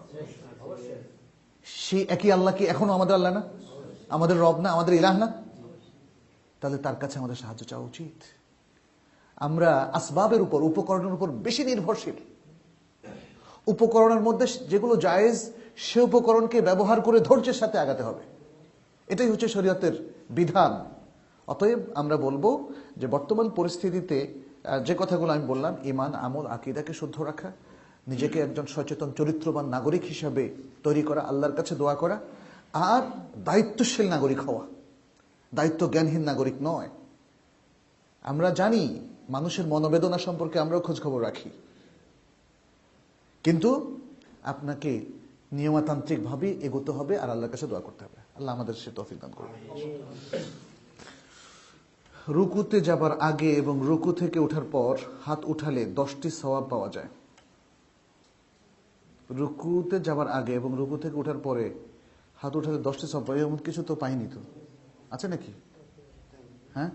সেই একই আল্লাহ কি এখনো আমাদের আল্লাহ না? আমাদের রব না? আমাদের ইলাহ না? তাহলে তার কাছে আমাদের সাহায্য চাওয়া উচিত। আমরা আসবাবের উপর, উপকরণের উপর বেশি নির্ভরশীল। উপকরণের মধ্যে যেগুলো জায়েজ, সে উপকরণকে ব্যবহার করে ধৈর্যের সাথে আগাতে হবে। এটাই হচ্ছে শরীয়তের বিধান। অতএব আমরা বলবো যে বর্তমান পরিস্থিতিতে যে কথাগুলো আমি বললাম, ঈমান, আমল, আকীদাকে শুদ্ধ রাখা, নিজেকে একজন সচেতন চরিত্রবান নাগরিক হিসাবে তৈরি করা, আল্লাহর কাছে দোয়া করা, আর দায়িত্বশীল নাগরিক হওয়া, দায়িত্ব জ্ঞানহীন নাগরিক নয়। আমরা জানি মানুষের মনোবেদনা সম্পর্কে আমরাও খোঁজ খবর রাখি, কিন্তু আপনাকে নিয়মতান্ত্রিক ভাবে এগোতে হবে আর আল্লাহর কাছে দোয়া করতে হবে। আল্লাহ আমাদের সে তৌফিক দান করুন। রুকুতে যাবার আগে এবং রুকু থেকে ওঠার পর হাত উঠালে দশটি সওয়াব পাওয়া যায়। রুকুতে যাবার আগে এবং রুকু থেকে ওঠার পরে হাত উঠালে দশটি সওয়াব পাওয়া যায়, এমন কিছু তো পাইনি, তো আছে নাকি? হ্যাঁ,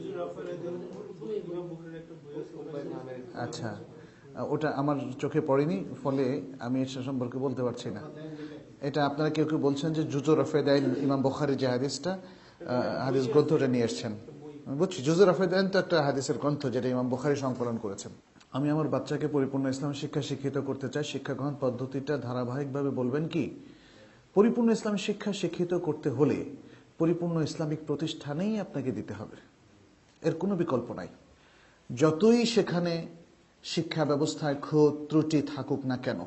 আচ্ছা, ওটা আমার চোখে পড়েনি, ফলে আমি এটা সম্পর্কে বলতে পারছি না। এটা আপনারা কেউ কেউ বলছেন যে জুজুর রাফেদাইন, ইমাম বুখারী যে হাদিসটা হাদিস গ্রন্থটা নিয়ে এসছেন, আমি বুঝছি জুজুর রাফেদাইন তো একটা হাদিসের গ্রন্থ যেটা ইমাম বুখারী সংকলন করেছেন। আমি আমার বাচ্চাকে পরিপূর্ণ ইসলাম শিক্ষা শিক্ষিত করতে চাই, শিক্ষা গ্রহণ পদ্ধতিটা ধারাবাহিকভাবে বলবেন কি? পরিপূর্ণ ইসলাম শিক্ষা শিক্ষিত করতে হলে পরিপূর্ণ ইসলামিক প্রতিষ্ঠানেই আপনাকে দিতে হবে, এর কোনো বিকল্প নাই। যতই সেখানে শিক্ষা ব্যবস্থায় ক্ষত ত্রুটি থাকুক না কেন,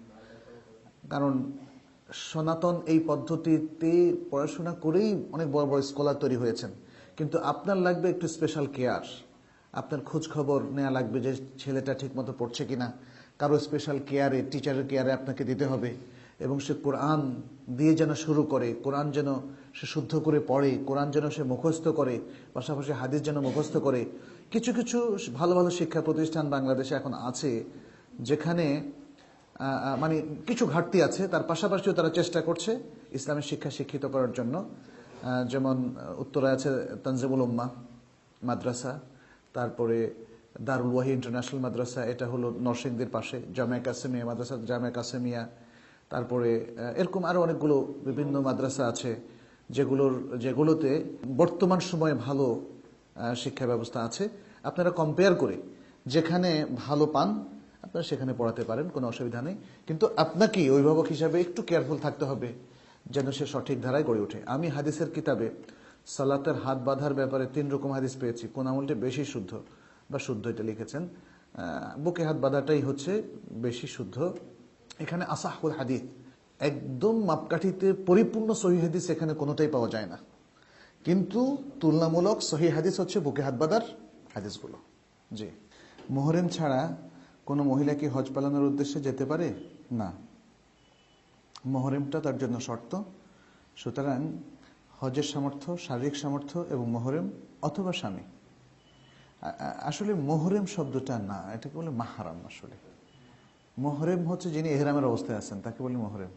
কারণ সনাতন এই পদ্ধতিতে পড়াশোনা করেই অনেক বড় বড় স্কলার তৈরি হয়েছেন, কিন্তু আপনার লাগবে একটু স্পেশাল কেয়ার, আপনার খোঁজ খবর নেওয়া লাগবে যে ছেলেটা ঠিক মতো পড়ছে কিনা, কারো স্পেশাল কেয়ারে, টিচারের কেয়ারে আপনাকে দিতে হবে, এবং সে কোরআন দিয়ে যেন শুরু করে, কোরআন যেন সে শুদ্ধ করে পড়ে, কোরআন যেন সে মুখস্থ করে, পাশাপাশি হাদিস যেন মুখস্থ করে। কিছু কিছু ভালো ভালো শিক্ষা প্রতিষ্ঠান বাংলাদেশে এখন আছে যেখানে মানে কিছু ঘাটতি আছে, তার পাশাপাশিও তারা চেষ্টা করছে ইসলামের শিক্ষা শিক্ষিত করার জন্য। যেমন উত্তরে আছে তানজিমুল উম্মাহ মাদ্রাসা, তারপরে দারুল ওয়াহি ইন্টারন্যাশনাল মাদ্রাসা, এটা হলো নরসিংদীর পাশে, জামিয়া কাসেমিয়া মাদ্রাসা, জামিয়া কাসেমিয়া, তারপরে এরকম আরো অনেকগুলো বিভিন্ন মাদ্রাসা আছে যেগুলোর যেগুলোতে বর্তমান সময়ে ভালো শিক্ষা ব্যবস্থা আছে। আপনারা কম্পেয়ার করে যেখানে ভালো পান আপনারা সেখানে পড়াতে পারেন, কোনো অসুবিধা নেই, কিন্তু আপনাকে অভিভাবক হিসাবে একটু কেয়ারফুল থাকতে হবে যেন সে সঠিক ধারায় গড়ে ওঠে। আমি হাদিসের কিতাবে সালাতের হাত বাঁধার ব্যাপারে তিন রকম হাদিস পেয়েছি, কোন আমলটি বেশি শুদ্ধ বা শুদ্ধ এটা লিখেছেন, বুকে হাত বাঁধাটাই হচ্ছে বেশি শুদ্ধ। এখানে আসাহুল হাদিস, একদম মাপকাঠিতে পরিপূর্ণ সহিহ হাদিস এখানে কোনোটাই পাওয়া যায় না, কিন্তু তুলনামূলক সহিহ হাদিস হচ্ছে বুকে হাত বাঁধার হাদিসগুলো। জি, মুহরিম ছাড়া কোনো মহিলা কি হজ পালনের উদ্দেশ্যে যেতে পারে? না, মুহরিমটা তার জন্য শর্ত। সুতরাং হজের সামর্থ্য, শারীরিক সামর্থ্য এবং মুহরিম অথবা স্বামী। আসলে মুহরিম শব্দটা না, এটাকে বলে মাহরাম। আসলে মুহরিম হচ্ছে যিনি ইহরামের অবস্থায় আছেন তাকে বলে মুহরিম।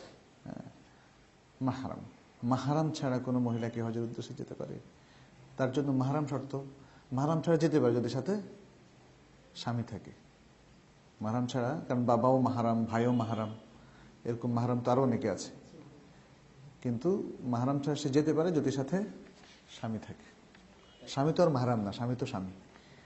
মাহরাম, মাহরাম ছাড়া কোনো মহিলা কি হজের উদ্দেশ্যে যেতে পারে? তার জন্য মাহরাম শর্ত। মাহরাম ছাড়া যেতে পারে যদি সাথে স্বামী থাকে। মাহরাম ছাড়া, কারণ বাবাও মাহরাম, ভাইও মাহরাম, এরকম মাহরাম তো আরো অনেকে আছে, কিন্তু মাহরাম ছাড়া সে যেতে পারে যদি সাথে স্বামী থাকে। স্বামী তো আর মাহরাম না, স্বামী তো স্বামী।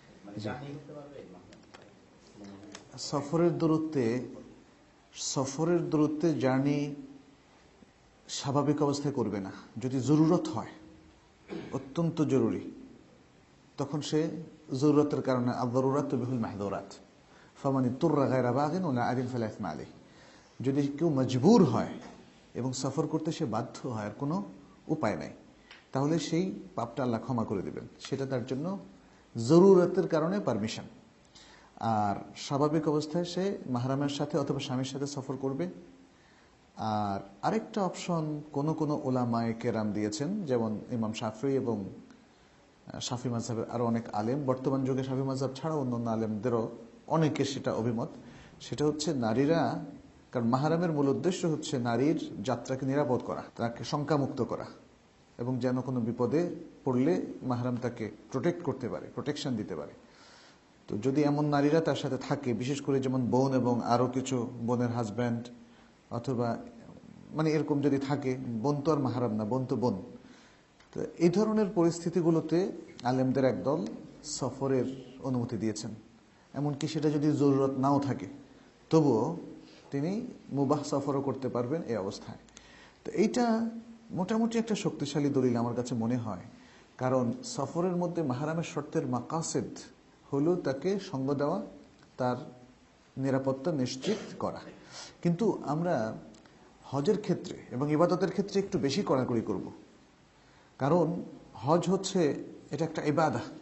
সফরের দূরত্বে সফরের দূরত্বে জার্নি স্বাভাবিক অবস্থায় করবে না। যদি জরুরত হয়, অত্যন্ত জরুরি, তখন সে জরুরতের কারণে আদ-দারুরাতু বিহুল মাহদুরাত ফামান ইত্তুররা গায়রা বাগিন ওয়ালা আদিন ফালা ইসমা আলাইহি, যদি কেউ মজবুর হয় এবং সফর করতে সে বাধ্য হয়, আর কোনো উপায় নাই, তাহলে সেই পাপটা আল্লাহ ক্ষমা করে দিবেন। সেটা তার জন্য জরুরতের কারণে পারমিশন। আর স্বাভাবিক অবস্থায় সে মাহরামের সাথে অথবা স্বামীর সাথে সফর করবে। আর আরেকটা অপশন কোন কোন উলামায়ে কেরাম দিয়েছেন, যেমন ইমাম শাফি এবং শাফি মাযহাবের আরো অনেক আলেম, বর্তমান যুগে শাফি মাযহাব ছাড়া অন্যান্য আলেমদেরও অনেকে সেটা অভিমত। সেটা হচ্ছে নারীরা, কারণ মাহরামের মূল উদ্দেশ্য হচ্ছে নারীর যাত্রাকে নিরাপদ করা, তাকে শঙ্কামুক্ত করা, এবং যেন কোনো বিপদে পড়লে মাহরাম তাকে প্রোটেক্ট করতে পারে, প্রোটেকশন দিতে পারে। তো যদি এমন নারীরা তার সাথে থাকে, বিশেষ করে যেমন বোন এবং আরো কিছু বোনের হাজব্যান্ড, অথবা মানে এরকম যদি থাকে, বোন তো আর মাহরাম না, বোন তো বোন। তো এই ধরনের পরিস্থিতিগুলোতে আলেমদের একদল সফরের অনুমতি দিয়েছেন। এমনকি সেটা যদি জরুরত নাও থাকে, তবুও তিনি মুবাহ সফরও করতে পারবেন এই অবস্থায়। তো এইটা মোটামুটি একটা শক্তিশালী দলিল আমার কাছে মনে হয়, কারণ সফরের মধ্যে মাহরামের শর্তের মাকাসিদ হলো তাকে সঙ্গ দেওয়া, তার নিরাপত্তা নিশ্চিত করা। কিন্তু আমরা হজের ক্ষেত্রে এবং ইবাদতের ক্ষেত্রে একটু বেশি কড়াকড়ি করব, কারণ হজ হচ্ছে এটা একটা ইবাদা,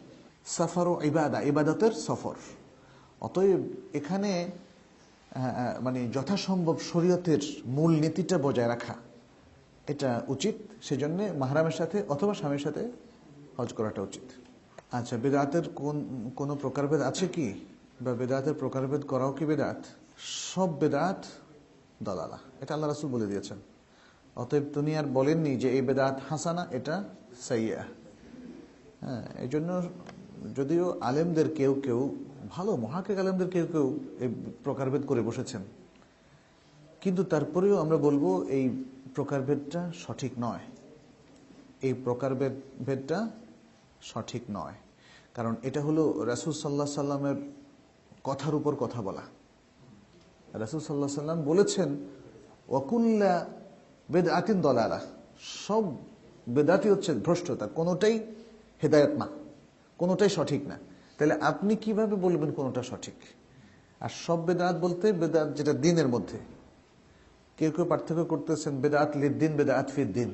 সফর ও ইবাদা, ইবাদতের সফর। অতএব এখানে মানে যথাসম্ভব শরীয়তের মূল নীতিটা বজায় রাখা এটা উচিত। সেজন্য মাহরামের সাথে অথবা স্বামীর সাথে হজ করাটা উচিত। আচ্ছা, বেদাতের কোন কোনো প্রকারভেদ আছে কি, বা বেদাতের প্রকারভেদ করাও কি বেদাত? সব বেদাত দালালা, এটা আল্লাহ রাসূল বলে দিয়েছেন। অতএব তিনি আর বলেননি যে এই বেদাত হাসানা, এটা সাইয়্যা। হ্যাঁ, এই জন্য যদিও আলেমদের কেউ কেউ, ভালো মহাক্কিক আলেমদের কেউ কেউ এই প্রকারভেদ করে বসেছেন, কিন্তু তারপরেও আমরা বলবো এই প্রকারভেদটা সঠিক নয়। এই প্রকারভেদ ভেদটা সঠিক নয়, কারণ এটা হলো রাসূল সাল্লাল্লাহু আলাইহি সাল্লামের কথার উপর কথা বলা। রাসূল সাল্লাল্লাহু আলাইহি সাল্লাম বলেছেন ওয়াকুল্লা বিদআতিন দালালা, সব বেদাতই হচ্ছে ভ্রষ্টতা, কোনোটাই হেদায়েত না, কোনোটাই সঠিক না। তাহলে আপনি কিভাবে বলবেন কোনোটা সঠিক? আর সব বেদাত বলতে বেদাত যেটা দিনের মধ্যে, কেউ কেউ পার্থক্য করতেছেন বেদাত লিদ্দিন, বেদাত ফিদ্দিন।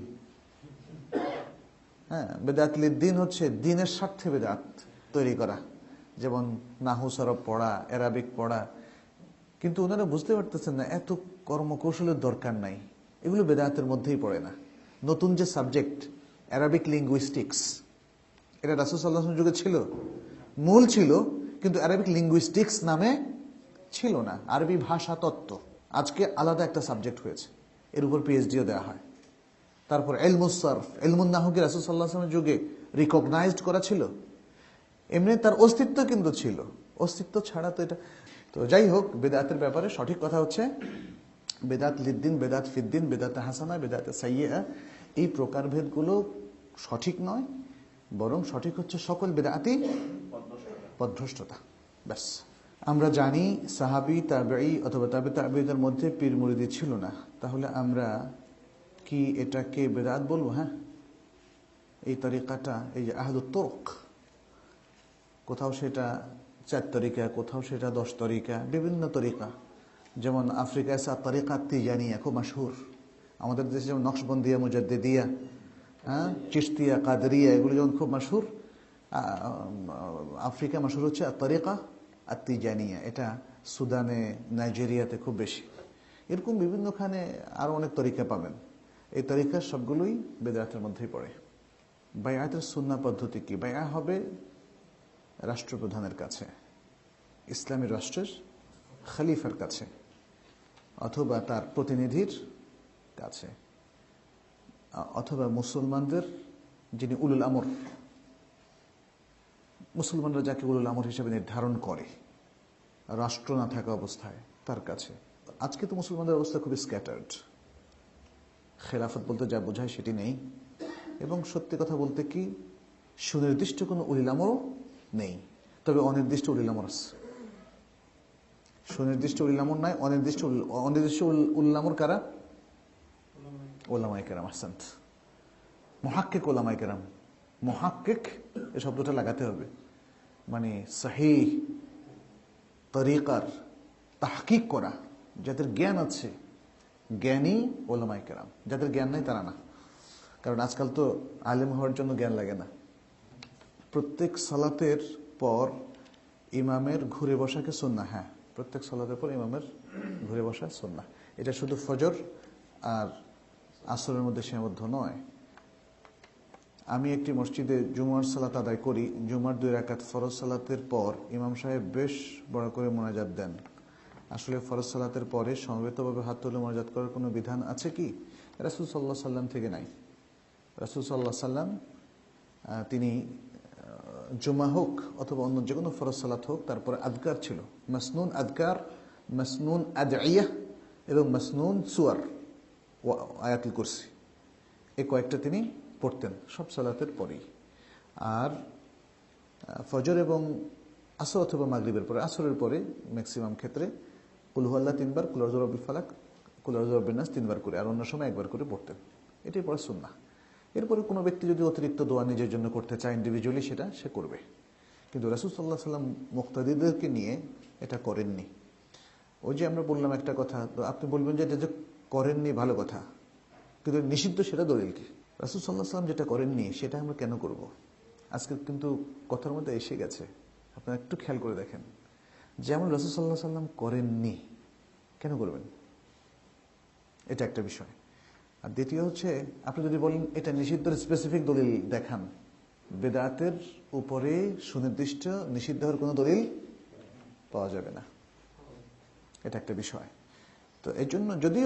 হ্যাঁ, বেদাত লিদ্দিন হচ্ছে দিনের স্বার্থে বেদাত তৈরি করা, যেমন নাহু সরব পড়া, অ্যারাবিক পড়া। কিন্তু ওনারা বুঝতে পারতেছেন না এত কর্মকৌশলের দরকার নাই, এগুলো বেদাতের মধ্যেই পড়ে না। নতুন যে সাবজেক্ট অ্যারাবিক লিঙ্গুইস্টিক্স, এটা রাসূল সাল্লাল্লাহু আলাইহি ওয়াসাল্লাম যুগে ছিল, মূল ছিল, কিন্তু অ্যারাবিক লিঙ্গুইস্টিক্স নামে ছিল না, আরবি ভাষা তত্ত্ব। আজকে আলাদা একটা সাবজেক্ট হয়েছে, এর উপর পিএইচডিও দেওয়া হয়। তারপর ইলমুস সরফ, ইলমুন নাহকে রাসূল সাল্লাল্লাহু আলাইহি ওয়াসাল্লামের যুগে রিকগনাইজড করা ছিল, এমনি তার অস্তিত্ব কিন্তু ছিল, অস্তিত্ব ছাড়া তো এটা। তো যাই হোক, বেদাতের ব্যাপারে সঠিক কথা হচ্ছে বেদাত লিদ্দিন, বেদাত ফিদ্দিন, বেদাত হাসানা, বেদাত সাইয়্যা, এই প্রকারভেদগুলো সঠিক নয়, বরং সঠিক হচ্ছে সকল বেদাতই পথভ্রষ্টতা। ব্যাস। আমরা জানি সাহাবী, তাবেঈ অথবা তাবে তাবেঈদের মধ্যে পীর মুরিদি ছিল না, তাহলে আমরা কি এটাকে বেদাত বলবো? হ্যাঁ, এই তরিকাটা, এই যে আহলুত তুরক, কোথাও সেটা চার তরিকা, কোথাও সেটা দশ তরিকা, বিভিন্ন তরিকা। যেমন আফ্রিকায় সা তরিকা তিজানিয়া খুব মাশহুর, আমাদের দেশে যেমন নকশবন্দিয়া, মুজাদ্দিদিয়া, হ্যাঁ, চিশতিয়া, কাদরিয়া, এগুলো যেমন খুব মাশহুর, আফ্রিকা মাশহুর হচ্ছে তরিকা আত-তিজানিয়া। এটা সুদানে, নাইজেরিয়াতে খুব বেশি। এরকম বিভিন্নখানে আরো অনেক তরিকা পাবেন। এই তরিকা সবগুলোই বেদাতের মধ্যেই পড়ে। বায়াতের সুন্নাহ পদ্ধতি কি? বায়া হবে রাষ্ট্রপ্রধানের কাছে, ইসলামী রাষ্ট্রের খলিফার কাছে, অথবা তার প্রতিনিধির কাছে, অথবা মুসলমানদের যিনি উলুল আমর, মুসলমানরা যাকে উলুল আমর হিসেবে নির্ধারণ করে রাষ্ট্র না থাকা অবস্থায়, তার কাছে। আজকে তো মুসলমানদের অবস্থা খুবই স্ক্যাটার্ড, খেলাফত বলতে যা বোঝায় সেটি নেই, এবং সত্যি কথা বলতে কি সুনির্দিষ্ট কোনো উলিল আমরও নেই, তবে অনির্দিষ্ট উলিল আমর আছে। সুনির্দিষ্ট উলিল আমর নাই, অনির্দিষ্ট অনির্দিষ্ট উলিল আমর কারা? উলামায়ে কেরাম। আহসান্ত। মুহাক্কিক উলামায়ে কেরাম, মুহাক্কিক এই শব্দটা লাগাতে হবে, মানে সহিহ তরিকার তাহকিক করা, যাদের জ্ঞান আছে, জ্ঞানী উলামায়ে কেরাম। যাদের জ্ঞান নাই তারা না, কারণ আজকাল তো আলেম হওয়ার জন্য জ্ঞান লাগে না। প্রত্যেক সালাতের পর ইমামের ঘুরে বসাকে সুন্নাহ। হ্যাঁ, প্রত্যেক সালাতের পর ইমামের ঘুরে বসা সুন্নাহ। এটা শুধু ফজর আর আসরের মধ্যে সীমাবদ্ধ নয়। আমি একটি মসজিদে জুমার সালাত আদায় করি, জুমার দুই রাকাত ফরজ সালাতের পর ইমাম সাহেব বেশ বড় করে মোনাজাত দেন। আসলে ফরজ সালাতের পরে সমবেতভাবে হাত তুলে মোনাজাত করার কোনো বিধান আছে কি? রাসূল সাল্লাল্লাহু আলাইহি সাল্লাম থেকে নাই। রাসূল সাল্লাল্লাহু আলাইহি সাল্লাম তিনি জুমা হোক অথবা অন্য যে কোনো ফরজ সালাত হোক, তারপরে আদকার ছিল, মাসনুন আদকার, মাসনুন আদইয়া এবং মাসনুন সুয়ার ও আয়াতুল কুরসি, এই কয়েকটা তিনি পড়তেন সব সালাতের পরেই। আর ফজর এবং আসর অথবা মাগরিবের পরে, আসরের পরে ম্যাক্সিমাম ক্ষেত্রে কুল হুয়াল্লাহ তিনবার, কুল আউযু বিরব্বিল ফালাক, কুল আউযু বিরাব্বিন নাস তিনবার করে, আর অন্য সময় একবার করে পড়তেন। এটাই পড়া সুন্নাহ। এরপরে কোনো ব্যক্তি যদি অতিরিক্ত দোয়া নিজের জন্য করতে চায় ইন্ডিভিজুয়ালি, সেটা সে করবে, কিন্তু রাসূল সাল্লাল্লাহু আলাইহি সাল্লাম মুক্তাদিদেরকে নিয়ে এটা করেননি। ওই যে আমরা বললাম একটা কথা, তো আপনি বলবেন যে এটা যে করেননি ভালো কথা, কিন্তু নিষিদ্ধ সেটা দলিল কি? রাসূল সাল্লাল্লাহু আলাইহি সাল্লাম যেটা করেননি সেটা আমরা কেন করব? আজকে কিন্তু কথার মধ্যে এসে গেছে। আপনারা একটু খেয়াল করে দেখেন, যেমন রাসূল সাল্লাল্লাহু আলাইহি ওয়াসাল্লাম করেননি, কেন করবেন? এটা একটা বিষয়। আর দ্বিতীয় হচ্ছে, আপনি যদি বলেন এটা নিষিদ্ধ স্পেসিফিক দলিল দেখান, বেদাতের উপরে সুনির্দিষ্ট নিষিদ্ধ হওয়ার কোনো দলিল পাওয়া যাবে না। এটা একটা বিষয়। তো এই জন্য যদিও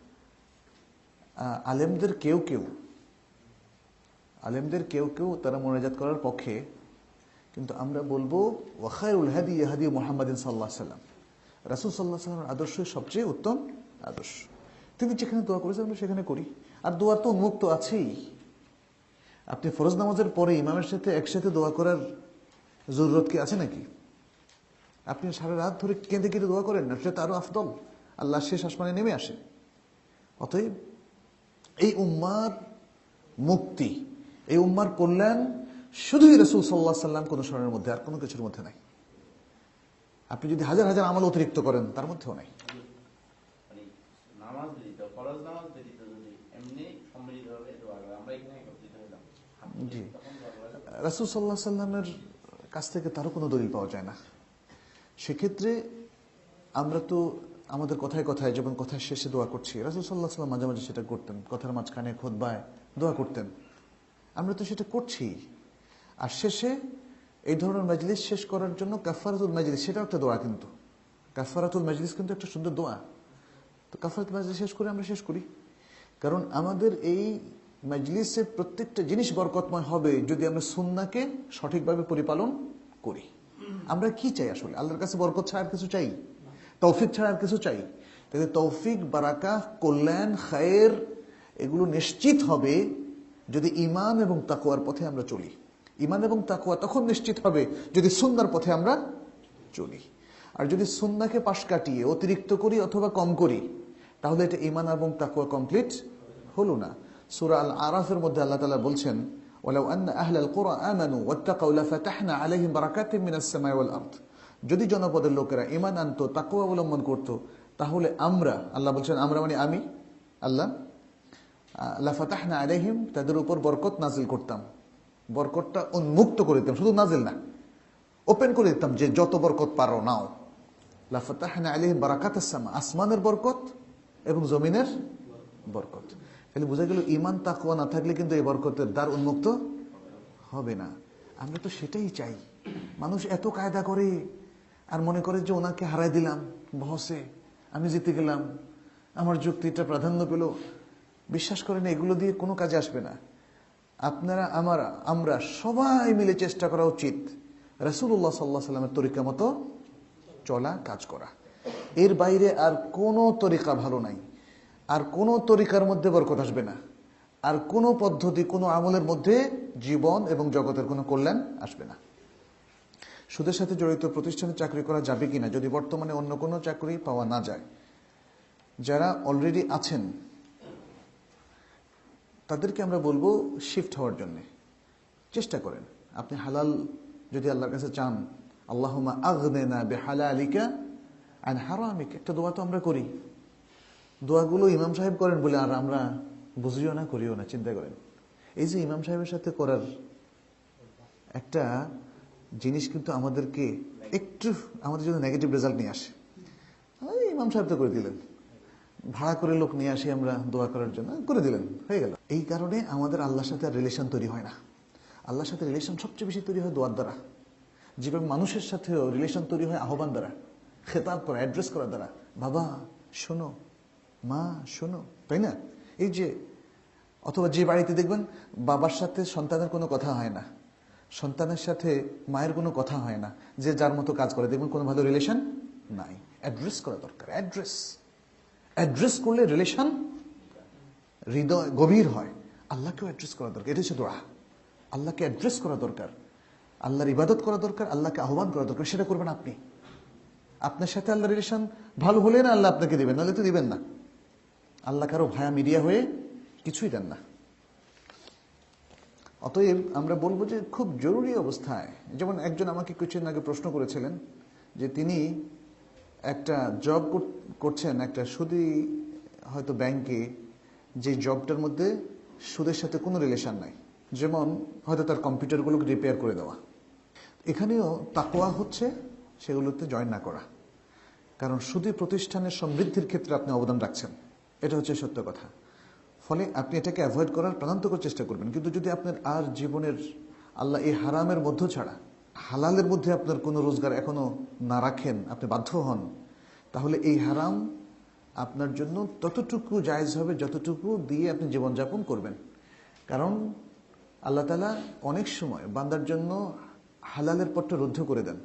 আলেমদের কেউ কেউ আলেমদের কেউ কেউ তারা মোনাজাত করার পক্ষে, কিন্তু আমরা বলবো ওয়াখায়রুল হাদি হাদি মুহাম্মাদিন সাল্লাল্লাহু আলাইহি ওয়াসাল্লাম, রাসূল সাল্লাল্লাহু আলাইহি ওয়াসাল্লামের আদর্শ সবচেয়ে উত্তম আদর্শ। তিনি যেখানে দোয়া করেছেন আমরা সেখানে করি। আর দোয়া তো উন্মুক্ত আছেই। আপনি ফরজ নামাজের পরে ইমামের সাথে একসাথে দোয়া করার জরুরত কি আছে নাকি? আপনি সারা রাত ধরে কেঁদে কেঁদে দোয়া করেন না, সেটা আরো আফদল। আল্লাহ শেষ আসমানে নেমে আসে। অতএব এই উম্মার মুক্তি, এই উম্মার কল্যাণ শুধুই রাসূল সাল্লাল্লাহু আলাইহি ওয়াসাল্লাম কোন শরণের মধ্যে, আর কোনো কিছুর মধ্যে নাই। আপনি যদি হাজার হাজার আমল অতিরিক্ত করেন, তার মধ্যেও নাই। জি, রাসূল সাল্লাল্লাহু আলাইহি ওয়াসাল্লামের কাছ থেকে তারও কোনো দলিল পাওয়া যায় না। সেক্ষেত্রে আমরা তো আমাদের কথায় কথায়, যেমন কথার শেষে দোয়া করছি, রাসূল সাল্লাল্লাহু আলাইহি ওয়াসাল্লাম মাঝে মাঝে সেটা করতেন, কথার মাঝখানে খুতবায় দোয়া করতেন, আমরা তো সেটা করছি। আর শেষে এই ধরনের মাজলিস শেষ করার জন্য কাফারাতুল মাজলিস, সেটাও একটা দোয়া। কিন্তু কাফারাতুল মাজলিস কিন্তু একটা সুন্দর দোয়া। তো কাফারাতুল মাজলিস শেষ করে আমরা শেষ করি, কারণ আমাদের এই মাজলিসের প্রত্যেকটা জিনিস বরকতময় হবে যদি আমরা সুন্নাহকে সঠিকভাবে পরিপালন করি। আমরা কি চাই আসলে? আল্লাহর কাছে বরকত ছাড়া আর কিছু চাই? তৌফিক ছাড়া আর কিছু চাই? তাহলে তৌফিক, বারাকাহ, কল্যাণ, খায়ের এগুলো নিশ্চিত হবে যদি ঈমান এবং তাকওয়ার পথে আমরা চলি। ঈমান এবং তাকওয়া তখন নিশ্চিত হবে যদি সুন্নাহর পথে আমরা চলি। আর যদি সুন্নাহকে পাশ কাটিয়ে অতিরিক্ত করি অথবা কম করি, তাহলে এটা ঈমান এবং তাকওয়া কমপ্লিট হলো না। সূরা আল আরাফের মধ্যে আল্লাহ তাআলা বলছেন, ওয়ালাউ আন্না আহলাল কুরা আমানু ওয়াত্তাকাউ লাফাতাহনা আলাইহিম বারাকাতিম মিনাস সামাই ওয়াল আরদ, যদি জনপদের লোকেরা ঈমান আনতো, তাকওয়া অবলম্বন করত, তাহলে আমরা, আল্লাহ বলছেন আমরা মানে আমি আল্লাহ, লাফাতাহনা আলাইহিম, তাদের উপর বরকত নাজিল করতাম, বরকতটা উন্মুক্ত করে দিতাম, শুধু নাজিল না, ওপেন করে দিতাম, যে যত বরকত পারো নাও। লাফাতাহনা আলাইহিম বারাকাতাস সামা, আসমানের বরকত এবং জমিনের বরকত। তাহলে বোঝা গেল ঈমান তাকওয়া না থাকলে কিন্তু এই বরকতের দ্বার উন্মুক্ত হবে না। আমরা তো সেটাই চাই। মানুষ এত কায়দা করে আর মনে করে যে ওনাকে হারাই দিলাম বহসে, আমি জিতে গেলাম, আমার যুক্তিটা প্রাধান্য পেল। বিশ্বাস করেন এগুলো দিয়ে কোনো কাজে আসবে না। আপনারা, আমার, আমরা সবাই মিলে চেষ্টা করা উচিত রাসূলুল্লাহ সাল্লাল্লাহু আলাইহি ওয়াসাল্লামের তরিকা মতো চলা, কাজ করা। এর বাইরে আর কোনো তরিকা ভালো নাই, আর কোনো তরিকার মধ্যে বরকত আসবে না, আর কোনো পদ্ধতি, কোনো আমলের মধ্যে জীবন এবং জগতের কোনো কল্যাণ আসবে না। সুদের সাথে জড়িত প্রতিষ্ঠানে চাকরি করা যাবে কিনা যদি বর্তমানে অন্য কোনো চাকরি পাওয়া না যায়? যারা অলরেডি আছেন তাদেরকে আমরা বলবো শিফট হওয়ার জন্য চেষ্টা করেন। আপনি হালাল যদি আল্লাহর কাছে চান, আল্লাহুম্মা আগনিনা বিহালালিকা আন হারামিকা, একটা দোয়া তো আমরা করি। দোয়াগুলো ইমাম সাহেব করেন বলে আর আমরা বুঝিও না, করিও না। চিন্তা করেন, এই যে ইমাম সাহেবের সাথে করার একটা জিনিস কিন্তু আমাদেরকে একটু, আমাদের জন্য নেগেটিভ রেজাল্ট নিয়ে আসে। ইমাম সাহেব তো করে দিলেন, ভাড়া করে লোক নিয়ে আসি আমরা দোয়া করার জন্য, করে দিলেন, হয়ে গেল। এই কারণে আমাদের আল্লাহর সাথে আর রিলেশন তৈরি হয় না। আল্লাহর সাথে রিলেশন সবচেয়ে বেশি তৈরি হয় দোয়ার দ্বারা। যেভাবে মানুষের সাথেও রিলেশন তৈরি হয় আহ্বান দ্বারা, খেতাব করা, অ্যাড্রেস করার দ্বারা, বাবা শোনো, মা শোনো, তাই না? এই যে, অথবা যে বাড়িতে দেখবেন বাবার সাথে সন্তানের কোনো কথা হয় না, সন্তানের সাথে মায়ের কোনো কথা হয় না, যে যার মতো কাজ করে, দেখবেন কোনো ভালো রিলেশন নাই। অ্যাড্রেস করা দরকার। অ্যাড্রেস অ্যাড্রেস করলে রিলেশন হৃদয় গভীর হয়। আল্লাহকেও অ্যাড্রেস করা দরকার। এটা হচ্ছে দোয়া। আল্লাহকে অ্যাড্রেস করা দরকার, আল্লাহর ইবাদত করা দরকার, আল্লাহকে আহ্বান করা দরকার। সেটা করবেন আপনি। আপনার সাথে আল্লাহর রিলেশন ভালো হলে না আল্লাহ আপনাকে দিবেন, নাহলে তো দিবেন না। আল্লাহ কারো ভায়া মিডিয়া হয়ে কিছুই দেন না। অতএব আমরা বলবো যে খুব জরুরি অবস্থায়, যেমন একজন আমাকে কিছুদিন আগে প্রশ্ন করেছিলেন যে তিনি একটা জব করছেন, একটা সুদী হয়তো ব্যাংকে, যে জবটার মধ্যে সুদের সাথে কোনো রিলেশন নাই, যেমন হয়তো তার কম্পিউটারগুলোকে রিপেয়ার করে দেওয়া। এখানেও তাকওয়া হচ্ছে সেগুলোতে জয়েন না করা, কারণ শুধু প্রতিষ্ঠানের সমৃদ্ধির ক্ষেত্রে আপনি অবদান রাখছেন, এটা হচ্ছে সত্য কথা। ফলে আপনি এটাকে অ্যাভয়েড করার প্রাণান্তকর চেষ্টা করবেন। কিন্তু যদি আপনার আর জীবনের আল্লাহ এই হারামের মধ্য ছাড়া হালালের মধ্যে আপনার কোনো রোজগার এখনো না রাখেন, আপনি বাধ্য হন, তাহলে এই হারাম আপনার জন্য ততটুকু জায়েজ হবে যতটুকু দিয়ে আপনি জীবনযাপন করবেন। কারণ আল্লাহ তাআলা অনেক সময় বান্দার জন্য হালালের পথটা রুদ্ধ করে দেন।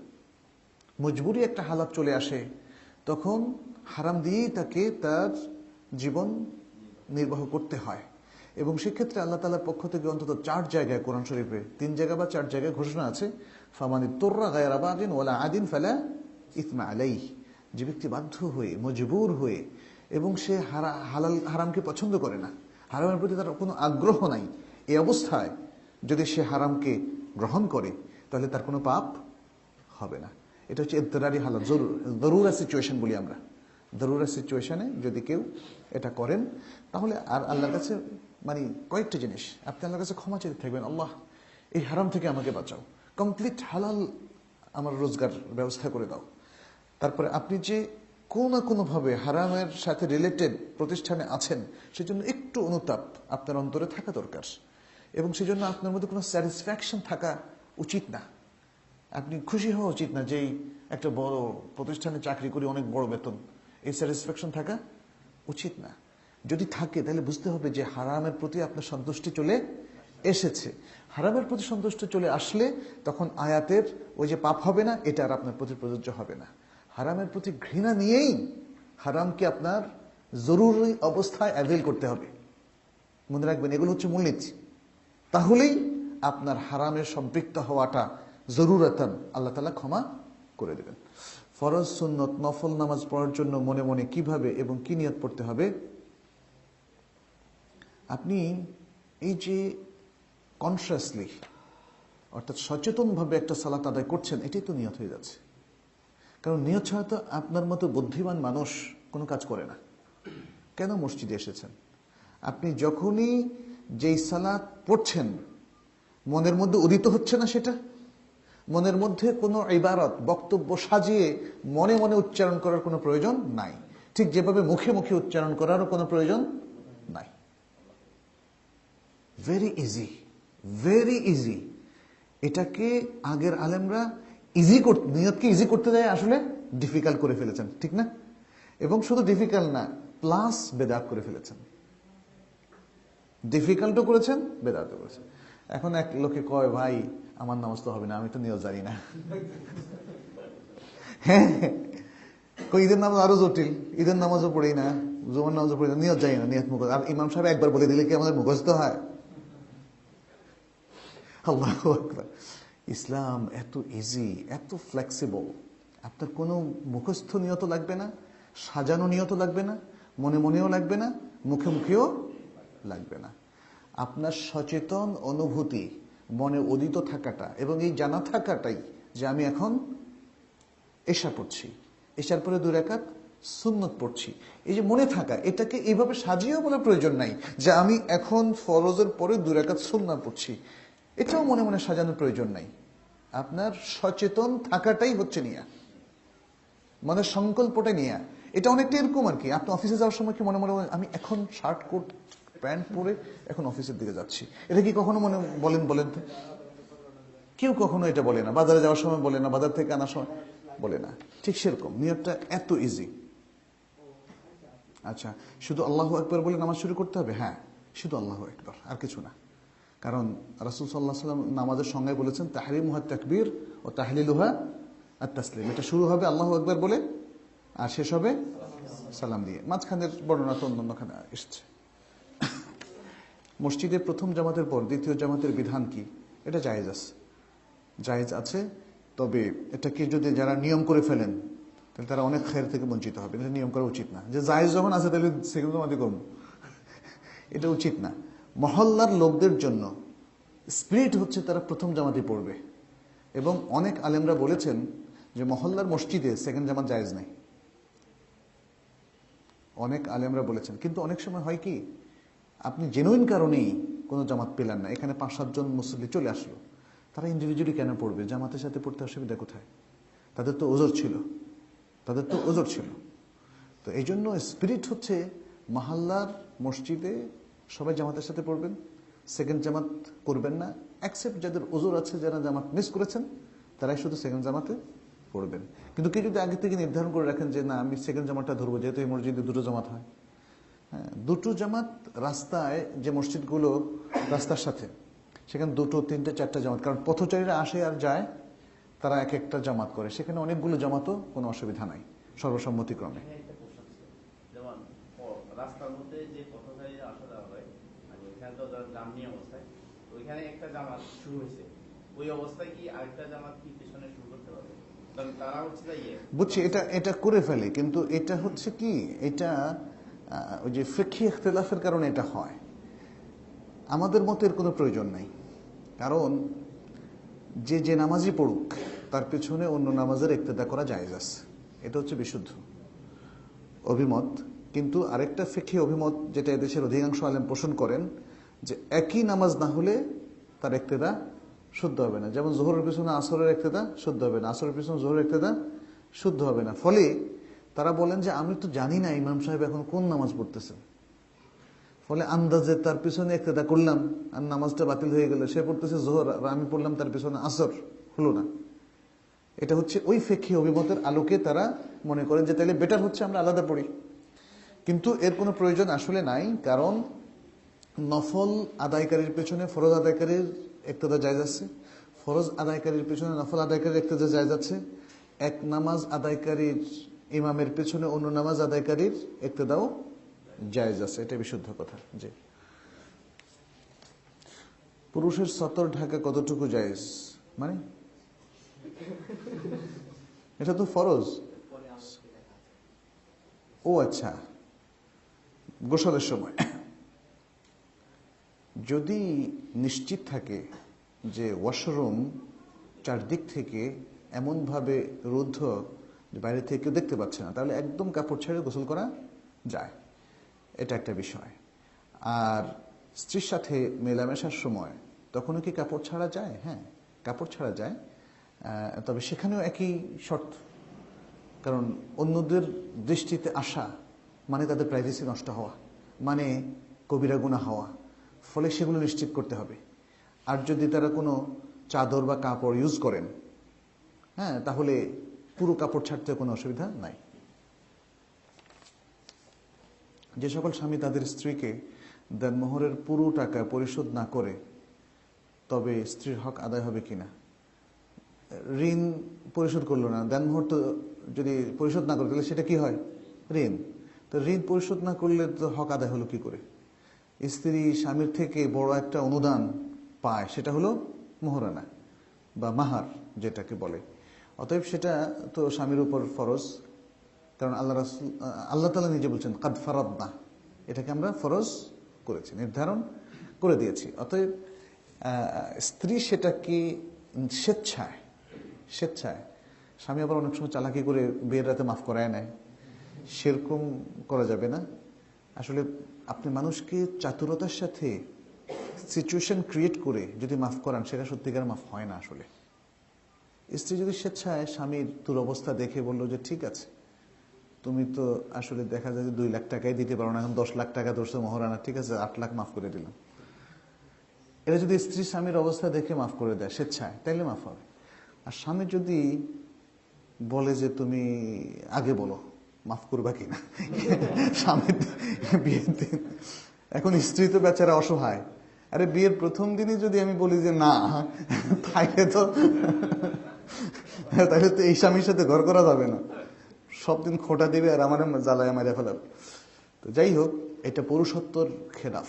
মজবুরি একটা হালাত চলে আসে, তখন হারাম দিয়েই তাকে তার জীবন নির্বাহ করতে হয়। এবং সেক্ষেত্রে আল্লাহ তাআলার পক্ষ থেকে অন্তত চার জায়গায় কোরআন শরীফে তিন জায়গা বা চার জায়গায় ঘোষণা আছে, ফামানি তুররা গায়রা বাগিন ওয়ালা আদিন ফালা ইসমা আলাইহি। যে ব্যক্তি বাধ্য হয়ে মজবুর হয়ে এবং সে হারা হালাল হারামকে পছন্দ করে না, হারামের প্রতি তার কোনো আগ্রহ নাই, এই অবস্থায় যদি সে হারামকে গ্রহণ করে তাহলে তার কোনো পাপ হবে না। এটা হচ্ছে ইদরারি হালাত, জরুরা সিচুয়েশন বলি আমরা। জরুরা সিচুয়েশনে যদি কেউ এটা করেন তাহলে আর আল্লাহর কাছে মানে কয়েকটা জিনিস আপনি আল্লাহর কাছে ক্ষমা চাইতে থাকবেন, আল্লাহ এই হারাম থেকে আমাকে বাঁচাও, কমপ্লিট হালাল আমার রোজগার ব্যবস্থা করে দাও। তারপরে আপনি যে কোনো না কোনোভাবে হারামের সাথে রিলেটেড প্রতিষ্ঠানে আছেন সেজন্য একটু অনুতাপ আপনার অন্তরে থাকা দরকার, এবং সেজন্য আপনার মধ্যে কোনো স্যাটিসফ্যাকশন থাকা উচিত না। আপনি খুশি হওয়া উচিত না যে একটা বড় প্রতিষ্ঠানে চাকরি করি, অনেক বড় বেতন, এই স্যাটিসফ্যাকশন থাকা উচিত না। যদি থাকে তাহলে বুঝতে হবে যে হারামের প্রতি আপনার সন্তুষ্টি চলে এসেছে। হারামের প্রতি সন্তুষ্টি চলে আসলে তখন আয়াতের ওই যে পাপ হবে না, এটা আর আপনার প্রতি প্রযোজ্য হবে না। হারামের প্রতি ঘৃণা নিয়েই হারামকে আপনার জরুরি অবস্থায় অ্যাভেল করতে হবে। মনে রাখবেন, এগুলো হচ্ছে মূলনীতি। তাহলেই আপনার হারামের সম্পৃক্ত হওয়াটা জরুরাতান আল্লাহ তাআলা ক্ষমা করে দেবেন। ফরজ, সুন্নত, নফল নামাজ পড়ার জন্য মনে মনে কিভাবে এবং কি নিয়ত পড়তে হবে? আপনি এই যে কনসিয়াসলি অর্থাৎ সচেতনভাবে একটা সালাত আদায় করছেন, এটাই তো নিয়ত হয়ে যাচ্ছে। কারণ নিয়ত ছাড়া তো আপনার মতো বুদ্ধিমান মানুষ কোনো কাজ করে না। কেন মসজিদে এসেছেন? আপনি যখনই যেই সালাত পড়ছেন মনের মধ্যে উদিত হচ্ছে না, সেটা মনের মধ্যে কোনো ইবারত বক্তব্য সাজিয়ে মনে মনে উচ্চারণ করার কোনো প্রয়োজন নাই, ঠিক যেভাবে মুখে মুখে উচ্চারণ করারও কোনো প্রয়োজন নাই। Very easy, very easy. এটাকে আগের আলেমরা ইজি করতে, নিয়তকে ইজি করতে যায় আসলে ডিফিকাল্ট করে ফেলেছেন, ঠিক না? এবং শুধু ডিফিকাল্ট না, প্লাস বেদাত করে ফেলেছেন। ডিফিকাল্টও করেছেন, বেদাতও করেছেন। এখন এক লোকে কয়, ভাই আমার নামাজ তো হবে না, আমি তো নিয়ত জানি না। হ্যাঁ, ঈদের নামাজ আরো জটিল, ঈদের নামাজও পড়ি না, জুমার নামাজও পড়ি না, নিয়ত জানি না, নিয়ত মুখস্থ। আর ইমাম সাহেব একবার বলে দিলে কি আমাদের মুখস্থ হয়? আল্লাহু আকবার। ইসলাম এত ইজি, এত ফ্লেক্সিবল। আপনার কোনো মুখস্থ নিয়ত লাগবে না, সাজানো নিয়ত লাগবে না, মনে মনেও লাগবে না, মুখে মুখেও লাগবে না। আপনার সচেতন অনুভূতি, মনে উদিত থাকাটা এবং এই জানা থাকাটাই যে আমি এখন এশা পড়ছি, এশার পরে দুই রাকাত সুন্নত পড়ছি, এই যে মনে থাকা, এটাকে এইভাবে সাজিয়েও বলার প্রয়োজন নাই যে আমি এখন ফরজের পরে দুই রাকাত সুন্নাত পড়ছি, এটাও মনে মনে সাজানোর প্রয়োজন নাই। আপনার সচেতন থাকাটাই হচ্ছে নিয়া, মানে সংকল্পটা নিয়া। এটা অনেকটা এরকম আর কি, আপনি অফিসে যাওয়ার সময় কি মনে মনে আমি এখন শার্ট কোট প্যান্ট পরে এখন অফিসের দিকে যাচ্ছি, এটা কি কখনো মনে বলেন? বলেন তো, কেউ কখনো এটা বলে না। বাজারে যাওয়ার সময় বলে না, বাজার থেকে আনার সময় বলে না। ঠিক সেরকম নিয়তটা এত ইজি। আচ্ছা, শুধু আল্লাহু আকবার বলে নামাজ শুরু করতে হবে? হ্যাঁ, শুধু আল্লাহু আকবার, আর কিছু না। কারণ রাসূল সাল্লাল্লাহু আলাইহি ওয়াসাল্লাম নামাজের সংজ্ঞায় বলেছেন তাহরিমুহা তাকবীর ও তাহলিলুহা আত-তাসলিম। এটা শুরু হবে আল্লাহু আকবার বলে আর শেষ হবে সালাম দিয়ে। মাঝখানের বর্ণনা তো অন্যখানে এসেছে। মসজিদে প্রথম জামাতের পর দ্বিতীয় জামাতের বিধান কি? এটা জায়েজ আছে, জায়েজ আছে। তবে এটাকে যদি যারা নিয়ম করে ফেলেন তাহলে তারা অনেক খায়ের থেকে বঞ্চিত হবে। এটা নিয়ম করা উচিত না যে জায়েজ যখন আছে তাহলে সেকেন্ড জামাতে করব, এটা উচিত না। মহল্লার লোকদের জন্য স্পিরিট হচ্ছে তারা প্রথম জামাতে পড়বে, এবং অনেক আলেমরা বলেছেন যে মহল্লার মসজিদে সেকেন্ড জামাত জায়েজ নাই। অনেক আলেমরা বলেছেন। কিন্তু অনেক সময় হয় কি, আপনি জেনুইন কারণেই কোনো জামাত পেলেন না, এখানে পাঁচ সাতজন মুসল্লি চলে আসলো, তারা ইন্ডিভিজুয়ালি কেন পড়বে? জামাতের সাথে পড়তে অসুবিধা কোথায়? তাদের তো ওজর ছিল, তাদের তো ওজর ছিল। তো এই জন্য স্পিরিট হচ্ছে মাহাল্লার মসজিদে সবাই জামাতের সাথে পড়বেন, সেকেন্ড জামাত করবেন না, অ্যাকসেপ্ট যাদের ওজর আছে, যারা জামাত মিস করেছেন তারাই শুধু সেকেন্ড জামাতে পড়বেন। কিন্তু কেউ যদি আগে থেকে নির্ধারণ করে রাখেন যে না আমি সেকেন্ড জামাতটা ধরবো, যেহেতু এই মসজিদে দুটো জামাত হয়, হ্যাঁ দুটো জামাত রাস্তায়, যে মসজিদগুলো রাস্তার সাথে, সেখানে দুটো তিনটে চারটা জামাত, কারণ পথচারীরা আসে আর যায়, তারা এক একটা জামাত করে, সেখানে অনেকগুলো জামাতও কোনো অসুবিধা নাই সর্বসম্মতিক্রমে। যেমন রাস্তার মধ্যে যে পথচারীরা আসা যাওয়া হয়, মানে ওইখানে তো জাম নিয়ে অবস্থায়, ওইখানে একটা জামাত শুরু হয়েছে, ওই অবস্থায় কি আরেকটা জামাত কি পেছনে শুরু করতে পারবে? কারণ তারা হচ্ছে ইয়ে বুঝছি, এটা এটা করে ফেলে, কিন্তু এটা হচ্ছে কি, এটা ওই যে ফিকহি ইখতিলাফের কারণে এটা হয়। আমাদের মতো এর কোনো প্রয়োজন নাই, কারণ যে যে নামাজই পড়ুক তার পেছনে অন্য নামাজের ইক্তেদা করা জায়েজ আছে, এটা হচ্ছে বিশুদ্ধ অভিমত। কিন্তু আরেকটা ফিকহি অভিমত যেটা এদেশের অধিকাংশ আলেম পোষণ করেন, যে একই নামাজ না হলে তার ইক্তেদা শুদ্ধ হবে না। যেমন জোহরের পিছনে আসরের ইক্তেদা শুদ্ধ হবে না, আসরের পিছনে জোহরের ইক্তেদা শুদ্ধ হবে না। ফলে তারা বলেন যে আমি তো জানি না ইমাম সাহেব এখন কোন নামাজ পড়তেছেন, ফলে আন্দাজে তার পিছনে ইক্তেদা করলাম আর নামাজটা বাতিল হয়ে গেল, সে পড়তেছে জোহর আর আমি পড়লাম তার পিছনে আসর, হলো না। এটা হচ্ছে ওই ফিকহি অভিমতের আলোকে তারা মনে করেন যে তাহলে বেটার হচ্ছে আমরা আলাদা পড়ি, কিন্তু এর কোনো প্রয়োজন আসলে নাই। কারণ নফল আদায়কারীর পেছনে ফরজ আদায়কারীর ইক্তেদা জায়েজ আছে, ফরজ আদায়কারীর পেছনে নফল আদায়কারীর ইক্তেদা জায়েজ আছে, এক নামাজ আদায়কারীর ইমামের পেছনে অন্য নামাজ আদায়কারীর ইক্তেদাও জায়েজ আছে, এটা বিশুদ্ধ কথা। জি, পুরুষের সতর ঢাকা কতটুকু জায়েজ? মানে এটা তো ফরজ। ও আচ্ছা, গোসলের সময় যদি নিশ্চিত থাকে যে ওয়াশরুম চারদিক থেকে এমনভাবে রুদ্ধ যে বাইরে থেকে কেউ দেখতে পাচ্ছে না, তাহলে একদম কাপড় ছেড়ে গোসল করা যায়, এটা একটা বিষয়। আর স্ত্রীর সাথে মেলামেশার সময় তখনও কি কাপড় ছাড়া যায়? হ্যাঁ, কাপড় ছাড়া যায়, তবে সেখানেও একই শর্ত, কারণ অন্যদের দৃষ্টিতে আসা মানে তাদের প্রাইভেসি নষ্ট হওয়া, মানে কবিরা গুনাহ হওয়া, ফলে সেগুলো নিশ্চিত করতে হবে। আর যদি তারা কোনো চাদর বা কাপড় ইউজ করেন, হ্যাঁ, তাহলে পুরো কাপড় ছাড়তে কোনো অসুবিধা নাই। যে সকল স্বামী তাদের স্ত্রীকে দেনমোহরের পুরো টাকা পরিশোধ না করে, তবে স্ত্রীর হক আদায় হবে কিনা? ঋণ পরিশোধ করলো না, দেনমোহর তো যদি পরিশোধ না করে তাহলে সেটা কি হয়? ঋণ। তো ঋণ পরিশোধ না করলে তো হক আদায় হলো কি করে? স্ত্রী স্বামীর থেকে বড় একটা অনুদান পায়, সেটা হলো মোহরানা বা মাহার যেটাকে বলে। অতএব সেটা তো স্বামীর উপর ফরজ, কারণ আল্লাহ রাসূল আল্লাহ তাআলা নিজে বলছেন কাদ ফারাদনা, এটাকে আমরা ফরজ করেছি, নির্ধারণ করে দিয়েছি। অতএব স্ত্রী সেটাকে স্বেচ্ছায় স্বেচ্ছায় স্বামী আবার অনেক সময় চালাকি করে বিয়ের রাতে মাফ করায় নেয়, সেরকম করা যাবে না। আসলে আপনি মানুষকে চাতুরতার সাথে সিচুয়েশন ক্রিয়েট করে যদি মাফ করান, সেটা সত্যিকার মাফ হয় না। আসলে স্ত্রী যদি স্বেচ্ছায় স্বামীর দুরবস্থা দেখে বললো যে ঠিক আছে, তুমি তো আসলে দেখা যায় যে দুই লাখ টাকাই দিতে পারো না, এখন দশ লাখ টাকা ধরছো মহারানা, ঠিক আছে আট লাখ মাফ করে দিলাম, এটা যদি স্ত্রী স্বামীর অবস্থা দেখে মাফ করে দেয় স্বেচ্ছায়, তাইলে মাফ হবে। আর স্বামী যদি বলে যে তুমি আগে বলো মাফ করবা কিনা, স্বামী বিয়ের দিন, এখন স্ত্রী তো বেচারা অসহায়, আরে বিয়ের প্রথম দিনই যদি আমি বলি যে না, তাইলে তো তাহলে তো এই স্বামীর সাথে ঘর করা যাবে না, সব দিন খোঁটা দিবে আর আমার জ্বালায় মারিয়া ফেলাবে। তো যাই হোক, এটা পুরুষত্বর খেলাফ।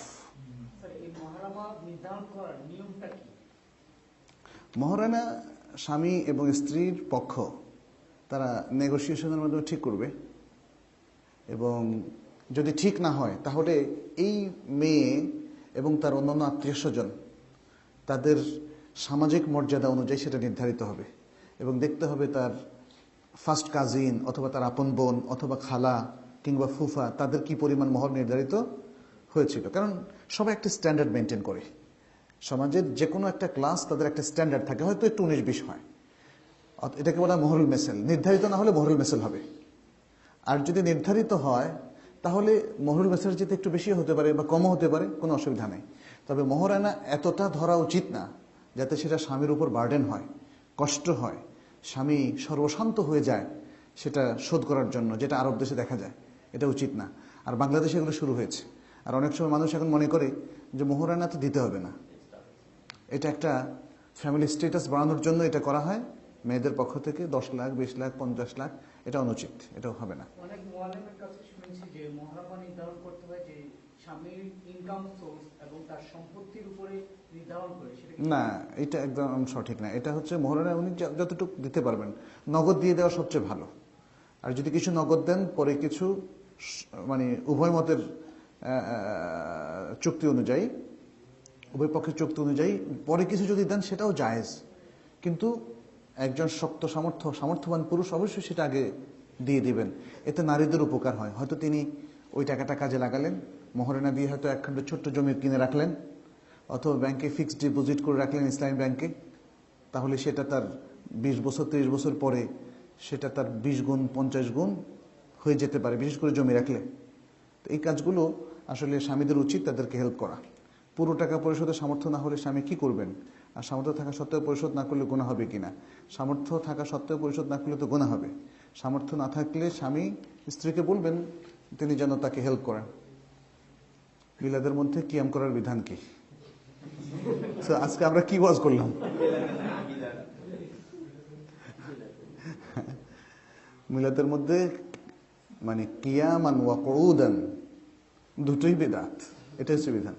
মহারানা স্বামী এবং স্ত্রীর পক্ষ তারা নেগোসিয়েশনের মাধ্যমে ঠিক করবে, এবং যদি ঠিক না হয় তাহলে এই মেয়ে এবং তার অন্যান্য আত্মীয় স্বজন তাদের সামাজিক মর্যাদা অনুযায়ী সেটা নির্ধারিত হবে, এবং দেখতে হবে তার ফার্স্ট কাজিন অথবা তার আপন বোন অথবা খালা কিংবা ফুফা তাদের কি পরিমাণ মোহর নির্ধারিত হয়েছিল, কারণ সবাই একটা স্ট্যান্ডার্ড মেনটেন করে। সমাজের যে কোনো একটা ক্লাস তাদের একটা স্ট্যান্ডার্ড থাকে, হয়তো একটু উনিশ বিশ হয়, এটাকে বলা মোহরুল মেসেল। নির্ধারিত না হলে মোহরুল মেসেল হবে, আর যদি নির্ধারিত হয় তাহলে মোহরুল মেসেল যেতে একটু বেশি হতে পারে বা কমও হতে পারে, কোনো অসুবিধা নেই। তবে মোহরানা এতটা ধরা উচিত না যাতে সেটা স্বামীর উপর বার্ডেন হয়, কষ্ট হয়, স্বামী সর্বশান্ত হয়ে যায় সেটা শোধ করার জন্য, যেটা আরব দেশে দেখা যায়। এটা উচিত না। আর বাংলাদেশে এগুলো শুরু হয়েছে। আর অনেক সময় মানুষ এখন মনে করে যে মোহরানা তো দিতে হবে না, এটা একটা ফ্যামিলি স্ট্যাটাস বাড়ানোর জন্য এটা করা হয় মেয়েদের পক্ষ থেকে। দশ লাখ বিশ লাখ পঞ্চাশ লাখ এটা অনুচিত, এটাও হবে না। অনেক মুআল্লিমের কাছে শুনেছি যে মোহরানা নির্ধারণ করতে হয় যে স্বামীর ইনকাম সোর্স এবং তার সম্পত্তির উপরে নির্ধারণ করে, সেটা না, এটা একদম সঠিক না। এটা হচ্ছে মোহরানা উনি যতটুকু দিতে পারবেন, নগদ দিয়ে দেওয়া সবচেয়ে ভালো। আর যদি কিছু নগদ দেন, পরে কিছু মানে উভয় মতের চুক্তি অনুযায়ী, উভয় পক্ষের চুক্তি অনুযায়ী পরে কিছু যদি দেন সেটাও জায়েজ। কিন্তু একজন শক্ত সামর্থ্য সামর্থ্যবান পুরুষ অবশ্যই সেটা আগে দিয়ে দিবেন, এতে নারীদের উপকার হয়। হয়তো তিনি ওই টাকাটা কাজে লাগালেন, মোহরানা দিয়ে হয়তো একখণ্ড ছোট্ট জমি কিনে রাখলেন, অথবা ব্যাংকে ফিক্সড ডিপোজিট করে রাখলেন ইসলামী ব্যাংকে, তাহলে সেটা তার বিশ বছর ত্রিশ বছর পরে সেটা তার বিশ গুণ পঞ্চাশ গুণ হয়ে যেতে পারে, বিশেষ করে জমি রাখলে। তো এই কাজগুলো আসলে স্বামীদের উচিত তাদেরকে হেল্প করা। পুরো টাকা পরিশোধের সামর্থ্য না হলে স্বামী কি করবেন? আর সামর্থ্য থাকা সত্ত্বেও পরিশোধ না করলে গুনাহ হবে কিনা? সামর্থ্য থাকা সত্ত্বেও পরিশোধ না করলে তো গুনাহ হবে। সামর্থ্য না থাকলে স্বামী স্ত্রীকে বলবেন তিনি যেন তাকে হেল্প করেন। মিলাদের মধ্যে কিয়াম করার বিধান কি? আজকে আমরা কি ওয়াজ করলাম? মিলাদের মধ্যে মানে কিয়ামান ওয়া কুউদান দুটোই বিদআত, এটা হচ্ছে বিধান।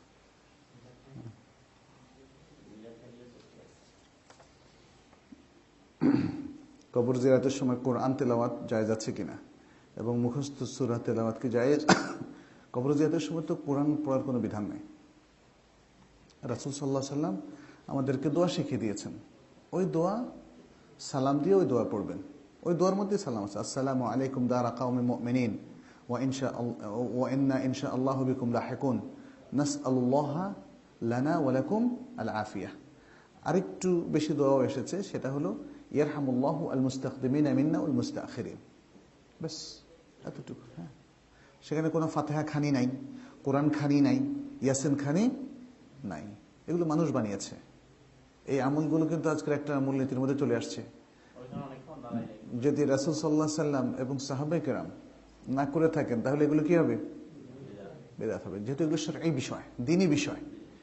কবর জিয়ারতের সময় কোরআন তেলাওয়াত জায়েজ আছে কিনা এবং মুখস্থ সূরা তেলাওয়াত কি জায়েজ? কবর জিয়ারতের সময় তো কোরআন পড়ার কোনো বিধান নেই। রাসূল সাল্লাল্লাহু আলাইহি সাল্লাম আমাদেরকে দোয়া শিখিয়ে দিয়েছেন, ওই দোয়া সালাম দিয়ে ওই দোয়া পড়বেন। ওই দোয়ার মধ্যে সালাম আছে, আসসালামু আলাইকুম দারা কাওমিন মুমিনিন ওয়া ইনশা ওয়া ইন্না ইনশাআল্লাহু বিকুম লাহিকুন নাসআলুল্লাহা লানা ওয়া লাকুম আল আফিয়া। আরেকটু বেশি দোয়াও এসেছে, সেটা হলো ইয়ারহামুল্লাহু আল মুস্তাকদিমিনা মিন্না ওয়াল মুস্তাখিরিন। বাস এতটুকু। হ্যাঁ, সেখানে কোনো ফাতিহা খানি নাই, কোরআন খানি নাই, ইয়াসিন খানি নাই, এগুলো মানুষ বানিয়েছে। এই আমলগুলো কিন্তু আজকের একটা মূলনীতির মধ্যে চলে আসছে। যদি রাসূল সাল্লাল্লাহু আলাইহি সাল্লাম এবং সাহাবায়ে কেরাম না করে থাকেন তাহলে এগুলো কি হবে? বিদআত হবে, যেহেতু এগুলো শরঈ বিষয়, দ্বীনি বিষয়।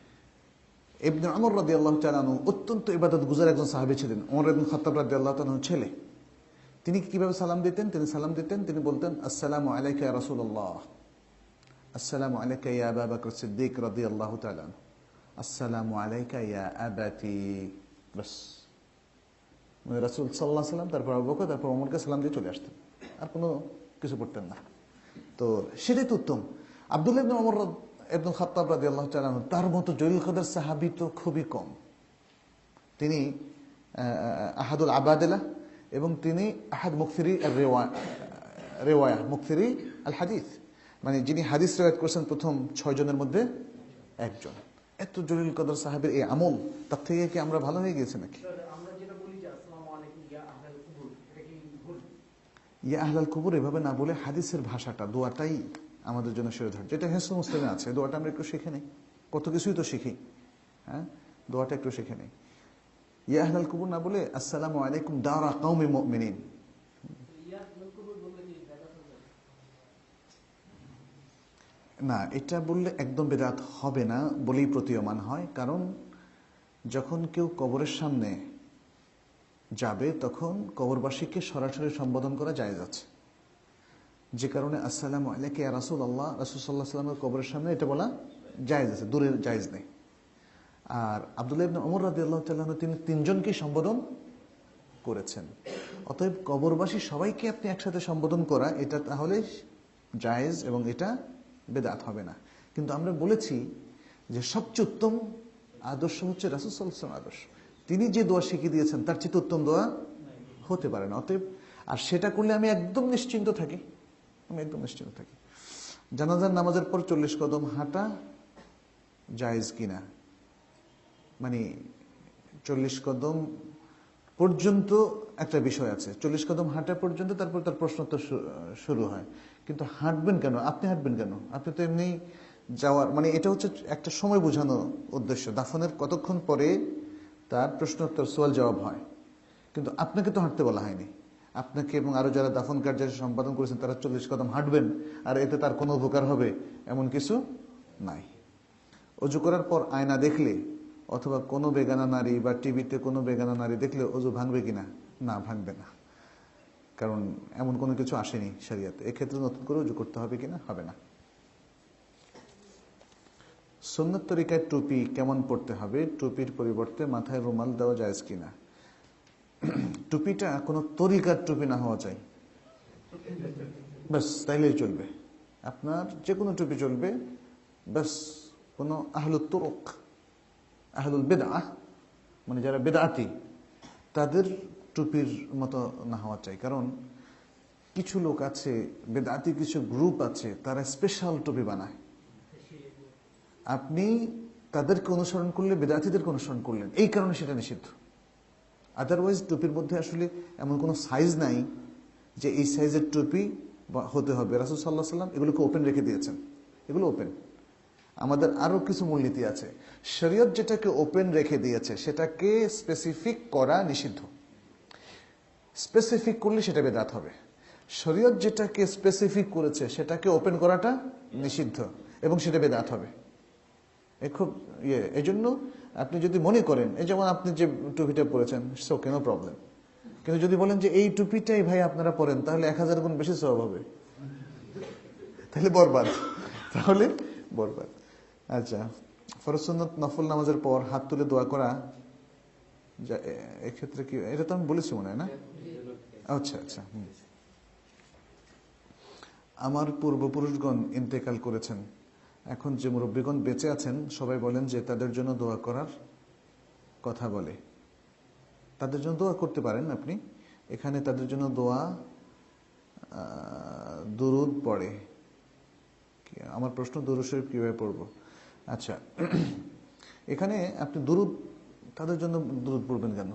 ইবনে ওমর রাদিয়াল্লাহু তাআলা আনহু অত্যন্ত ইবাদত গুজার একজন সাহাবী ছিলেন। ওমর ইবনে খাত্তাব রাদিয়াল্লাহু তাআলা আনহু ছেলে। তিনি কিভাবে সালাম দিতেন? তিনি সালাম দিতেন, তিনি বলতেন আসসালামু আলাইকা ইয়া রাসূলুল্লাহ, আসসালামু আলাইকা ইয়া আবা বকর সিদ্দিক রাদিয়াল্লাহু তাআলা আনহু, আসসালামু আলাইকা ইয়া আবাতি। বাস, মানে রাসূল সাল্লাল্লাহু আলাইহি সাল্লাম, তারপর আবু বকর, তারপর ওমরকে সালাম দিয়ে চলে আসতেন, আর কোনো কিছু পড়তেন না। তো সেটাই তো উত্তম। আব্দুল্লাহ ইবনে ওমর ইবনে খাত্তাব রাদিয়াল্লাহু তাআলা আনহু, তার মতো জলিল কদর সাহাবী তো খুবই কম। তিনি আহাদুল আবাদিলা এবং তিনি আহাদ মুকসিরি রেওয়ায়া, মুকসিরি আল হাদিস, মানে যিনি হাদিস রেওয়ায়াত করেছেন প্রথম ছয় জনের মধ্যে একজন। এত জলিল কদর সাহাবীর এই আমল, তার থেকে কি আমরা ভালো হয়ে গিয়েছি নাকি? আমরা যেটা বলি যে আসসালামু আলাইকুম ইয়া আহলাল কুবুর, এটা কি ভুল? ইয়া আহলাল কুবুর এভাবে না বলে হাদিসের ভাষাটা, দোয়াটাই আমাদের জন্য শিরোধার্য। যেটা হিসু মুসলিমে আছে, দোয়াটা আমরা একটু শিখে নেই, কত কিছুই তো শিখি। হ্যাঁ, দোয়াটা একটু শিখে নেই। ইয়া আহলাল কুবুর না বলে আসসালামু আলাইকুম দারা কাওমিন মুমিনিন। না, এটা বললে একদম বেদাত হবে না বলেই প্রতীয়মান হয়। কারণ যখন কেউ কবরের সামনে যাবে তখন কবরবাসীকে সরাসরি সম্বোধন করা জায়েজ আছে, যে কারণে আসসালামু আলাইকা ইয়া রাসূলুল্লাহ, রাসূল সাল্লাল্লাহু আলাইহি ওয়াসাল্লামের কবরের সামনে এটা বলা জায়েজ আছে, দূরের জায়েজ নেই। আর আব্দুল্লাহ ইবনে ওমর রাদিয়াল্লাহু তাআলা আনহু তিনি তিনজনকে সম্বোধন করেছেন। অতএব কবরবাসী সবাইকে আপনি একসাথে সম্বোধন করা এটা তাহলে জায়েজ এবং এটা বেদাত হবে না। কিন্তু আমরা বলেছি যে সবচেয়ে উত্তম আদর্শ হচ্ছে রাসূল সাল্লাল্লাহু আলাইহি ওয়াসাল্লাম আদর্শ। তিনি যে দোয়া শিখিয়ে দিয়েছেন তার চেয়ে উত্তম দোয়া হতে পারে না। অতএব আর সেটা করলে আমি একদম নিশ্চিন্ত থাকি, আমি একদম নিশ্চিন্ত থাকি। জানাজার নামাজের পর চল্লিশ কদম হাঁটা জায়েজ কিনা, মানে চল্লিশ কদম পর্যন্ত একটা বিষয় আছে, চল্লিশ কদম হাঁটা পর্যন্ত, তারপর তার প্রশ্নোত্তর শুরু হয়। কিন্তু হাঁটবেন কেন? আপনি হাঁটবেন কেন? আপনি তো এমনি যাওয়ার, মানে এটা হচ্ছে একটা সময় বোঝানো উদ্দেশ্য। দাফনের কতক্ষণ পরে তার প্রশ্নোত্তর সোয়াল জবাব হয়, কিন্তু আপনাকে তো হাঁটতে বলা হয়নি। আপনাকে এবং আরো যারা দাফন কার্য সম্পাদন করেছেন তারা চল্লিশ কদম হাঁটবেন আর এতে তার কোনো উপকার হবে এমন কিছু নাই। অজু করার পর আয়না দেখলে অথবা কোনো বেগানা নারী বা টিভিতে কোনো বেগানা নারী দেখলে অজু ভাঙবে কিনা? না, ভাঙবে না, কারণ এমন কোনো কিছু আসেনি শরিয়াতে। এক্ষেত্রে নতুন করে অজু করতে হবে কিনা? হবে না। সুন্নত তরিকায় টুপি কেমন পড়তে হবে? টুপির পরিবর্তে মাথায় রুমাল দেওয়া জায়েজ কিনা? টুপিটা কোনো তরিকার টুপি না হওয়া চাই, ব্যাস, তাইলেই চলবে। আপনার যে কোনো টুপি চলবে, ব্যাস কোনো আহলুত তুরুক, আহলুল বিদআহ, মানে যারা বিদআতি, তাদের টুপির মতো না হওয়া চাই। কারণ কিছু লোক আছে, বিদআতি কিছু গ্রুপ আছে, তারা স্পেশাল টুপি বানায়। আপনি তাদেরকে অনুসরণ করলে বিদআতিদেরকে অনুসরণ করলেন, এই কারণে সেটা নিষিদ্ধ। আদারওয়াইজ টুপির মধ্যে আসলে এমন কোনো সাইজ নাই যে এই সাইজের টুপি হতে হবে। রাসূল সাল্লাল্লাহু আলাইহি ওয়াসাল্লাম এগুলোকে ওপেন রেখে দিয়েছেন, এগুলো ওপেন। আমাদের আরো কিছু মূলনীতি আছে। শরীয়ত যেটাকে ওপেন রেখে দিয়েছে সেটাকে স্পেসিফিক করা নিষিদ্ধ। স্পেসিফিক করলে সেটা বেদাত হবে। শরীয়ত যেটাকে স্পেসিফিক করেছে সেটাকে ওপেন করাটা নিষিদ্ধ এবং সেটা বেদাত হবে। এ খুব ইয়ে, এই জন্য আপনি যদি মনে করেন, এই যেমন আপনি যে টুপিটা পরেছেন, সো কেন প্রবলেম, কিন্তু যদি বলেন যে এই টুপিটাই ভাই আপনারা পরেন, তাহলে এক হাজার গুণ বেশি সওয়াব হবে, তাহলে বরবাদ, তাহলে বরবাদ। আচ্ছা, ফরজ সুন্নাত নফল নামাজের পর হাত তুলে দোয়া করা, এক্ষেত্রে কি? এটা তো আমি বলেছি মনে হয় না? আচ্ছা আচ্ছা। আমার পূর্বপুরুষগণ ইন্তেকাল করেছেন, এখন যে মুরব্বীগণ বেঁচে আছেন সবাই বলেন যে তাদের জন্য দোয়া করার কথা বলে। তাদের জন্য দোয়া করতে পারেন আপনি। এখানে তাদের জন্য দোয়া দুরুদ পড়ে। আমার প্রশ্ন, দুরুদ শরীফ কিভাবে পড়বো? আচ্ছা, এখানে আপনি দুরুদ, তাদের জন্য দুরুদ পড়বেন কেন?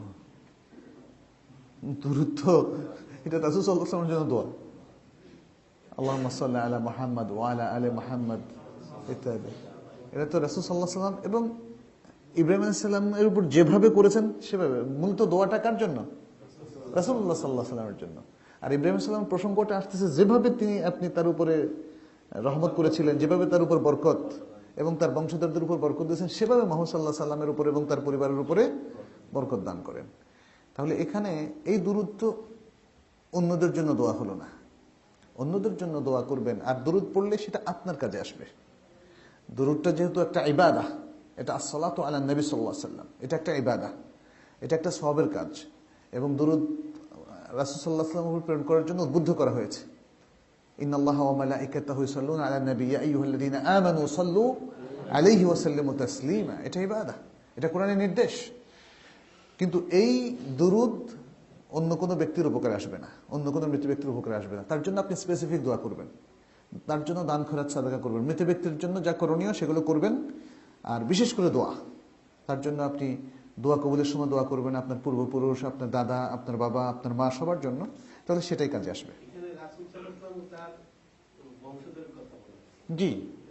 দুরুদ তো এটা রাসূল সাল্লাল্লাহু আলাইহি ওয়াসাল্লামের জন্য দোয়া, আল্লাহুম্মা সাল্লি আলা মুহাম্মাদ ওয়া আলা আলি মুহাম্মাদ ইত্যাদি। এটা তো রাসূল সাল্লাল্লাহু আলাইহি ওয়াসাল্লাম এবং ইব্রাহিম আলাইহিস সালামের উপর যেভাবে করেছেন সেভাবে। মূলত দোয়াটা কার জন্য? রাসূলুল্লাহ সাল্লাল্লাহু আলাইহি ওয়াসাল্লামের জন্য। আর ইব্রাহিম আলাইহিস সালামের প্রসঙ্গটা আসতেছে যেভাবে তিনি আপনি তার উপরে রহমত করেছিলেন, যেভাবে তার উপর বরকত এবং তার বংশধরদের উপর বরকত দিয়েছেন, সেভাবে মুহাম্মদ সাল্লাল্লাহু আলাইহি সাল্লামের উপর এবং তার পরিবারের উপরে বরকত দান করেন। তাহলে এখানে এই দুরূদ তো অন্যদের জন্য দোয়া হলো না, অন্যদের জন্য দোয়া করবেন। আর দুরূদ পড়লে সেটা আপনার কাজে আসবে। দুরূদটা যেহেতু একটা ইবাদা, এটা আসসালাতু আলা নবী সাল্লাল্লাহু আলাইহি ওয়াসাল্লাম, এটা একটা ইবাদা, এটা একটা সওয়াবের কাজ। এবং দুরূদ রাসূল সাল্লাল্লাহু আলাইহি ওয়াসাল্লামের উপর প্রেরণ করার জন্য উদ্বুদ্ধ করা হয়েছে। ইন্নাল্লাহা ওয়া মালাইকাতাহু ইউসাল্লুনা আলা নবী ইয়া আইয়ুহাল্লাযীনা আমানু সাল্লু আলাইহি ওয়া সাল্লিমু তাসলিমা, এটা ইবাদা, এটা কোরআনের নির্দেশ। কিন্তু এই দুরূদ অন্য কোনো ব্যক্তির উপকারে আসবে না, অন্য কোনো মৃত ব্যক্তির উপকারে আসবে না। তার জন্য আপনি স্পেসিফিক দোয়া করবেন, তার জন্য দান খয়রাত সাদাকা করবেন, মৃত ব্যক্তির জন্য যা করণীয় সেগুলো করবেন। আর বিশেষ করে দোয়া, তার জন্য আপনি দোয়া কবুলের সময় দোয়া করবেন আপনার পূর্বপুরুষ, আপনার দাদা, আপনার বাবা, আপনার মা, সবার জন্য, তাহলে সেটাই কাজে আসবে। জি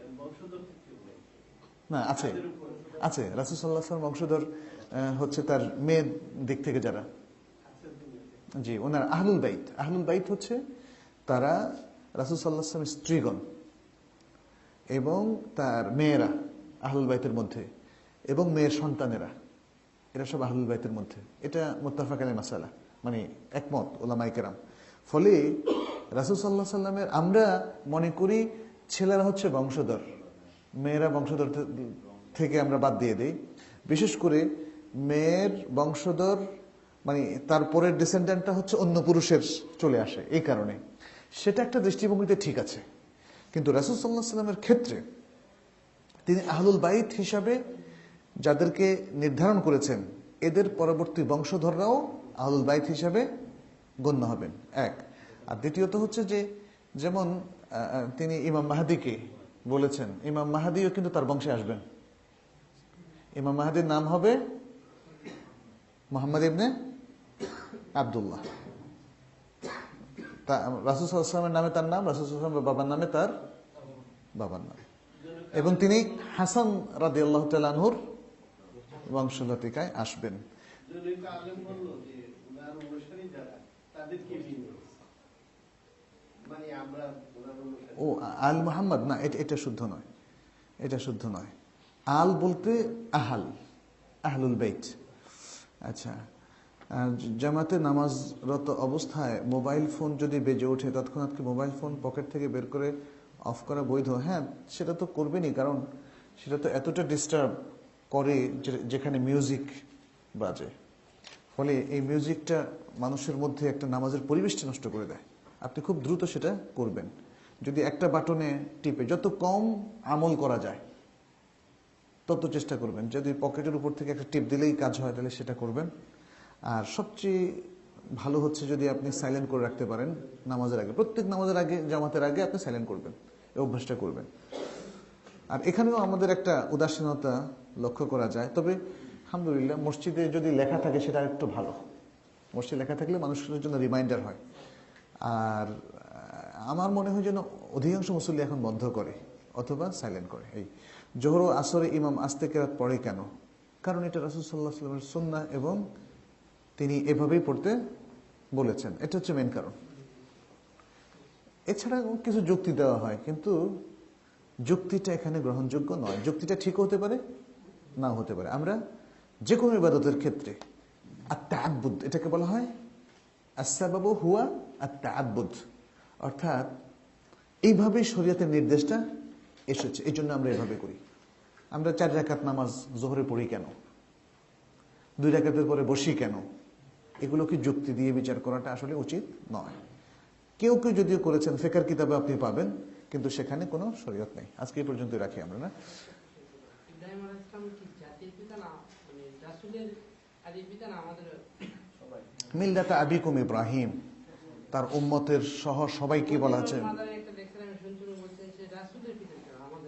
না, আছে আছে রাসূল সাল্লাল্লাহু আলাইহি ওয়াসাল্লাম বংশধর হচ্ছে তার মেয়ের দিক থেকে যারা, জি, ওনার আহলুল বাইত। আহলুল বাইত হচ্ছে তারা রাসূল সাল্লাল্লাহু আলাইহি ওয়াসাল্লামের স্ত্রীগণ এবং তার মেয়েরা আহলুল বাইতের মধ্যে, এবং মেয়ের সন্তানেরা, এরা সব আহলুল বাইতের মধ্যে। এটা মুত্তাফাক আলাইহি মাসালা, মানে একমত উলামায়ে কেরাম। ফলে রাসূল সাল্লাল্লাহু আলাইহি ওয়াসাল্লামের, আমরা মনে করি ছেলেরা হচ্ছে বংশধর, মেয়েরা বংশধর থেকে আমরা বাদ দিয়ে দিই। বিশেষ করে মেয়ের বংশধর মানে তারপরের ডিসেন্ডেন্টটা হচ্ছে অন্য পুরুষের চলে আসে, এই কারণে সেটা একটা দৃষ্টিভঙ্গিতে ঠিক আছে। কিন্তু রাসূল সাল্লাল্লাহু আলাইহি ওয়াসাল্লামের ক্ষেত্রে তিনি আহলুল বাইত হিসাবে যাদেরকে নির্ধারণ করেছেন, এদের পরবর্তী বংশধররাও আহলুল বাইত হিসাবে গণ্য হবেন, এক। আর দ্বিতীয়ত হচ্ছে যে যেমন আহ, তিনি ইমাম মাহাদিকে বলেছেন, ইমাম মাহাদিও কিন্তু তার বংশে আসবেন। ইমাম মাহাদির নাম হবে মুহাম্মদ ইবনে আব্দুল্লাহ। রাসূল সাল্লাল্লাহু আলাইহি ওয়াসাল্লামের নামে তার নাম, রাসূল সাল্লাল্লাহু আলাইহি ওয়াসাল্লামের বাবার নামে তার বাবার নাম, এবং তিনি হাসান রাদিয়াল্লাহু তাআলা আনহুর বংশলতিকায় আসবেন। ও আল মুহাম্মদ না, এটা এটা শুদ্ধ নয়, এটা শুদ্ধ নয়। আল বলতে আহাল, আহলুল বাইত। আচ্ছা, আর জামাতে নামাজরত অবস্থায় মোবাইল ফোন যদি বেজে ওঠে, তৎক্ষণাৎ কি মোবাইল ফোন পকেট থেকে বের করে অফ করা বৈধ? হ্যাঁ, সেটা তো করবেনই, কারণ সেটা তো এতটা ডিস্টার্ব করে যেখানে মিউজিক বাজে, ফলে এই মিউজিকটা মানুষের মধ্যে একটা নামাজের পরিবেশটা নষ্ট করে দেয়। আপনি খুব দ্রুত সেটা করবেন। যদি একটা বাটনে টিপে যত কম আমল করা যায় তত চেষ্টা করবেন। যদি পকেটের উপর থেকে একটা টিপ দিলেই কাজ হয় তাহলে সেটা করবেন। আর সবচেয়ে ভালো হচ্ছে যদি আপনি সাইলেন্ট করে রাখতে পারেন নামাজের আগে, প্রত্যেক নামাজের আগে, জামাতের আগে আপনি সাইলেন্ট করবেন, এই অভ্যাসটা করবেন। আর এখানেও আমাদের একটা উদাসীনতা লক্ষ্য করা যায়, তবে আলহামদুলিল্লাহ মসজিদে যদি লেখা থাকে সেটা একটু ভালো। মসজিদে লেখা থাকলে মানুষের জন্য রিমাইন্ডার হয়। আর আমার মনে হয় যেন অধিকাংশ মুসল্লি এখন বন্ধ করে অথবা সাইলেন্ট করে। এই জোহর ও আসরে ইমাম আস্তে কেরাত পড়ে কেন? কারণ এটা রাসূল সাল্লাল্লাহু আলাইহি ওয়াসাল্লামের সুন্নাহ এবং তিনি এভাবেই পড়তে বলেছেন, এটা হচ্ছে মেন কারণ। এছাড়া কিছু যুক্তি দেওয়া হয়, কিন্তু যুক্তিটা এখানে গ্রহণযোগ্য নয়। যুক্তিটা ঠিক হতে পারে, নাও হতে পারে। আমরা যে কোনো ইবাদতের ক্ষেত্রে আত-তাআব্বুদ, এটাকে বলা হয় আস-সাবাবু হুয়া আত-তাআব্বুদ, অর্থাৎ এইভাবে শরীয়তের নির্দেশটা এসেছে, এই জন্য আমরা এভাবে করি। আমরা চার রাকাত নামাজ জোহরে পড়ি কেন, দুই রাকাতের পরে বসি কেন, এগুলোকে যুক্তি দিয়ে বিচার করাটা আসলে উচিত নয়। কেউ কেউ যদিও করেছেন, ফিকহ কিতাবে আপনি পাবেন, কিন্তু সেখানে কোনো শরীয়ত নেই। আজকে এই পর্যন্ত রাখি আমরা। না, ইব্রাহিম আলাইহিস সালাম কি জাতির পিতা না, মানে রাসূলের আদির পিতা না? আমাদের সবাই মিল্লাতা আবিকুম ইব্রাহিম, তার উম্মতের সহ সবাইকে বলা আছে। আমাদের একটা দেখছিলাম, শুনছিল বলছেন যে রাসূলের পিতা না, আমাদের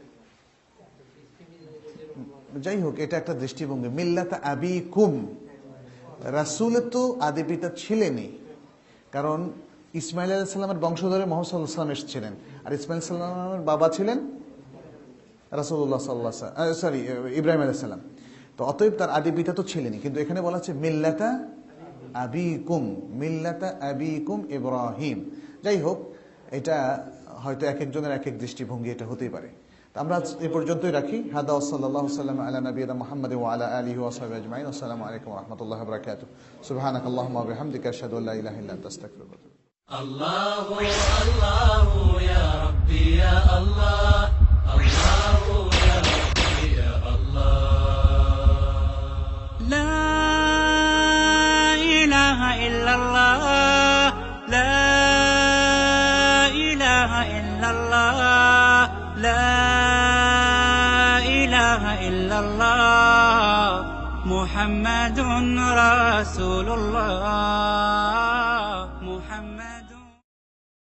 যাই হোক, এটা একটা দৃষ্টিভঙ্গি। মিল্লাতা আবিকুম, রাসূলের তো আদি পিতা ছিলেনই, কারণ ইসমাইল আলাইহিস সালামের বংশধরে মুহাম্মদ সাল্লাল্লাহু আলাইহি ওয়াসাল্লাম এসেছিলেন, আর ইসমাইল সাল্লামের বাবা ছিলেন রাসূলুল্লাহ সাল্লাল্লাহু আলাইহি ওয়াসাল্লাম, সরি ইব্রাহিম আলাইহিস সালাম। তো অতএব তার আদি পিতা তো ছিলেনই, কিন্তু এখানে বলা হচ্ছে মিল্লাতা আবিকুম, মিল্লাতা আবিকুম ইব্রাহিম। যাই হোক, এটা হয়তো এক একজনের এক এক দৃষ্টিভঙ্গি, এটা হতেই পারে। আমরা এই পর্যন্তই রাখি। হাদা সাল্লাল্লাহু সাল্লাম আলা নবিয়িনা মুহাম্মদ ওয়া আলা আলিহি ওয়া সাহবিহি আজমাইন। আসসালামু আলাইকুম ওয়া রাহমাতুল্লাহি ওয়া বারাকাতুহু। সুবহানাকাল্লাহুম্মা ওয়া বিহামদিকা আশহাদু আল্লা ইলাহা ইল্লা আনতা আস্তাগফিরুকা ওয়া আতুবু ইলাইক। الله الله يا ربي يا الله، الله يا ربي يا الله. لا إله إلا الله، لا إله إلا الله، لا إله إلا الله، محمد رسول الله.